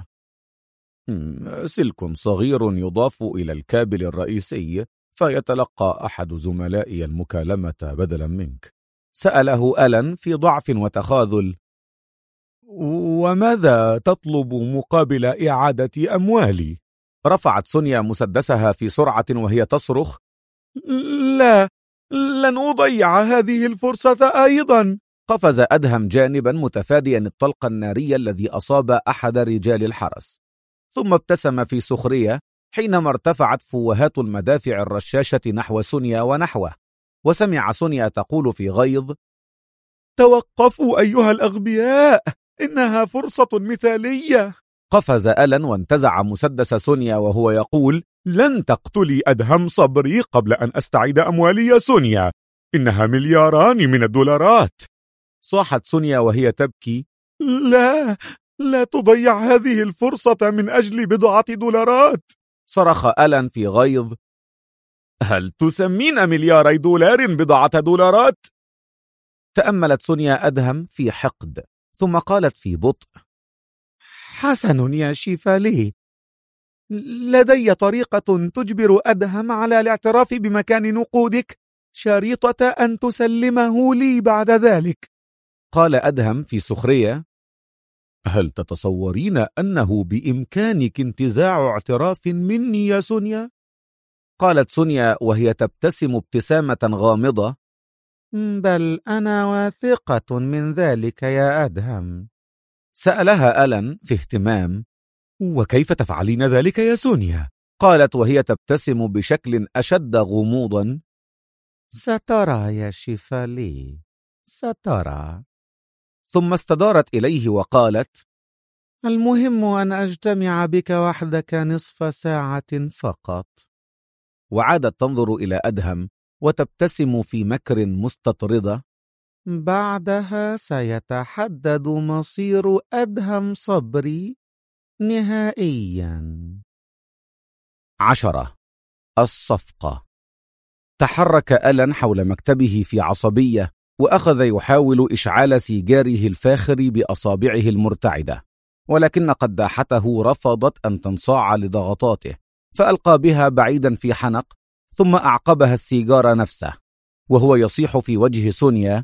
سلك صغير يضاف إلى الكابل الرئيسي فيتلقى أحد زملائي المكالمة بدلا منك. سأله ألان في ضعف وتخاذل: وماذا تطلب مقابل إعادة أموالي؟ رفعت سونيا مسدسها في سرعة وهي تصرخ: لا، لن أضيع هذه الفرصة أيضا. قفز أدهم جانبا متفاديا الطلق الناري الذي أصاب أحد رجال الحرس، ثم ابتسم في سخرية حينما ارتفعت فوهات المدافع الرشاشة نحو سونيا ونحوه، وسمع سونيا تقول في غيظ: توقفوا أيها الأغبياء، إنها فرصة مثالية. قفز ألان وانتزع مسدس سونيا وهو يقول: لن تقتلي أدهم صبري قبل أن أستعيد أموالي يا سونيا، إنها $2,000,000 من الدولارات. صاحت سونيا وهي تبكي: لا تضيع هذه الفرصة من أجل $1,000,000. صرخ ألان في غيظ: هل تسمين $2,000,000 $1,000,000؟ تأملت سونيا أدهم في حقد، ثم قالت في بطء: حسن يا شيفالي، لدي طريقة تجبر أدهم على الاعتراف بمكان نقودك، شريطة أن تسلمه لي بعد ذلك. قال أدهم في سخرية: هل تتصورين أنه بإمكانك انتزاع اعتراف مني يا سونيا؟ قالت سونيا وهي تبتسم ابتسامة غامضة: بل أنا واثقة من ذلك يا أدهم. سألها ألان في اهتمام: وكيف تفعلين ذلك يا سونيا؟ قالت وهي تبتسم بشكل أشد غموضا: سترى يا شيفالي، سترى. ثم استدارت إليه وقالت: المهم أن أجتمع بك وحدك نصف ساعة فقط. وعادت تنظر إلى أدهم وتبتسم في مكر مستطردة: بعدها سيتحدد مصير أدهم صبري نهائيا. 10. الصفقة. تحرك ألان حول مكتبه في عصبية، وأخذ يحاول إشعال سيجاره الفاخر بأصابعه المرتعدة، ولكن قداحته رفضت أن تنصاع لضغطاته، فألقى بها بعيدا في حنق، ثم أعقبها السيجار نفسه وهو يصيح في وجه سونيا: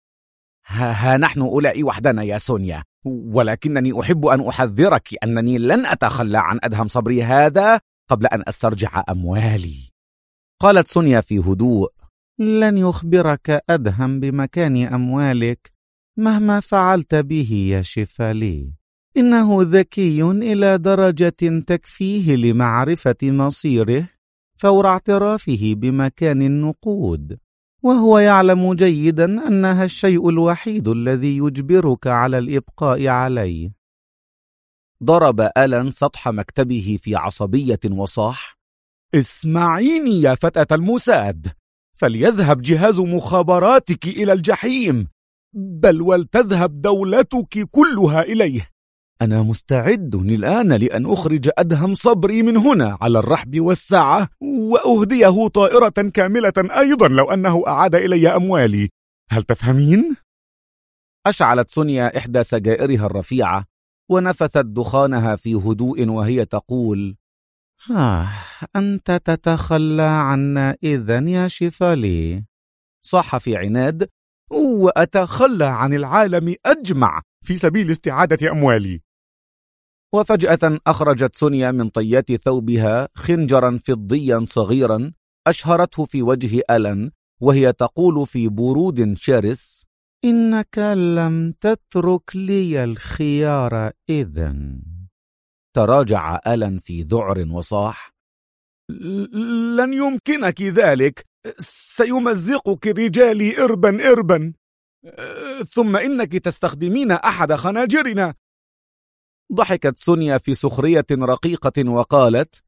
ها نحن أولئك وحدنا يا سونيا، ولكنني أحب أن أحذرك أنني لن أتخلى عن أدهم صبري هذا قبل أن أسترجع أموالي. قالت سونيا في هدوء: لن يخبرك أدهم بمكان أموالك مهما فعلت به يا شيفالي. إنه ذكي إلى درجة تكفيه لمعرفة مصيره فور اعترافه بمكان النقود، وهو يعلم جيدا أنها الشيء الوحيد الذي يجبرك على الإبقاء عليه. ضرب ألان سطح مكتبه في عصبية وصاح: اسمعيني يا فتاة الموساد، فليذهب جهاز مخابراتك إلى الجحيم، بل ولتذهب دولتك كلها إليه. أنا مستعد الآن لأن أخرج أدهم صبري من هنا على الرحب والسعة، وأهديه طائرة كاملة أيضا لو أنه أعاد إلي أموالي. هل تفهمين؟ أشعلت سونيا إحدى سجائرها الرفيعة ونفثت دخانها في هدوء وهي تقول: أنت تتخلى عنا إذن يا شيفالي. صاح في عناد: وأتخلى عن العالم أجمع في سبيل استعادة أموالي. وفجأة أخرجت سونيا من طيات ثوبها خنجرا فضيا صغيرا أشهرته في وجه ألان وهي تقول في برود شرس: إنك لم تترك لي الخيار إذن. تراجع ألان في ذعر وصاح: لن يمكنك ذلك، سيمزقك رجالي إربا إربا، ثم إنك تستخدمين أحد خناجرنا. ضحكت سونيا في سخرية رقيقة وقالت: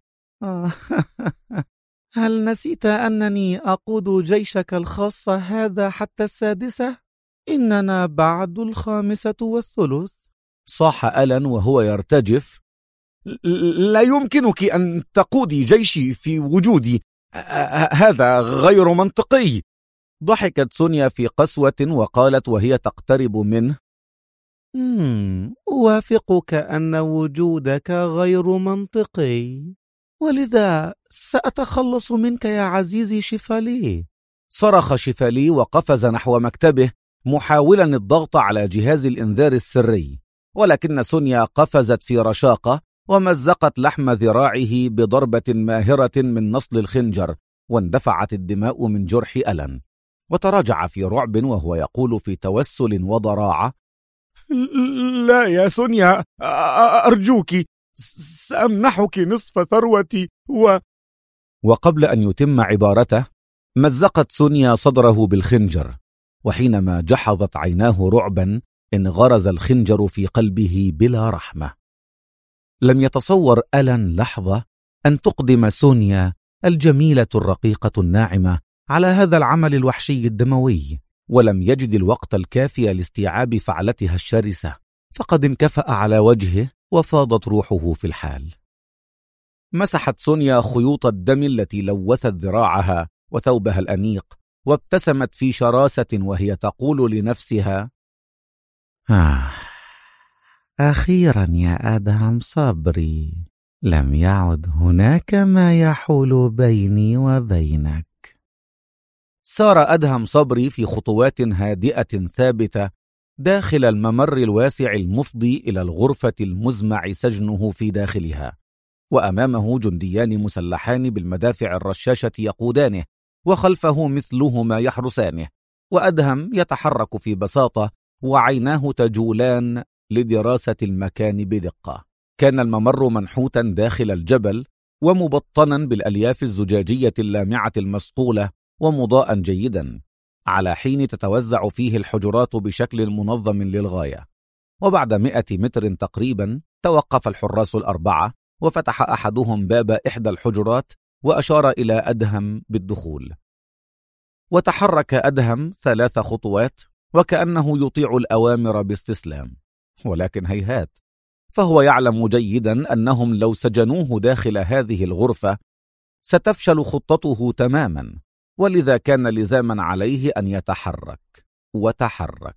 هل نسيت أنني أقود جيشك الخاص هذا حتى 6؟ إننا بعد 5:3. صاح ألان وهو يرتجف: لا يمكنك أن تقودي جيشي في وجودي، هذا غير منطقي. ضحكت سونيا في قسوة وقالت وهي تقترب منه: أوافقك أن وجودك غير منطقي، ولذا سأتخلص منك يا عزيزي شيفالي. صرخ شيفالي وقفز نحو مكتبه محاولا الضغط على جهاز الإنذار السري، ولكن سونيا قفزت في رشاقة ومزقت لحم ذراعه بضربة ماهرة من نصل الخنجر، واندفعت الدماء من جرح ألان، وتراجع في رعب وهو يقول في توسل وضراعة: لا يا سونيا، أرجوك، سأمنحك نصف ثروتي وقبل أن يتم عبارته مزقت سونيا صدره بالخنجر، وحينما جحظت عيناه رعبا انغرز الخنجر في قلبه بلا رحمة. لم يتصور ألان لحظة أن تقدم سونيا الجميلة الرقيقة الناعمة على هذا العمل الوحشي الدموي، ولم يجد الوقت الكافي لاستيعاب فعلتها الشرسة، فقد انكفأ على وجهه وفاضت روحه في الحال. مسحت سونيا خيوط الدم التي لوثت ذراعها وثوبها الأنيق، وابتسمت في شراسة وهي تقول لنفسها: أخيرا يا أدهم صبري، لم يعد هناك ما يحول بيني وبينك. سار أدهم صبري في خطوات هادئة ثابتة داخل الممر الواسع المفضي إلى الغرفة المزمع سجنه في داخلها، وأمامه جنديان مسلحان بالمدافع الرشاشة يقودانه، وخلفه مثلهما يحرسانه، وأدهم يتحرك في بساطة وعيناه تجولان لدراسة المكان بدقة. كان الممر منحوتا داخل الجبل ومبطنا بالألياف الزجاجية اللامعة المصقولة ومضاء جيدا، على حين تتوزع فيه الحجرات بشكل منظم للغاية. وبعد 100 متر تقريبا توقف الحراس الأربعة، وفتح أحدهم باب إحدى الحجرات وأشار إلى أدهم بالدخول. وتحرك أدهم 3 خطوات وكأنه يطيع الأوامر باستسلام، ولكن هيهات، فهو يعلم جيدا أنهم لو سجنوه داخل هذه الغرفة ستفشل خطته تماما، ولذا كان لزاما عليه أن يتحرك. وتحرك،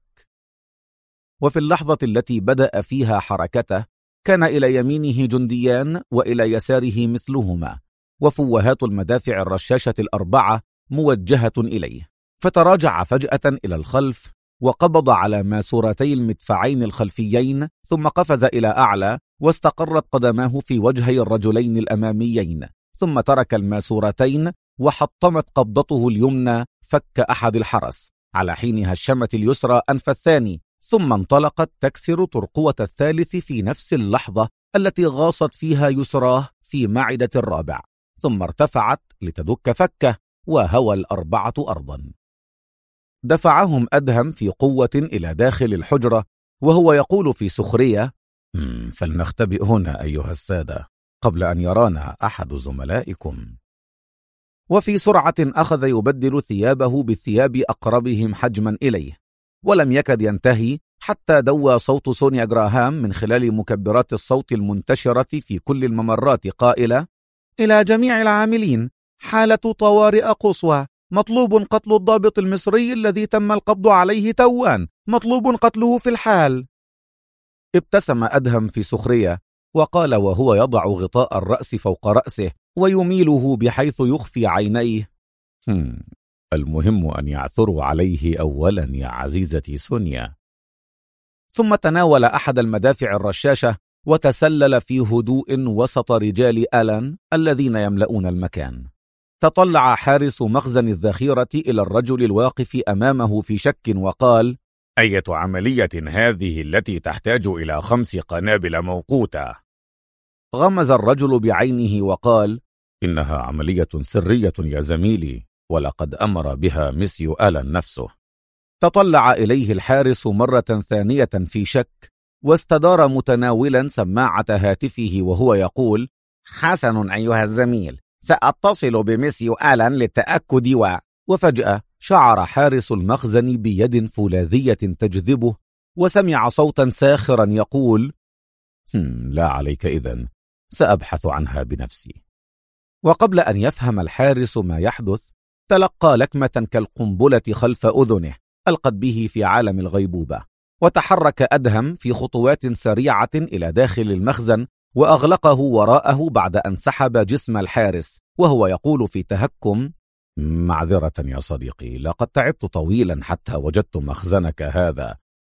وفي اللحظة التي بدأ فيها حركته كان إلى يمينه جنديان وإلى يساره مثلهما، وفوهات المدافع الرشاشة الأربعة موجهة إليه، فتراجع فجأة إلى الخلف وقبض على ماسورتي المدفعين الخلفيين، ثم قفز إلى أعلى واستقرت قدماه في وجهي الرجلين الأماميين، ثم ترك الماسورتين وحطمت قبضته اليمنى فك أحد الحرس، على حين هشمت اليسرى أنف الثاني، ثم انطلقت تكسر ترقوة الثالث في نفس اللحظة التي غاصت فيها يسراه في معدة الرابع، ثم ارتفعت لتدك فكه وهوى الأربعة أرضا. دفعهم أدهم في قوة إلى داخل الحجرة وهو يقول في سخرية: فلنختبئ هنا أيها السادة قبل أن يرانا أحد زملائكم. وفي سرعة أخذ يبدل ثيابه بثياب أقربهم حجما إليه، ولم يكد ينتهي حتى دوى صوت سونيا جراهام من خلال مكبرات الصوت المنتشرة في كل الممرات قائلة: إلى جميع العاملين، حالة طوارئ قصوى، مطلوب قتل الضابط المصري الذي تم القبض عليه توان، مطلوب قتله في الحال. ابتسم أدهم في سخرية وقال وهو يضع غطاء الرأس فوق رأسه ويميله بحيث يخفي عينيه: المهم أن يعثروا عليه أولا يا عزيزتي سونيا. ثم تناول أحد المدافع الرشاشة وتسلل في هدوء وسط رجال ألان الذين يملؤون المكان. تطلع حارس مخزن الذخيرة إلى الرجل الواقف أمامه في شك وقال: أية عملية هذه التي تحتاج إلى 5 قنابل موقوتة؟ غمز الرجل بعينه وقال: إنها عملية سرية يا زميلي، ولقد أمر بها مسيو ألان نفسه. تطلع إليه الحارس مرة ثانية في شك، واستدار متناولا سماعة هاتفه وهو يقول: حسن أيها الزميل، سأتصل بمسيو ألان للتأكد. وفجأة شعر حارس المخزن بيد فولاذية تجذبه، وسمع صوتا ساخرا يقول: لا عليك إذن، سأبحث عنها بنفسي. وقبل أن يفهم الحارس ما يحدث تلقى لكمة كالقنبلة خلف أذنه ألقت به في عالم الغيبوبة، وتحرك أدهم في خطوات سريعة إلى داخل المخزن وأغلقه وراءه بعد أن سحب جسم الحارس وهو يقول في تهكم: معذرة يا صديقي، لقد تعبت طويلا حتى وجدت مخزنك هذا،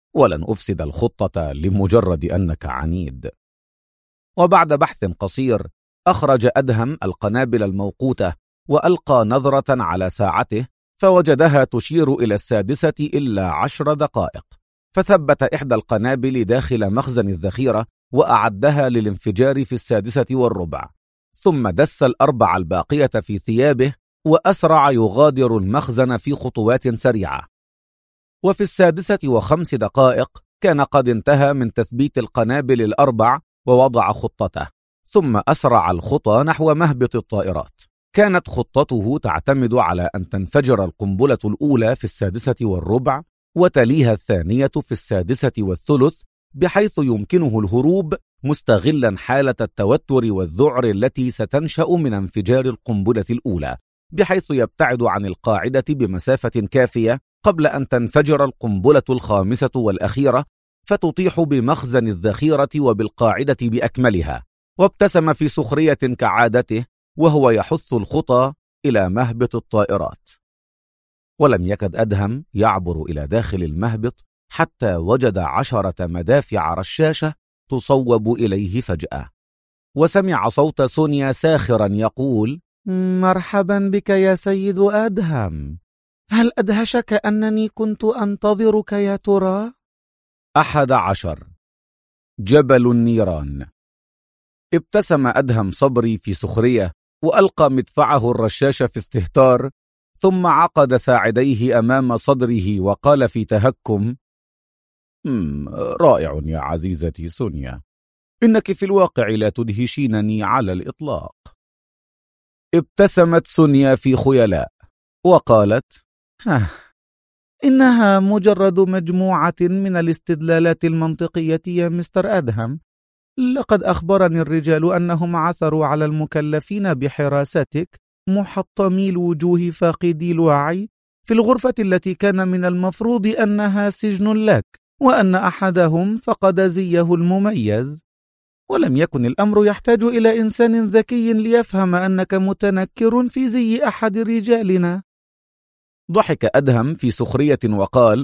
ولن أفسد الخطة لمجرد أنك عنيد. وبعد بحث قصير أخرج أدهم القنابل الموقوتة وألقى نظرة على ساعته فوجدها تشير إلى 6:10 دقائق، فثبت إحدى القنابل داخل مخزن الذخيرة وأعدها للانفجار في 6:15، ثم دس ال4 الباقية في ثيابه وأسرع يغادر المخزن في خطوات سريعة. وفي 6:05 دقائق كان قد انتهى من تثبيت القنابل ال4 ووضع خطته، ثم أسرع الخطى نحو مهبط الطائرات. كانت خطته تعتمد على أن تنفجر القنبلة الأولى في 6:15 وتليها الثانية في 6:30، بحيث يمكنه الهروب مستغلا حالة التوتر والذعر التي ستنشأ من انفجار القنبلة الأولى، بحيث يبتعد عن القاعدة بمسافة كافية قبل أن تنفجر القنبلة الخامسة والأخيرة فتطيح بمخزن الذخيرة وبالقاعدة بأكملها. وابتسم في سخرية كعادته وهو يحث الخطى إلى مهبط الطائرات. ولم يكد أدهم يعبر إلى داخل المهبط حتى وجد 10 مدافع رشاشة تصوب إليه فجأة، وسمع صوت سونيا ساخرا يقول: مرحبا بك يا سيد أدهم، هل أدهشك أنني كنت أنتظرك يا ترى؟ 11 جبل النيران. ابتسم أدهم صبري في سخرية وألقى مدفعه الرشاش في استهتار، ثم عقد ساعديه أمام صدره وقال في تهكم: رائع يا عزيزتي سونيا، إنك في الواقع لا تدهشينني على الإطلاق. ابتسمت سونيا في خيلاء وقالت: إنها مجرد مجموعة من الاستدلالات المنطقية يا مستر أدهم. لقد أخبرني الرجال أنهم عثروا على المكلفين بحراستك محطمي الوجوه فاقدي الوعي في الغرفة التي كان من المفروض أنها سجن لك، وأن أحدهم فقد زيه المميز، ولم يكن الأمر يحتاج إلى إنسان ذكي ليفهم أنك متنكر في زي أحد رجالنا. ضحك أدهم في سخرية وقال: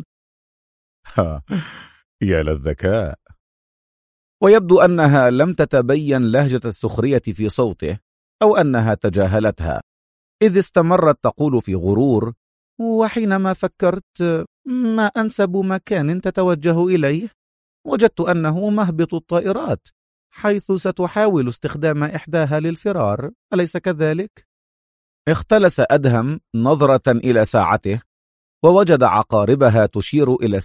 يا للذكاء. ويبدو أنها لم تتبين لهجة السخرية في صوته أو أنها تجاهلتها، إذ استمرت تقول في غرور: وحينما فكرت ما أنسب مكان تتوجه إليه وجدت أنه مهبط الطائرات، حيث ستحاول استخدام إحداها للفرار، أليس كذلك؟ اختلس أدهم نظرة إلى ساعته ووجد عقاربها تشير إلى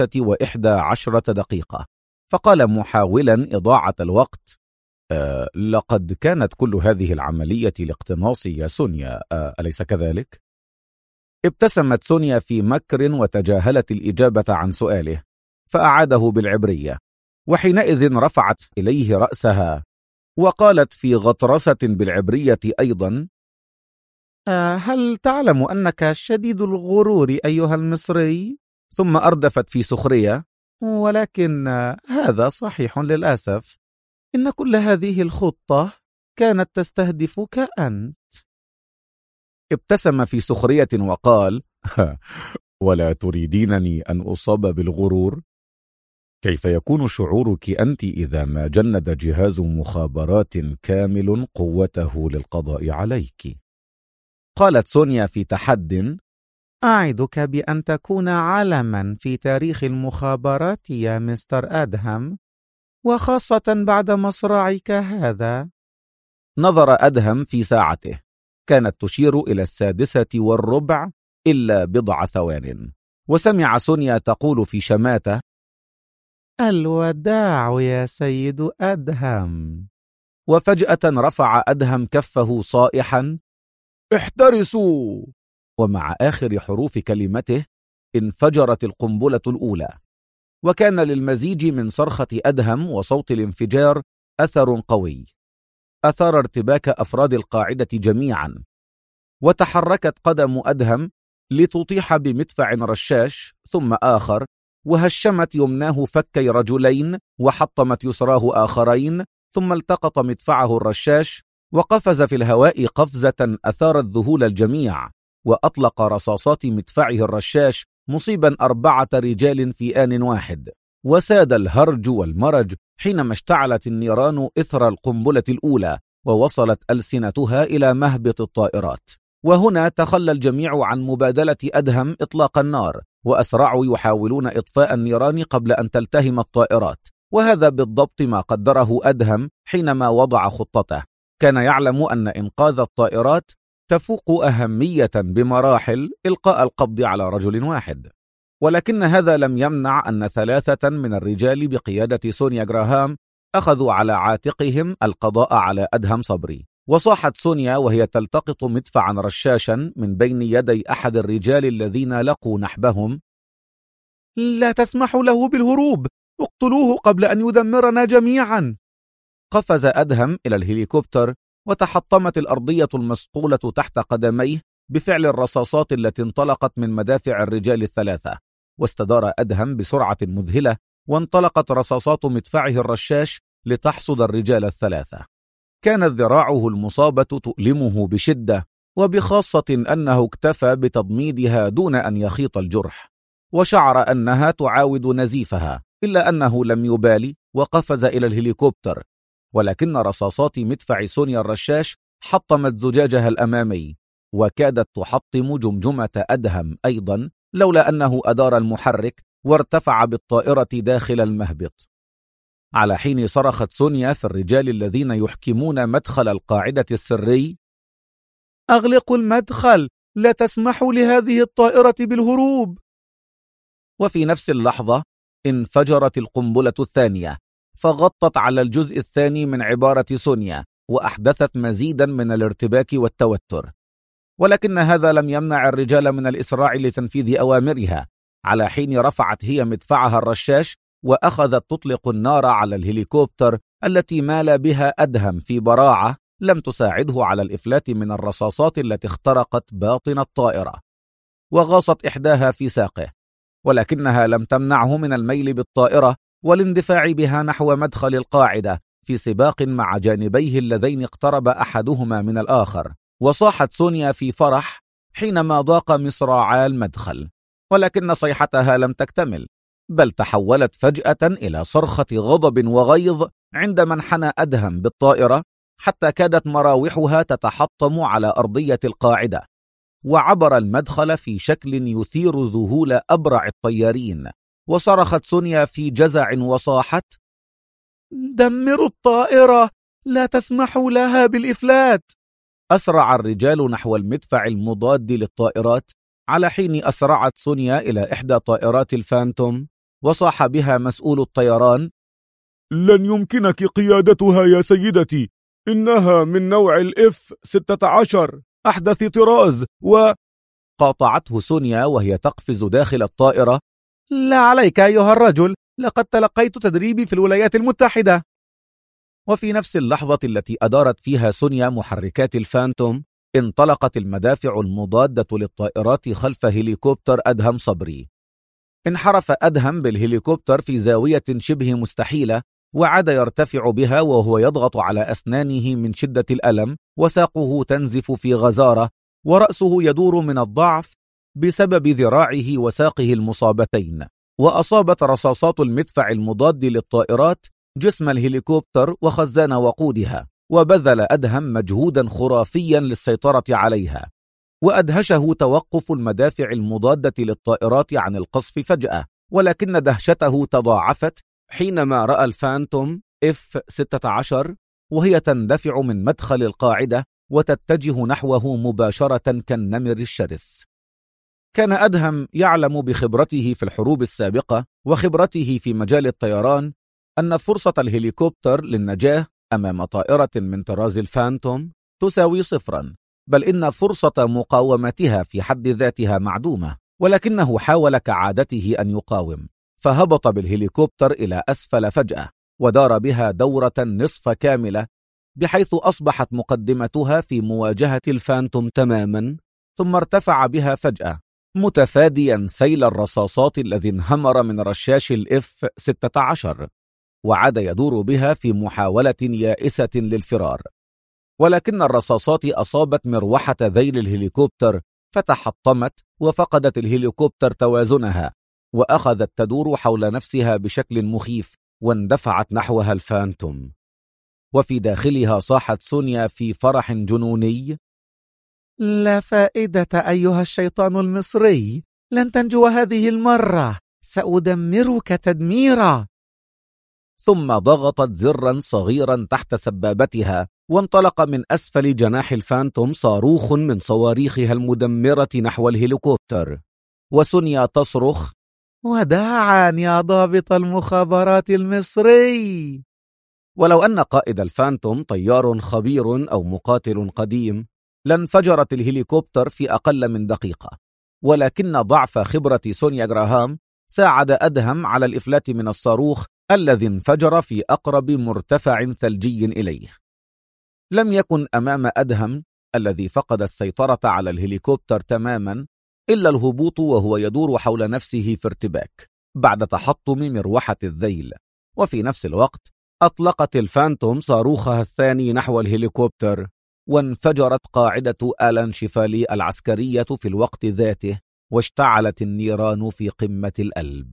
6:11 فقال محاولا إضاعة الوقت: لقد كانت كل هذه العملية لاقتناصي يا سونيا، أليس كذلك؟ ابتسمت سونيا في مكر وتجاهلت الإجابة عن سؤاله، فأعاده بالعبرية، وحينئذ رفعت إليه رأسها وقالت في غطرسة بالعبرية أيضا: هل تعلم أنك شديد الغرور أيها المصري؟ ثم أردفت في سخرية: ولكن هذا صحيح للأسف، إن كل هذه الخطة كانت تستهدفك أنت. ابتسم في سخرية وقال: ولا تريدينني أن أصاب بالغرور؟ كيف يكون شعورك أنت إذا ما جند جهاز مخابرات كامل قوته للقضاء عليك؟ قالت سونيا في تحد: أعدك بأن تكون علما في تاريخ المخابرات يا مستر أدهم، وخاصة بعد مصراعك هذا. نظر أدهم في ساعته، كانت تشير إلى 6:15 إلا بضع ثوان، وسمع سونيا تقول في شماتة: الوداع يا سيد أدهم. وفجأة رفع أدهم كفه صائحا: احترسوا! ومع آخر حروف كلمته انفجرت القنبلة الأولى، وكان للمزيج من صرخة أدهم وصوت الانفجار أثر قوي أثار ارتباك أفراد القاعدة جميعا، وتحركت قدم أدهم لتطيح بمدفع رشاش ثم آخر، وهشمت يمناه فكي رجلين وحطمت يسراه آخرين، ثم التقط مدفعه الرشاش وقفز في الهواء قفزة أثارت ذهول الجميع، وأطلق رصاصات مدفعه الرشاش مصيبا 4 رجال في آن واحد، وساد الهرج والمرج حينما اشتعلت النيران إثر القنبلة الأولى ووصلت ألسنتها إلى مهبط الطائرات. وهنا تخلى الجميع عن مبادلة أدهم إطلاق النار، وأسرعوا يحاولون إطفاء النيران قبل أن تلتهم الطائرات، وهذا بالضبط ما قدره أدهم حينما وضع خطته. كان يعلم أن إنقاذ الطائرات تفوق أهمية بمراحل إلقاء القبض على رجل واحد، ولكن هذا لم يمنع أن 3 من الرجال بقيادة سونيا جراهام أخذوا على عاتقهم القضاء على أدهم صبري. وصاحت سونيا وهي تلتقط مدفعا رشاشا من بين يدي أحد الرجال الذين لقوا نحبهم: لا تسمحوا له بالهروب، اقتلوه قبل أن يدمرنا جميعا. قفز أدهم إلى الهليكوبتر، وتحطمت الأرضية المصقولة تحت قدميه بفعل الرصاصات التي انطلقت من مدافع الرجال ال3. واستدار أدهم بسرعة مذهلة، وانطلقت رصاصات مدفعه الرشاش لتحصد الرجال ال3. كانت ذراعه المصابة تؤلمه بشدة، وبخاصة أنه اكتفى بتضميدها دون أن يخيط الجرح، وشعر أنها تعاود نزيفها، إلا أنه لم يبالي وقفز إلى الهليكوبتر. ولكن رصاصات مدفع سونيا الرشاش حطمت زجاجها الأمامي، وكادت تحطم جمجمة أدهم أيضا، لولا أنه أدار المحرك وارتفع بالطائرة داخل المهبط. على حين صرخت سونيا في الرجال الذين يحكمون مدخل القاعدة السري: أغلقوا المدخل، لا تسمحوا لهذه الطائرة بالهروب. وفي نفس اللحظة انفجرت القنبلة الثانية، فغطت على الجزء الثاني من عبارة سونيا، وأحدثت مزيدا من الارتباك والتوتر. ولكن هذا لم يمنع الرجال من الإسراع لتنفيذ أوامرها. على حين رفعت هي مدفعها الرشاش وأخذت تطلق النار على الهليكوبتر التي مال بها أدهم في براعة، لم تساعده على الإفلات من الرصاصات التي اخترقت باطن الطائرة، وغاصت إحداها في ساقه، ولكنها لم تمنعه من الميل بالطائرة والاندفاع بها نحو مدخل القاعدة في سباق مع جانبيه اللذين اقترب أحدهما من الآخر. وصاحت سونيا في فرح حينما ضاق مصراعا المدخل، ولكن صيحتها لم تكتمل، بل تحولت فجأة إلى صرخة غضب وغيظ عندما انحنى أدهم بالطائرة، حتى كادت مراوحها تتحطم على أرضية القاعدة، وعبر المدخل في شكل يثير ذهول أبرع الطيارين. وصرخت سونيا في جزع وصاحت: دمروا الطائرة، لا تسمحوا لها بالإفلات. أسرع الرجال نحو المدفع المضاد للطائرات، على حين أسرعت سونيا إلى إحدى طائرات الفانتوم، وصاح بها مسؤول الطيران: لن يمكنك قيادتها يا سيدتي، إنها من نوع F-16 أحدث طراز. قاطعته سونيا وهي تقفز داخل الطائرة: لا عليك أيها الرجل، لقد تلقيت تدريبي في الولايات المتحدة. وفي نفس اللحظة التي أدارت فيها سونيا محركات الفانتوم، انطلقت المدافع المضادة للطائرات خلف هليكوبتر أدهم صبري. انحرف أدهم بالهليكوبتر في زاوية شبه مستحيلة، وعاد يرتفع بها وهو يضغط على أسنانه من شدة الألم، وساقه تنزف في غزارة، ورأسه يدور من الضعف بسبب ذراعه وساقه المصابتين. وأصابت رصاصات المدفع المضاد للطائرات جسم الهليكوبتر وخزان وقودها، وبذل أدهم مجهودا خرافيا للسيطرة عليها. وأدهشه توقف المدافع المضادة للطائرات عن القصف فجأة، ولكن دهشته تضاعفت حينما رأى الفانتوم F-16 وهي تندفع من مدخل القاعدة وتتجه نحوه مباشرة كالنمر الشرس. كان أدهم يعلم بخبرته في الحروب السابقة وخبرته في مجال الطيران أن فرصة الهليكوبتر للنجاة أمام طائرة من طراز الفانتوم تساوي 0، بل إن فرصة مقاومتها في حد ذاتها معدومة. ولكنه حاول كعادته أن يقاوم، فهبط بالهليكوبتر إلى أسفل فجأة، ودار بها دورة نصف كاملة، بحيث أصبحت مقدمتها في مواجهة الفانتوم تماما، ثم ارتفع بها فجأة متفاديا سيل الرصاصات الذي انهمر من رشاش F-16، وعاد يدور بها في محاولة يائسة للفرار. ولكن الرصاصات أصابت مروحة ذيل الهليكوبتر فتحطمت وفقدت الهليكوبتر توازنها، وأخذت تدور حول نفسها بشكل مخيف، واندفعت نحوها الفانتوم. وفي داخلها صاحت سونيا في فرح جنوني: لا فائدة أيها الشيطان المصري، لن تنجو هذه المرة، سأدمرك تدميرا. ثم ضغطت زرا صغيرا تحت سبابتها، وانطلق من أسفل جناح الفانتوم صاروخ من صواريخها المدمرة نحو الهليكوبتر، وسونيا تصرخ: وداعا يا ضابط المخابرات المصري. ولو أن قائد الفانتوم طيار خبير أو مقاتل قديم لانفجرت الهليكوبتر في أقل من دقيقة، ولكن ضعف خبرة سونيا جراهام ساعد أدهم على الإفلات من الصاروخ الذي انفجر في أقرب مرتفع ثلجي إليه. لم يكن أمام أدهم الذي فقد السيطرة على الهليكوبتر تماما إلا الهبوط وهو يدور حول نفسه في ارتباك بعد تحطم مروحة الذيل. وفي نفس الوقت أطلقت الفانتوم صاروخها الثاني نحو الهليكوبتر، وانفجرت قاعدة آلان شيفالي العسكرية في الوقت ذاته، واشتعلت النيران في قمة الألب.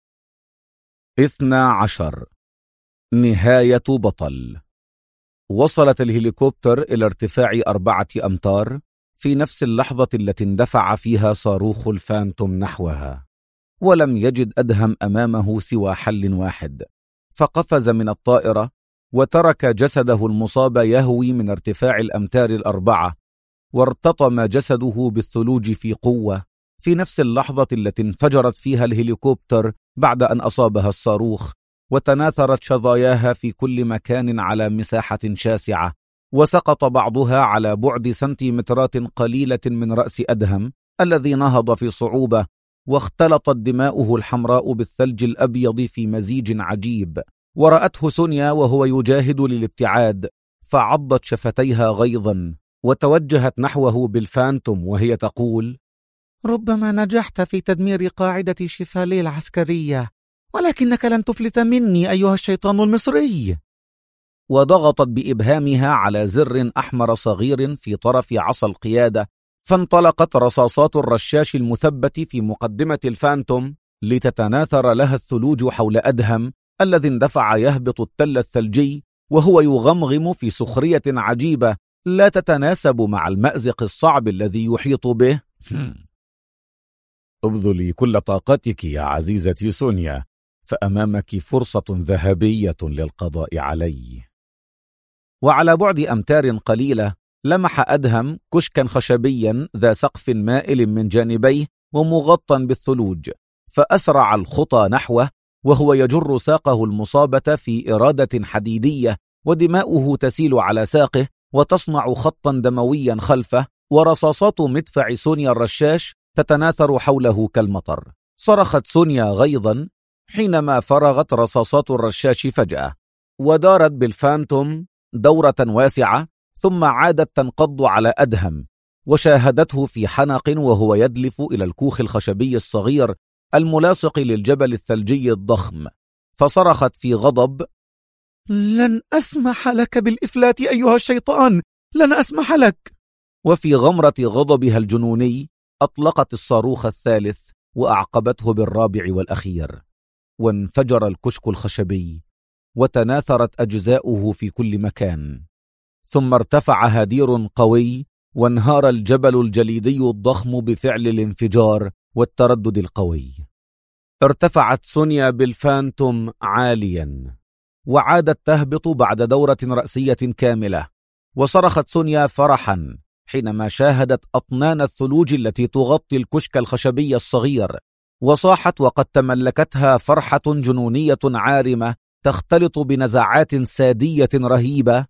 12. نهاية بطل. وصلت الهليكوبتر إلى ارتفاع 4 أمتار في نفس اللحظة التي اندفع فيها صاروخ الفانتوم نحوها، ولم يجد أدهم أمامه سوى حل واحد، فقفز من الطائرة وترك جسده المصاب يهوي من ارتفاع الأمتار 4، وارتطم جسده بالثلوج في قوة في نفس اللحظة التي انفجرت فيها الهليكوبتر بعد أن أصابها الصاروخ، وتناثرت شظاياها في كل مكان على مساحة شاسعة، وسقط بعضها على بعد سنتيمترات قليلة من رأس أدهم الذي نهض في صعوبة، واختلطت دماؤه الحمراء بالثلج الأبيض في مزيج عجيب. ورأته سونيا وهو يجاهد للابتعاد، فعضت شفتيها غيظا، وتوجهت نحوه بالفانتوم وهي تقول: ربما نجحت في تدمير قاعدة شيفالي العسكرية، ولكنك لن تفلت مني أيها الشيطان المصري. وضغطت بإبهامها على زر أحمر صغير في طرف عصا القيادة، فانطلقت رصاصات الرشاش المثبت في مقدمة الفانتوم لتتناثر لها الثلوج حول أدهم الذي اندفع يهبط التل الثلجي وهو يغمغم في سخرية عجيبة لا تتناسب مع المأزق الصعب الذي يحيط به. ابذلي كل طاقتك يا عزيزتي سونيا، فأمامك فرصة ذهبية للقضاء علي. وعلى بعد أمتار قليلة لمح أدهم كشكا خشبيا ذا سقف مائل من جانبيه ومغطى بالثلوج، فأسرع الخطى نحوه وهو يجر ساقه المصابة في إرادة حديدية، ودماؤه تسيل على ساقه وتصنع خطا دمويا خلفه، ورصاصات مدفع سونيا الرشاش تتناثر حوله كالمطر. صرخت سونيا غيظا حينما فرغت رصاصات الرشاش فجأة، ودارت بالفانتوم دورة واسعة، ثم عادت تنقض على أدهم، وشاهدته في حنق وهو يدلف إلى الكوخ الخشبي الصغير الملاصق للجبل الثلجي الضخم، فصرخت في غضب: لن أسمح لك بالإفلات أيها الشيطان، لن أسمح لك. وفي غمرة غضبها الجنوني أطلقت الصاروخ الثالث وأعقبته بالرابع والأخير، وانفجر الكشك الخشبي وتناثرت أجزاؤه في كل مكان، ثم ارتفع هدير قوي وانهار الجبل الجليدي الضخم بفعل الانفجار والتردد القوي. ارتفعت سونيا بالفانتوم عاليا وعادت تهبط بعد دورة رأسية كاملة، وصرخت سونيا فرحا حينما شاهدت أطنان الثلوج التي تغطي الكشك الخشبي الصغير، وصاحت وقد تملكتها فرحة جنونية عارمة تختلط بنزعات سادية رهيبة: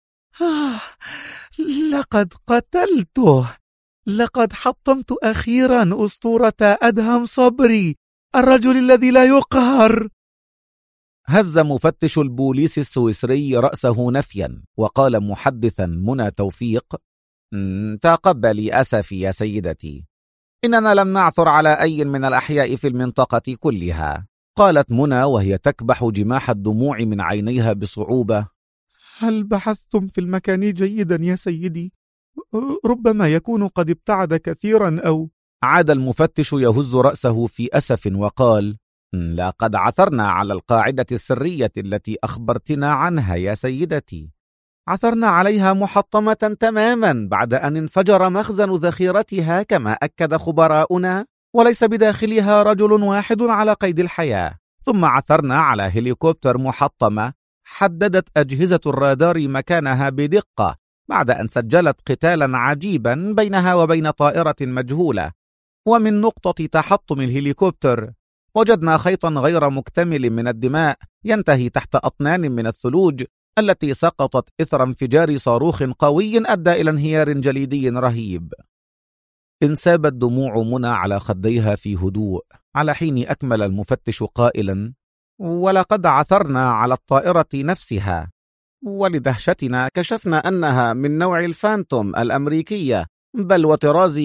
لقد قتلته، لقد حطمت أخيرا أسطورة أدهم صبري، الرجل الذي لا يقهر. هز مفتش البوليس السويسري رأسه نفيا، وقال محدثا منى توفيق: تقبلي أسفي يا سيدتي، إننا لم نعثر على أي من الأحياء في المنطقة كلها. قالت منى وهي تكبح جماح الدموع من عينيها بصعوبة: هل بحثتم في المكان جيدا يا سيدي؟ ربما يكون قد ابتعد كثيرا أو... عاد المفتش يهز رأسه في أسف وقال: لقد عثرنا على القاعدة السرية التي أخبرتنا عنها يا سيدتي. عثرنا عليها محطمة تماما بعد أن انفجر مخزن ذخيرتها كما أكد خبراؤنا، وليس بداخلها رجل واحد على قيد الحياة. ثم عثرنا على هليكوبتر محطمة حددت أجهزة الرادار مكانها بدقة بعد أن سجلت قتالا عجيبا بينها وبين طائرة مجهولة. ومن نقطة تحطم الهليكوبتر وجدنا خيطا غير مكتمل من الدماء ينتهي تحت أطنان من الثلوج التي سقطت إثر انفجار صاروخ قوي أدى إلى انهيار جليدي رهيب. انسابت دموع منى على خديها في هدوء على حين أكمل المفتش قائلا: ولقد عثرنا على الطائرة نفسها، ولدهشتنا كشفنا أنها من نوع الفانتوم الأمريكية، بل وطراز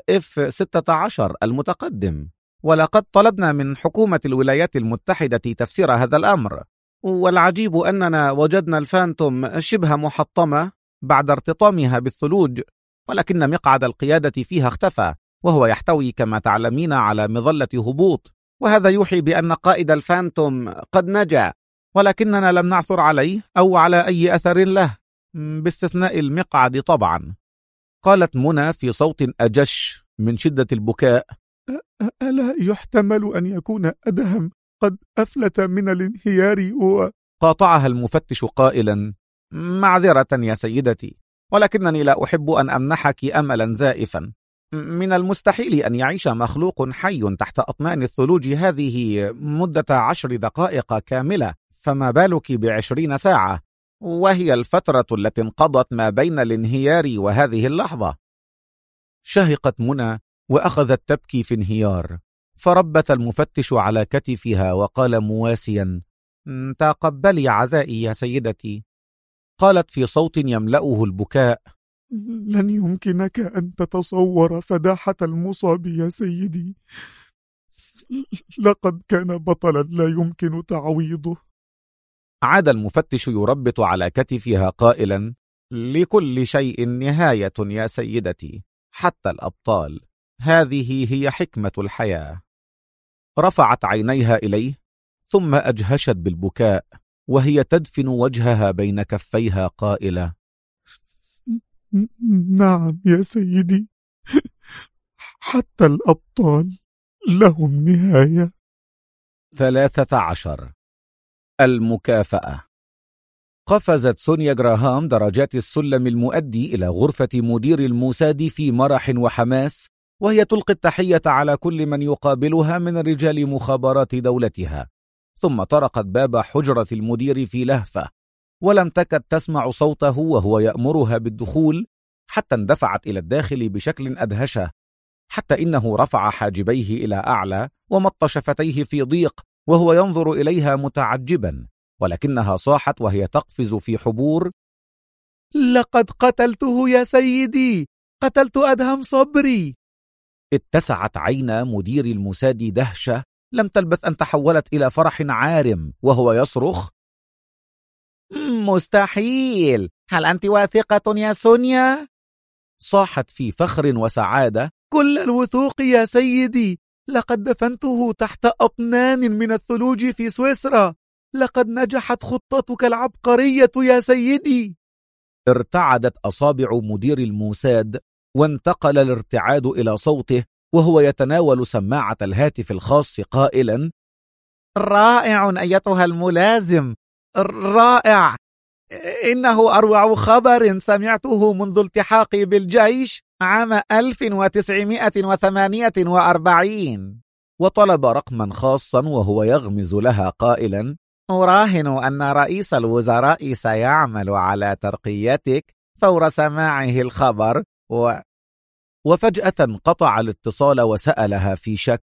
F-16 المتقدم. ولقد طلبنا من حكومة الولايات المتحدة تفسير هذا الأمر، والعجيب أننا وجدنا الفانتوم شبه محطمة بعد ارتطامها بالثلوج، ولكن مقعد القيادة فيها اختفى، وهو يحتوي كما تعلمين على مظلة هبوط، وهذا يوحي بأن قائد الفانتوم قد نجا، ولكننا لم نعثر عليه أو على أي أثر له باستثناء المقعد طبعا. قالت منى في صوت أجش من شدة البكاء: ألا يحتمل أن يكون أدهم قد أفلت من الانهيار قاطعها المفتش قائلا: معذرة يا سيدتي، ولكنني لا أحب أن أمنحك أملا زائفا. من المستحيل أن يعيش مخلوق حي تحت أطنان الثلوج هذه مدة 10 دقائق كاملة، فما بالك ب20 ساعة، وهي الفترة التي انقضت ما بين الانهيار وهذه اللحظة. شهقت منى وأخذت تبكي في انهيار، فربت المفتش على كتفها وقال مواسيا: تقبلي عزائي يا سيدتي. قالت في صوت يملأه البكاء: لن يمكنك أن تتصور فداحة المصاب يا سيدي، لقد كان بطلا لا يمكن تعويضه. عاد المفتش يربط على كتفها قائلا: لكل شيء نهاية يا سيدتي، حتى الأبطال، هذه هي حكمة الحياة. رفعت عينيها إليه ثم أجهشت بالبكاء وهي تدفن وجهها بين كفيها قائلة: نعم يا سيدي، حتى الأبطال لهم نهاية. 13. المكافأة. قفزت سونيا جراهام درجات السلم المؤدي إلى غرفة مدير الموساد في مرح وحماس، وهي تلقي التحية على كل من يقابلها من رجال مخابرات دولتها، ثم طرقت باب حجرة المدير في لهفة، ولم تكد تسمع صوته وهو يأمرها بالدخول، حتى اندفعت إلى الداخل بشكل أدهشه، حتى إنه رفع حاجبيه إلى أعلى ومط شفتيه في ضيق وهو ينظر إليها متعجبا، ولكنها صاحت وهي تقفز في حبور: لقد قتلته يا سيدي، قتلت أدهم صبري. اتسعت عينا مدير الموساد دهشة لم تلبث أن تحولت إلى فرح عارم وهو يصرخ: مستحيل، هل أنت واثقة يا سونيا؟ صاحت في فخر وسعادة: كل الوثوق يا سيدي، لقد دفنته تحت أطنان من الثلوج في سويسرا، لقد نجحت خطتك العبقرية يا سيدي. ارتعدت أصابع مدير الموساد وانتقل الارتعاد إلى صوته وهو يتناول سماعة الهاتف الخاص قائلا: رائع أيتها الملازم، رائع، إنه أروع خبر سمعته منذ التحاقي بالجيش عام 1948. وطلب رقما خاصا وهو يغمز لها قائلا: أراهن أن رئيس الوزراء سيعمل على ترقيتك فور سماعه الخبر. وفجأة قطع الاتصال وسألها في شك: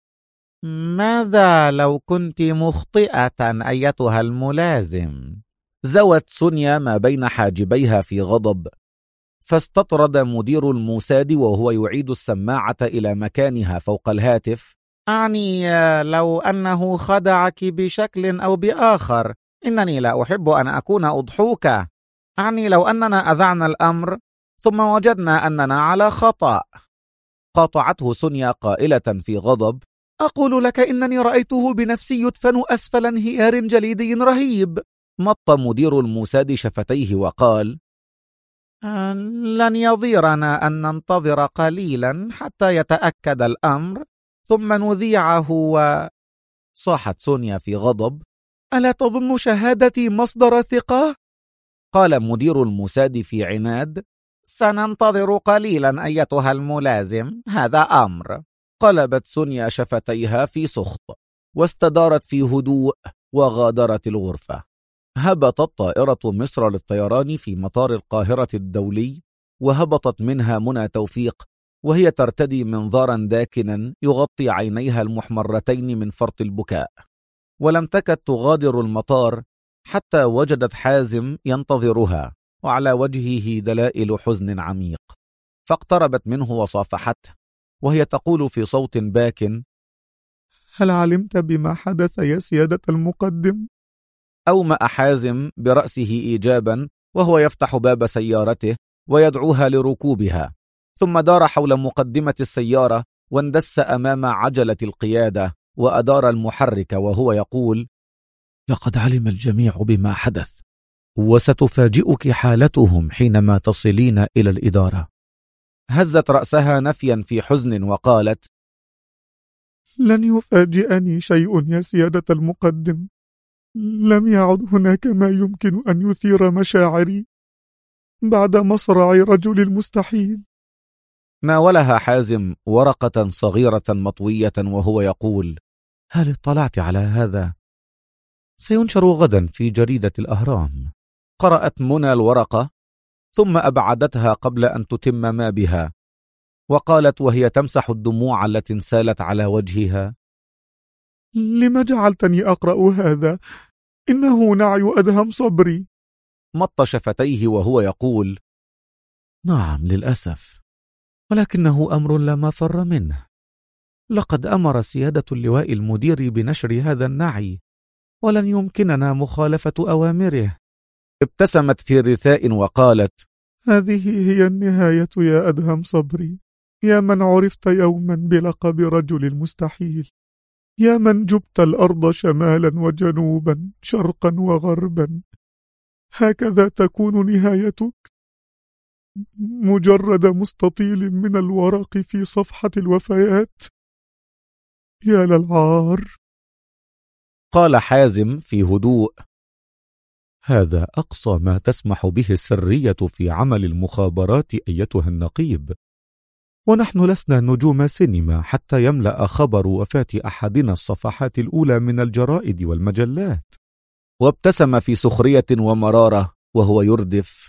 ماذا لو كنت مخطئة أيتها الملازم؟ زوت سونيا ما بين حاجبيها في غضب، فاستطرد مدير الموساد وهو يعيد السماعة إلى مكانها فوق الهاتف: أعني لو أنه خدعك بشكل أو بآخر، إنني لا أحب أن أكون أضحوكا. أعني لو أننا أذعنا الأمر ثم وجدنا أننا على خطأ. قاطعته سونيا قائلة في غضب: أقول لك إنني رأيته بنفسي يدفن أسفل انهيار جليدي رهيب. مط مدير الموساد شفتيه وقال: لن يضيرنا أن ننتظر قليلا حتى يتأكد الأمر ثم نذيعه. صاحت سونيا في غضب: ألا تظن شهادتي مصدر ثقة؟ قال مدير الموساد في عناد: سننتظر قليلا أيتها الملازم، هذا أمر. قلبت سونيا شفتيها في سخط واستدارت في هدوء وغادرت الغرفة. هبطت طائرة مصر للطيران في مطار القاهرة الدولي، وهبطت منها منى توفيق وهي ترتدي منظارا داكنا يغطي عينيها المحمرتين من فرط البكاء، ولم تكد تغادر المطار حتى وجدت حازم ينتظرها وعلى وجهه دلائل حزن عميق، فاقتربت منه وصافحته وهي تقول في صوت باك: هل علمت بما حدث يا سيادة المقدم؟ أومأ حازم برأسه إيجابا وهو يفتح باب سيارته ويدعوها لركوبها، ثم دار حول مقدمة السيارة واندس أمام عجلة القيادة وأدار المحرك وهو يقول: لقد علم الجميع بما حدث، وستفاجئك حالتهم حينما تصلين إلى الإدارة. هزت رأسها نفيا في حزن وقالت: لن يفاجئني شيء يا سيادة المقدم، لم يعد هناك ما يمكن أن يثير مشاعري بعد مصرع رجل المستحيل. ناولها حازم ورقة صغيرة مطوية وهو يقول: هل اطلعت على هذا؟ سينشر غدا في جريدة الأهرام. قرأت منى الورقة ثم أبعدتها قبل أن تتم ما بها، وقالت وهي تمسح الدموع التي انسالت على وجهها: لما جعلتني أقرأ هذا؟ إنه نعي أدهم صبري. مط شفتيه وهو يقول: نعم للأسف، ولكنه أمر لا مفر منه. لقد أمر سيادة اللواء المدير بنشر هذا النعي، ولن يمكننا مخالفة أوامره. ابتسمت في رثاء وقالت: هذه هي النهاية يا أدهم صبري، يا من عرفت يوما بلقب رجل المستحيل، يا من جبت الأرض شمالا وجنوبا شرقا وغربا. هكذا تكون نهايتك، مجرد مستطيل من الورق في صفحة الوفيات. يا للعار. قال حازم في هدوء: هذا أقصى ما تسمح به السرية في عمل المخابرات أيتها النقيب، ونحن لسنا نجوم سينما حتى يملأ خبر وفاة أحدنا الصفحات الأولى من الجرائد والمجلات. وابتسم في سخرية ومرارة وهو يردف: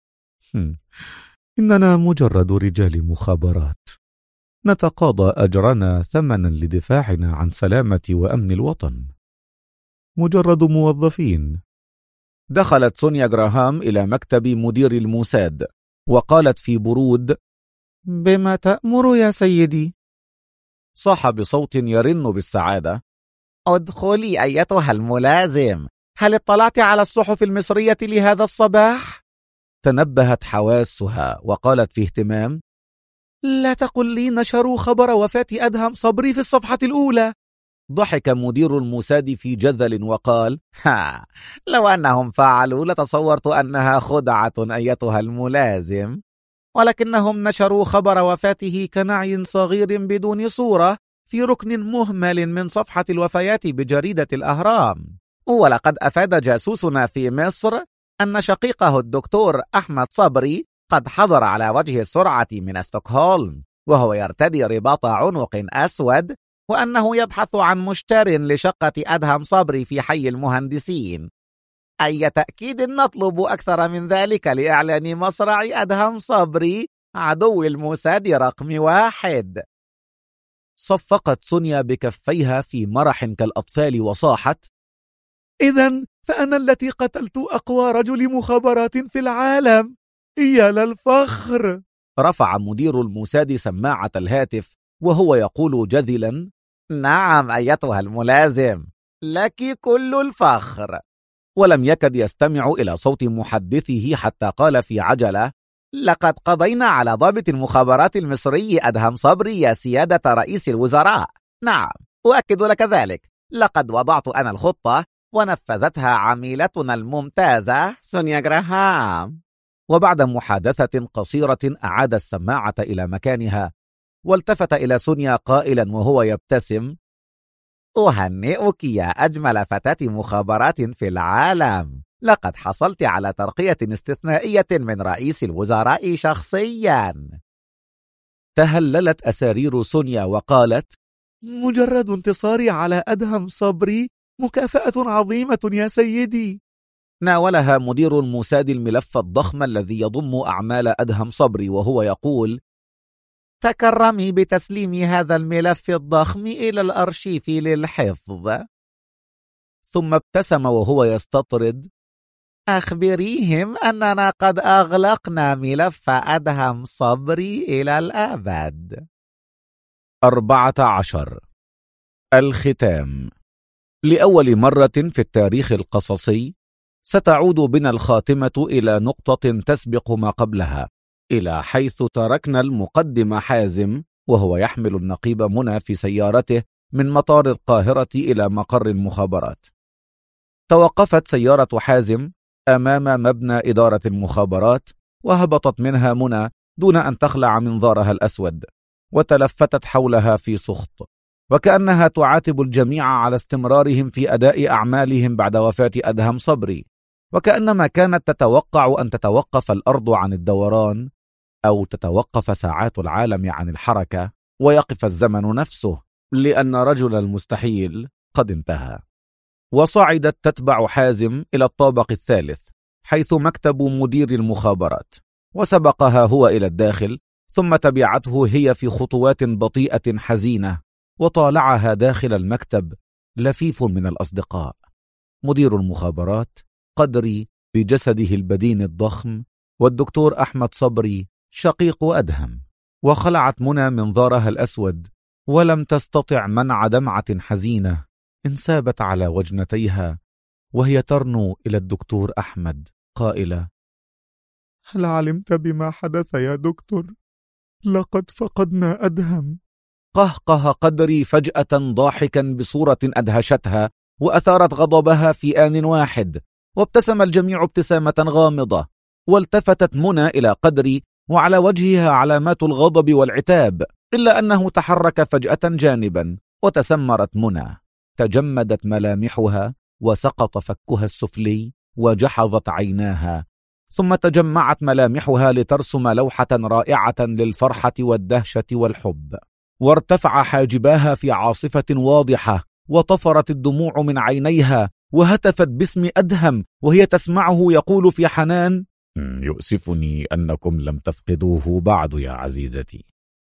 إننا مجرد رجال مخابرات، نتقاضى أجرنا ثمنا لدفاعنا عن سلامة وأمن الوطن، مجرد موظفين. دخلت سونيا جراهام إلى مكتب مدير الموساد وقالت في برود: بما تأمر يا سيدي؟ صاح بصوت يرن بالسعادة: ادخلي أيتها الملازم، هل اطلعت على الصحف المصرية لهذا الصباح؟ تنبهت حواسها وقالت في اهتمام: لا تقل لي نشروا خبر وفاة أدهم صبري في الصفحة الأولى. ضحك مدير الموساد في جذل وقال: لو أنهم فعلوا لتصورت أنها خدعة أيتها الملازم، ولكنهم نشروا خبر وفاته كنعي صغير بدون صورة في ركن مهمل من صفحة الوفيات بجريدة الأهرام. ولقد أفاد جاسوسنا في مصر أن شقيقه الدكتور أحمد صبري قد حضر على وجه السرعة من ستوكهولم وهو يرتدي رباط عنق أسود، وأنه يبحث عن مشتر لشقة أدهم صبري في حي المهندسين. أي تأكيد نطلب أكثر من ذلك لإعلان مصرع أدهم صبري عدو الموساد رقم 1. صفقت سونيا بكفيها في مرح كالأطفال وصاحت: إذن فأنا التي قتلت أقوى رجل مخابرات في العالم، يا للفخر. رفع مدير الموساد سماعة الهاتف وهو يقول جذلا: نعم أيتها الملازم، لك كل الفخر. ولم يكد يستمع إلى صوت محدثه حتى قال في عجلة: لقد قضينا على ضابط المخابرات المصري أدهم صبري يا سيادة رئيس الوزراء. نعم، أؤكد لك ذلك. لقد وضعت أنا الخطة ونفذتها عميلتنا الممتازة سونيا جراهام. وبعد محادثة قصيرة أعاد السماعة إلى مكانها، والتفت إلى سونيا قائلا وهو يبتسم: أهنئك يا أجمل فتاة مخابرات في العالم. لقد حصلت على ترقية استثنائية من رئيس الوزراء شخصيا. تهللت أسارير سونيا وقالت: مجرد انتصاري على أدهم صبري مكافأة عظيمة يا سيدي. ناولها مدير الموساد الملف الضخم الذي يضم أعمال أدهم صبري وهو يقول: تكرمي بتسليم هذا الملف الضخم إلى الأرشيف للحفظ. ثم ابتسم وهو يستطرد: أخبريهم أننا قد أغلقنا ملف أدهم صبري إلى الأبد. 14. الختام. لأول مرة في التاريخ القصصي ستعود بنا الخاتمة إلى نقطة تسبق ما قبلها، إلى حيث تركنا المقدم حازم وهو يحمل النقيب منى في سيارته من مطار القاهرة إلى مقر المخابرات. توقفت سيارة حازم أمام مبنى إدارة المخابرات، وهبطت منها منى دون أن تخلع منظارها الأسود، وتلفتت حولها في سخط، وكأنها تعاتب الجميع على استمرارهم في أداء أعمالهم بعد وفاة أدهم صبري، وكأنما كانت تتوقع أن تتوقف الأرض عن الدوران، أو تتوقف ساعات العالم عن الحركة، ويقف الزمن نفسه، لأن رجل المستحيل قد انتهى. وصعدت تتبع حازم إلى الطابق الثالث حيث مكتب مدير المخابرات، وسبقها هو إلى الداخل، ثم تبعته هي في خطوات بطيئة حزينة، وطالعها داخل المكتب لفيف من الأصدقاء: مدير المخابرات قدري بجسده البدين الضخم، والدكتور أحمد صبري شقيق أدهم. وخلعت منى منظارها الأسود، ولم تستطع منع دمعة حزينة انسابت على وجنتيها وهي ترنو إلى الدكتور أحمد قائلة: هل علمت بما حدث يا دكتور؟ لقد فقدنا أدهم. قهقه قدري فجأة ضاحكا بصورة أدهشتها وأثارت غضبها في آن واحد، وابتسم الجميع ابتسامة غامضة. والتفتت منى إلى قدري وعلى وجهها علامات الغضب والعتاب، إلا أنه تحرك فجأة جانبا، وتسمرت منى، تجمدت ملامحها، وسقط فكها السفلي، وجحظت عيناها، ثم تجمعت ملامحها لترسم لوحة رائعة للفرحة والدهشة والحب، وارتفع حاجباها في عاصفة واضحة، وطفرت الدموع من عينيها، وهتفت باسم أدهم وهي تسمعه يقول في حنان: يؤسفني أنكم لم تفقدوه بعد يا عزيزتي.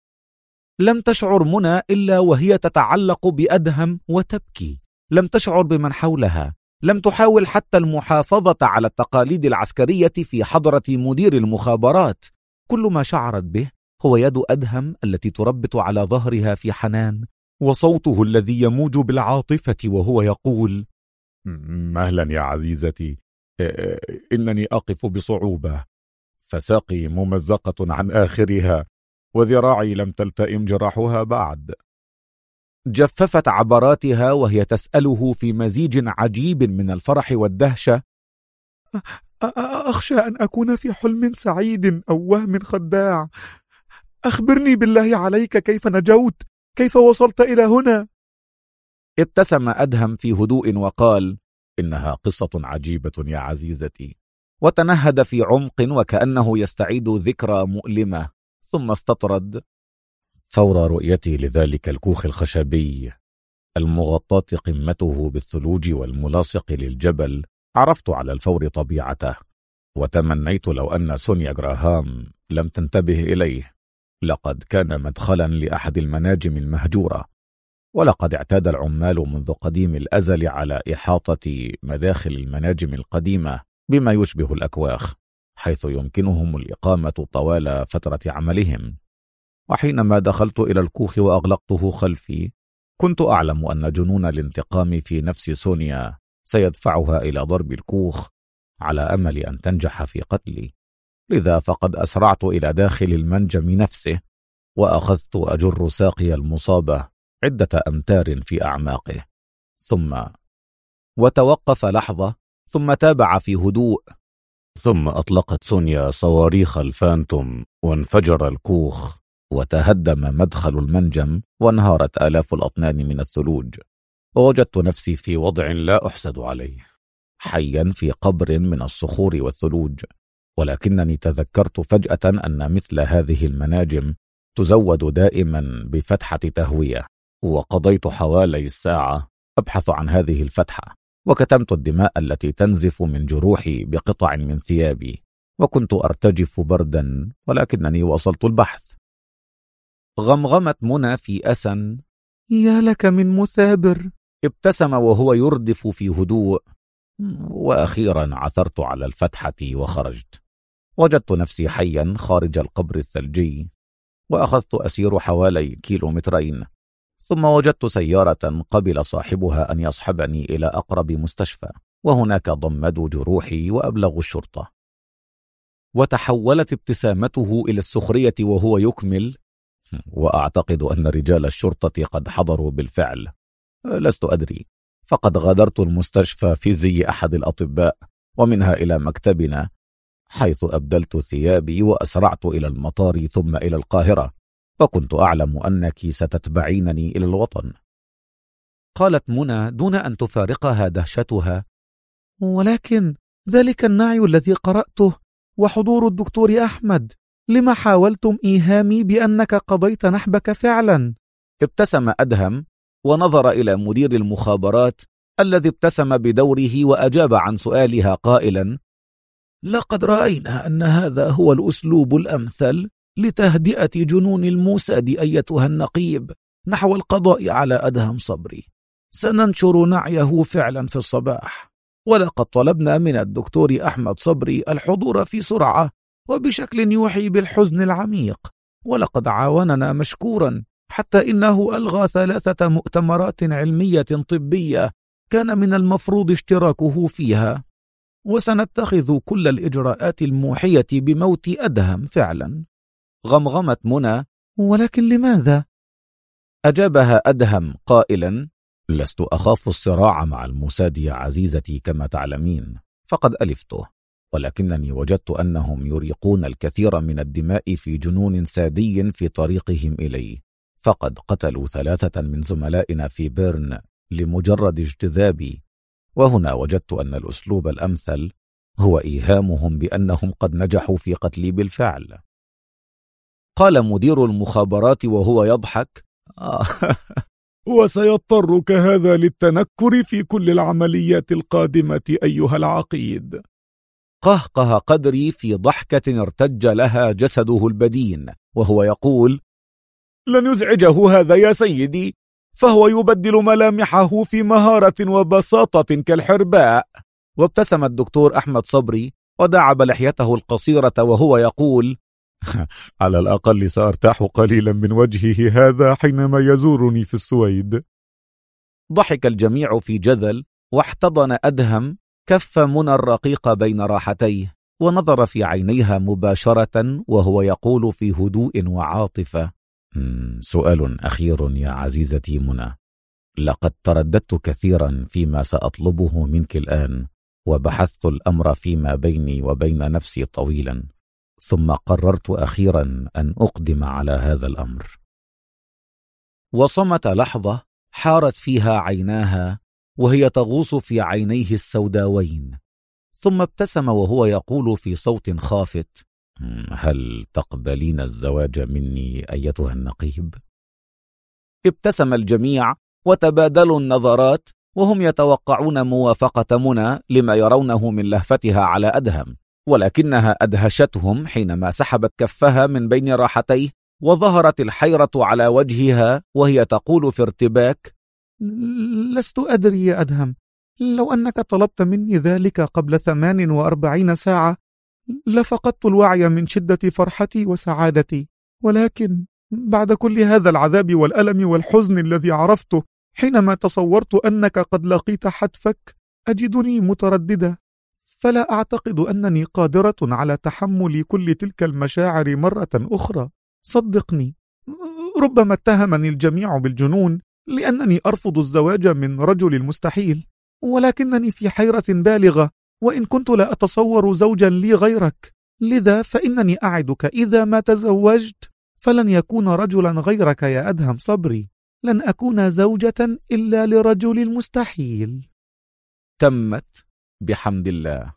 لم تشعر منى إلا وهي تتعلق بأدهم وتبكي، لم تشعر بمن حولها، لم تحاول حتى المحافظة على التقاليد العسكرية في حضرة مدير المخابرات. كل ما شعرت به هو يد أدهم التي تربط على ظهرها في حنان، وصوته الذي يموج بالعاطفة وهو يقول: مهلا يا عزيزتي، إنني أقف بصعوبة، فساقي ممزقة عن آخرها، وذراعي لم تلتئم جراحها بعد. جففت عبراتها وهي تسأله في مزيج عجيب من الفرح والدهشة: أخشى أن أكون في حلم سعيد أو وهم خداع. أخبرني بالله عليك، كيف نجوت؟ كيف وصلت إلى هنا؟ ابتسم أدهم في هدوء وقال: إنها قصة عجيبة يا عزيزتي. وتنهد في عمق وكأنه يستعيد ذكرى مؤلمة، ثم استطرد: ثور رؤيتي لذلك الكوخ الخشبي المغطاة قمته بالثلوج والملاصق للجبل، عرفت على الفور طبيعته، وتمنيت لو أن سونيا جراهام لم تنتبه إليه. لقد كان مدخلا لأحد المناجم المهجورة، ولقد اعتاد العمال منذ قديم الأزل على إحاطة مداخل المناجم القديمة بما يشبه الأكواخ، حيث يمكنهم الإقامة طوال فترة عملهم. وحينما دخلت إلى الكوخ وأغلقته خلفي، كنت أعلم أن جنون الانتقام في نفس سونيا سيدفعها إلى ضرب الكوخ على أمل أن تنجح في قتلي. لذا فقد أسرعت إلى داخل المنجم نفسه، وأخذت أجر ساقي المصابة عدة أمتار في أعماقه، وتوقف لحظة، ثم تابع في هدوء: ثم أطلقت سونيا صواريخ الفانتوم وانفجر الكوخ، وتهدم مدخل المنجم، وانهارت آلاف الأطنان من الثلوج، ووجدت نفسي في وضع لا أحسد عليه، حيا في قبر من الصخور والثلوج. ولكنني تذكرت فجأة أن مثل هذه المناجم تزود دائما بفتحة تهوية، وقضيت حوالي الساعة أبحث عن هذه الفتحة، وكتمت الدماء التي تنزف من جروحي بقطع من ثيابي، وكنت أرتجف بردا، ولكنني واصلت البحث. غمغمت منى في أسى: يا لك من مثابر. ابتسم وهو يردف في هدوء: وأخيرا عثرت على الفتحة وخرجت. وجدت نفسي حيا خارج القبر الثلجي، وأخذت أسير حوالي 2 كيلومترين، ثم وجدت سيارة قبل صاحبها أن يصحبني إلى أقرب مستشفى، وهناك ضمدوا جروحي وأبلغوا الشرطة. وتحولت ابتسامته إلى السخرية وهو يكمل: وأعتقد أن رجال الشرطة قد حضروا بالفعل. لست أدري، فقد غادرت المستشفى في زي أحد الأطباء، ومنها إلى مكتبنا، حيث أبدلت ثيابي وأسرعت إلى المطار ثم إلى القاهرة، وكنت أعلم أنك ستتبعينني إلى الوطن. قالت منى دون أن تفارقها دهشتها: ولكن ذلك النعي الذي قرأته وحضور الدكتور أحمد، لما حاولتم إيهامي بأنك قضيت نحبك فعلا؟ ابتسم أدهم ونظر إلى مدير المخابرات الذي ابتسم بدوره وأجاب عن سؤالها قائلا: لقد رأينا أن هذا هو الأسلوب الأمثل لتهدئة جنون الموساد أيتها النقيب نحو القضاء على أدهم صبري. سننشر نعيه فعلا في الصباح، ولقد طلبنا من الدكتور أحمد صبري الحضور في سرعة وبشكل يوحي بالحزن العميق، ولقد عاوننا مشكورا، حتى إنه ألغى 3 مؤتمرات علمية طبية كان من المفروض اشتراكه فيها، وسنتخذ كل الإجراءات الموحية بموت أدهم فعلا. غمغمت منى: ولكن لماذا؟ أجابها أدهم قائلا: لست أخاف الصراع مع الموساد يا عزيزتي كما تعلمين، فقد ألفته، ولكنني وجدت أنهم يريقون الكثير من الدماء في جنون سادي في طريقهم إلي، فقد قتلوا 3 من زملائنا في بيرن لمجرد اجتذابي، وهنا وجدت أن الأسلوب الأمثل هو إيهامهم بأنهم قد نجحوا في قتلي بالفعل. قال مدير المخابرات وهو يضحك: وسيضطرك هذا للتنكر في كل العمليات القادمة أيها العقيد. قهقه قدري في ضحكة ارتج لها جسده البدين وهو يقول: لن يزعجه هذا يا سيدي، فهو يبدل ملامحه في مهارة وبساطة كالحرباء. وابتسم الدكتور أحمد صبري ودعب لحيته القصيرة وهو يقول: على الأقل سأرتاح قليلا من وجهه هذا حينما يزورني في السويد. ضحك الجميع في جذل، واحتضن أدهم كف منى الرقيق بين راحتيه، ونظر في عينيها مباشرة وهو يقول في هدوء وعاطفة: سؤال أخير يا عزيزتي منى. لقد ترددت كثيرا فيما سأطلبه منك الآن، وبحثت الأمر فيما بيني وبين نفسي طويلا، ثم قررت أخيرا أن أقدم على هذا الأمر. وصمت لحظة حارت فيها عيناها وهي تغوص في عينيه السوداوين، ثم ابتسم وهو يقول في صوت خافت: هل تقبلين الزواج مني أيتها النقيب؟ ابتسم الجميع وتبادلوا النظرات وهم يتوقعون موافقة منى لما يرونه من لهفتها على أدهم، ولكنها أدهشتهم حينما سحبت كفها من بين راحتيه وظهرت الحيرة على وجهها وهي تقول في ارتباك: لست أدري يا أدهم، لو أنك طلبت مني ذلك قبل 48 ساعة لفقدت الوعي من شدة فرحتي وسعادتي، ولكن بعد كل هذا العذاب والألم والحزن الذي عرفته حينما تصورت أنك قد لقيت حتفك، أجدني مترددة. فلا أعتقد أنني قادرة على تحمل كل تلك المشاعر مرة أخرى. صدقني، ربما اتهمني الجميع بالجنون لأنني أرفض الزواج من رجل المستحيل، ولكنني في حيرة بالغة، وإن كنت لا أتصور زوجا لي غيرك. لذا فإنني أعدك إذا ما تزوجت فلن يكون رجلا غيرك يا أدهم صبري. لن أكون زوجة إلا لرجل المستحيل. تمت بحمد الله.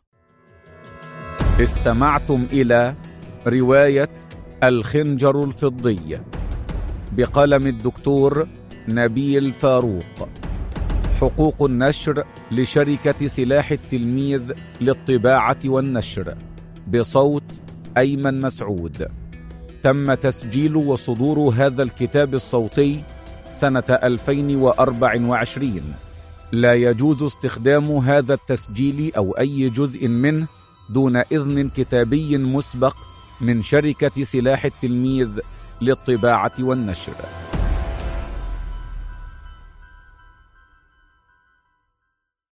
استمعتم إلى رواية الخنجر الفضي بقلم الدكتور نبيل فاروق. حقوق النشر لشركة سلاح التلميذ للطباعة والنشر، بصوت أيمن مسعود. تم تسجيل وصدور هذا الكتاب الصوتي سنة 2024. لا يجوز استخدام هذا التسجيل أو أي جزء منه دون إذن كتابي مسبق من شركة سلاح التلميذ للطباعة والنشر.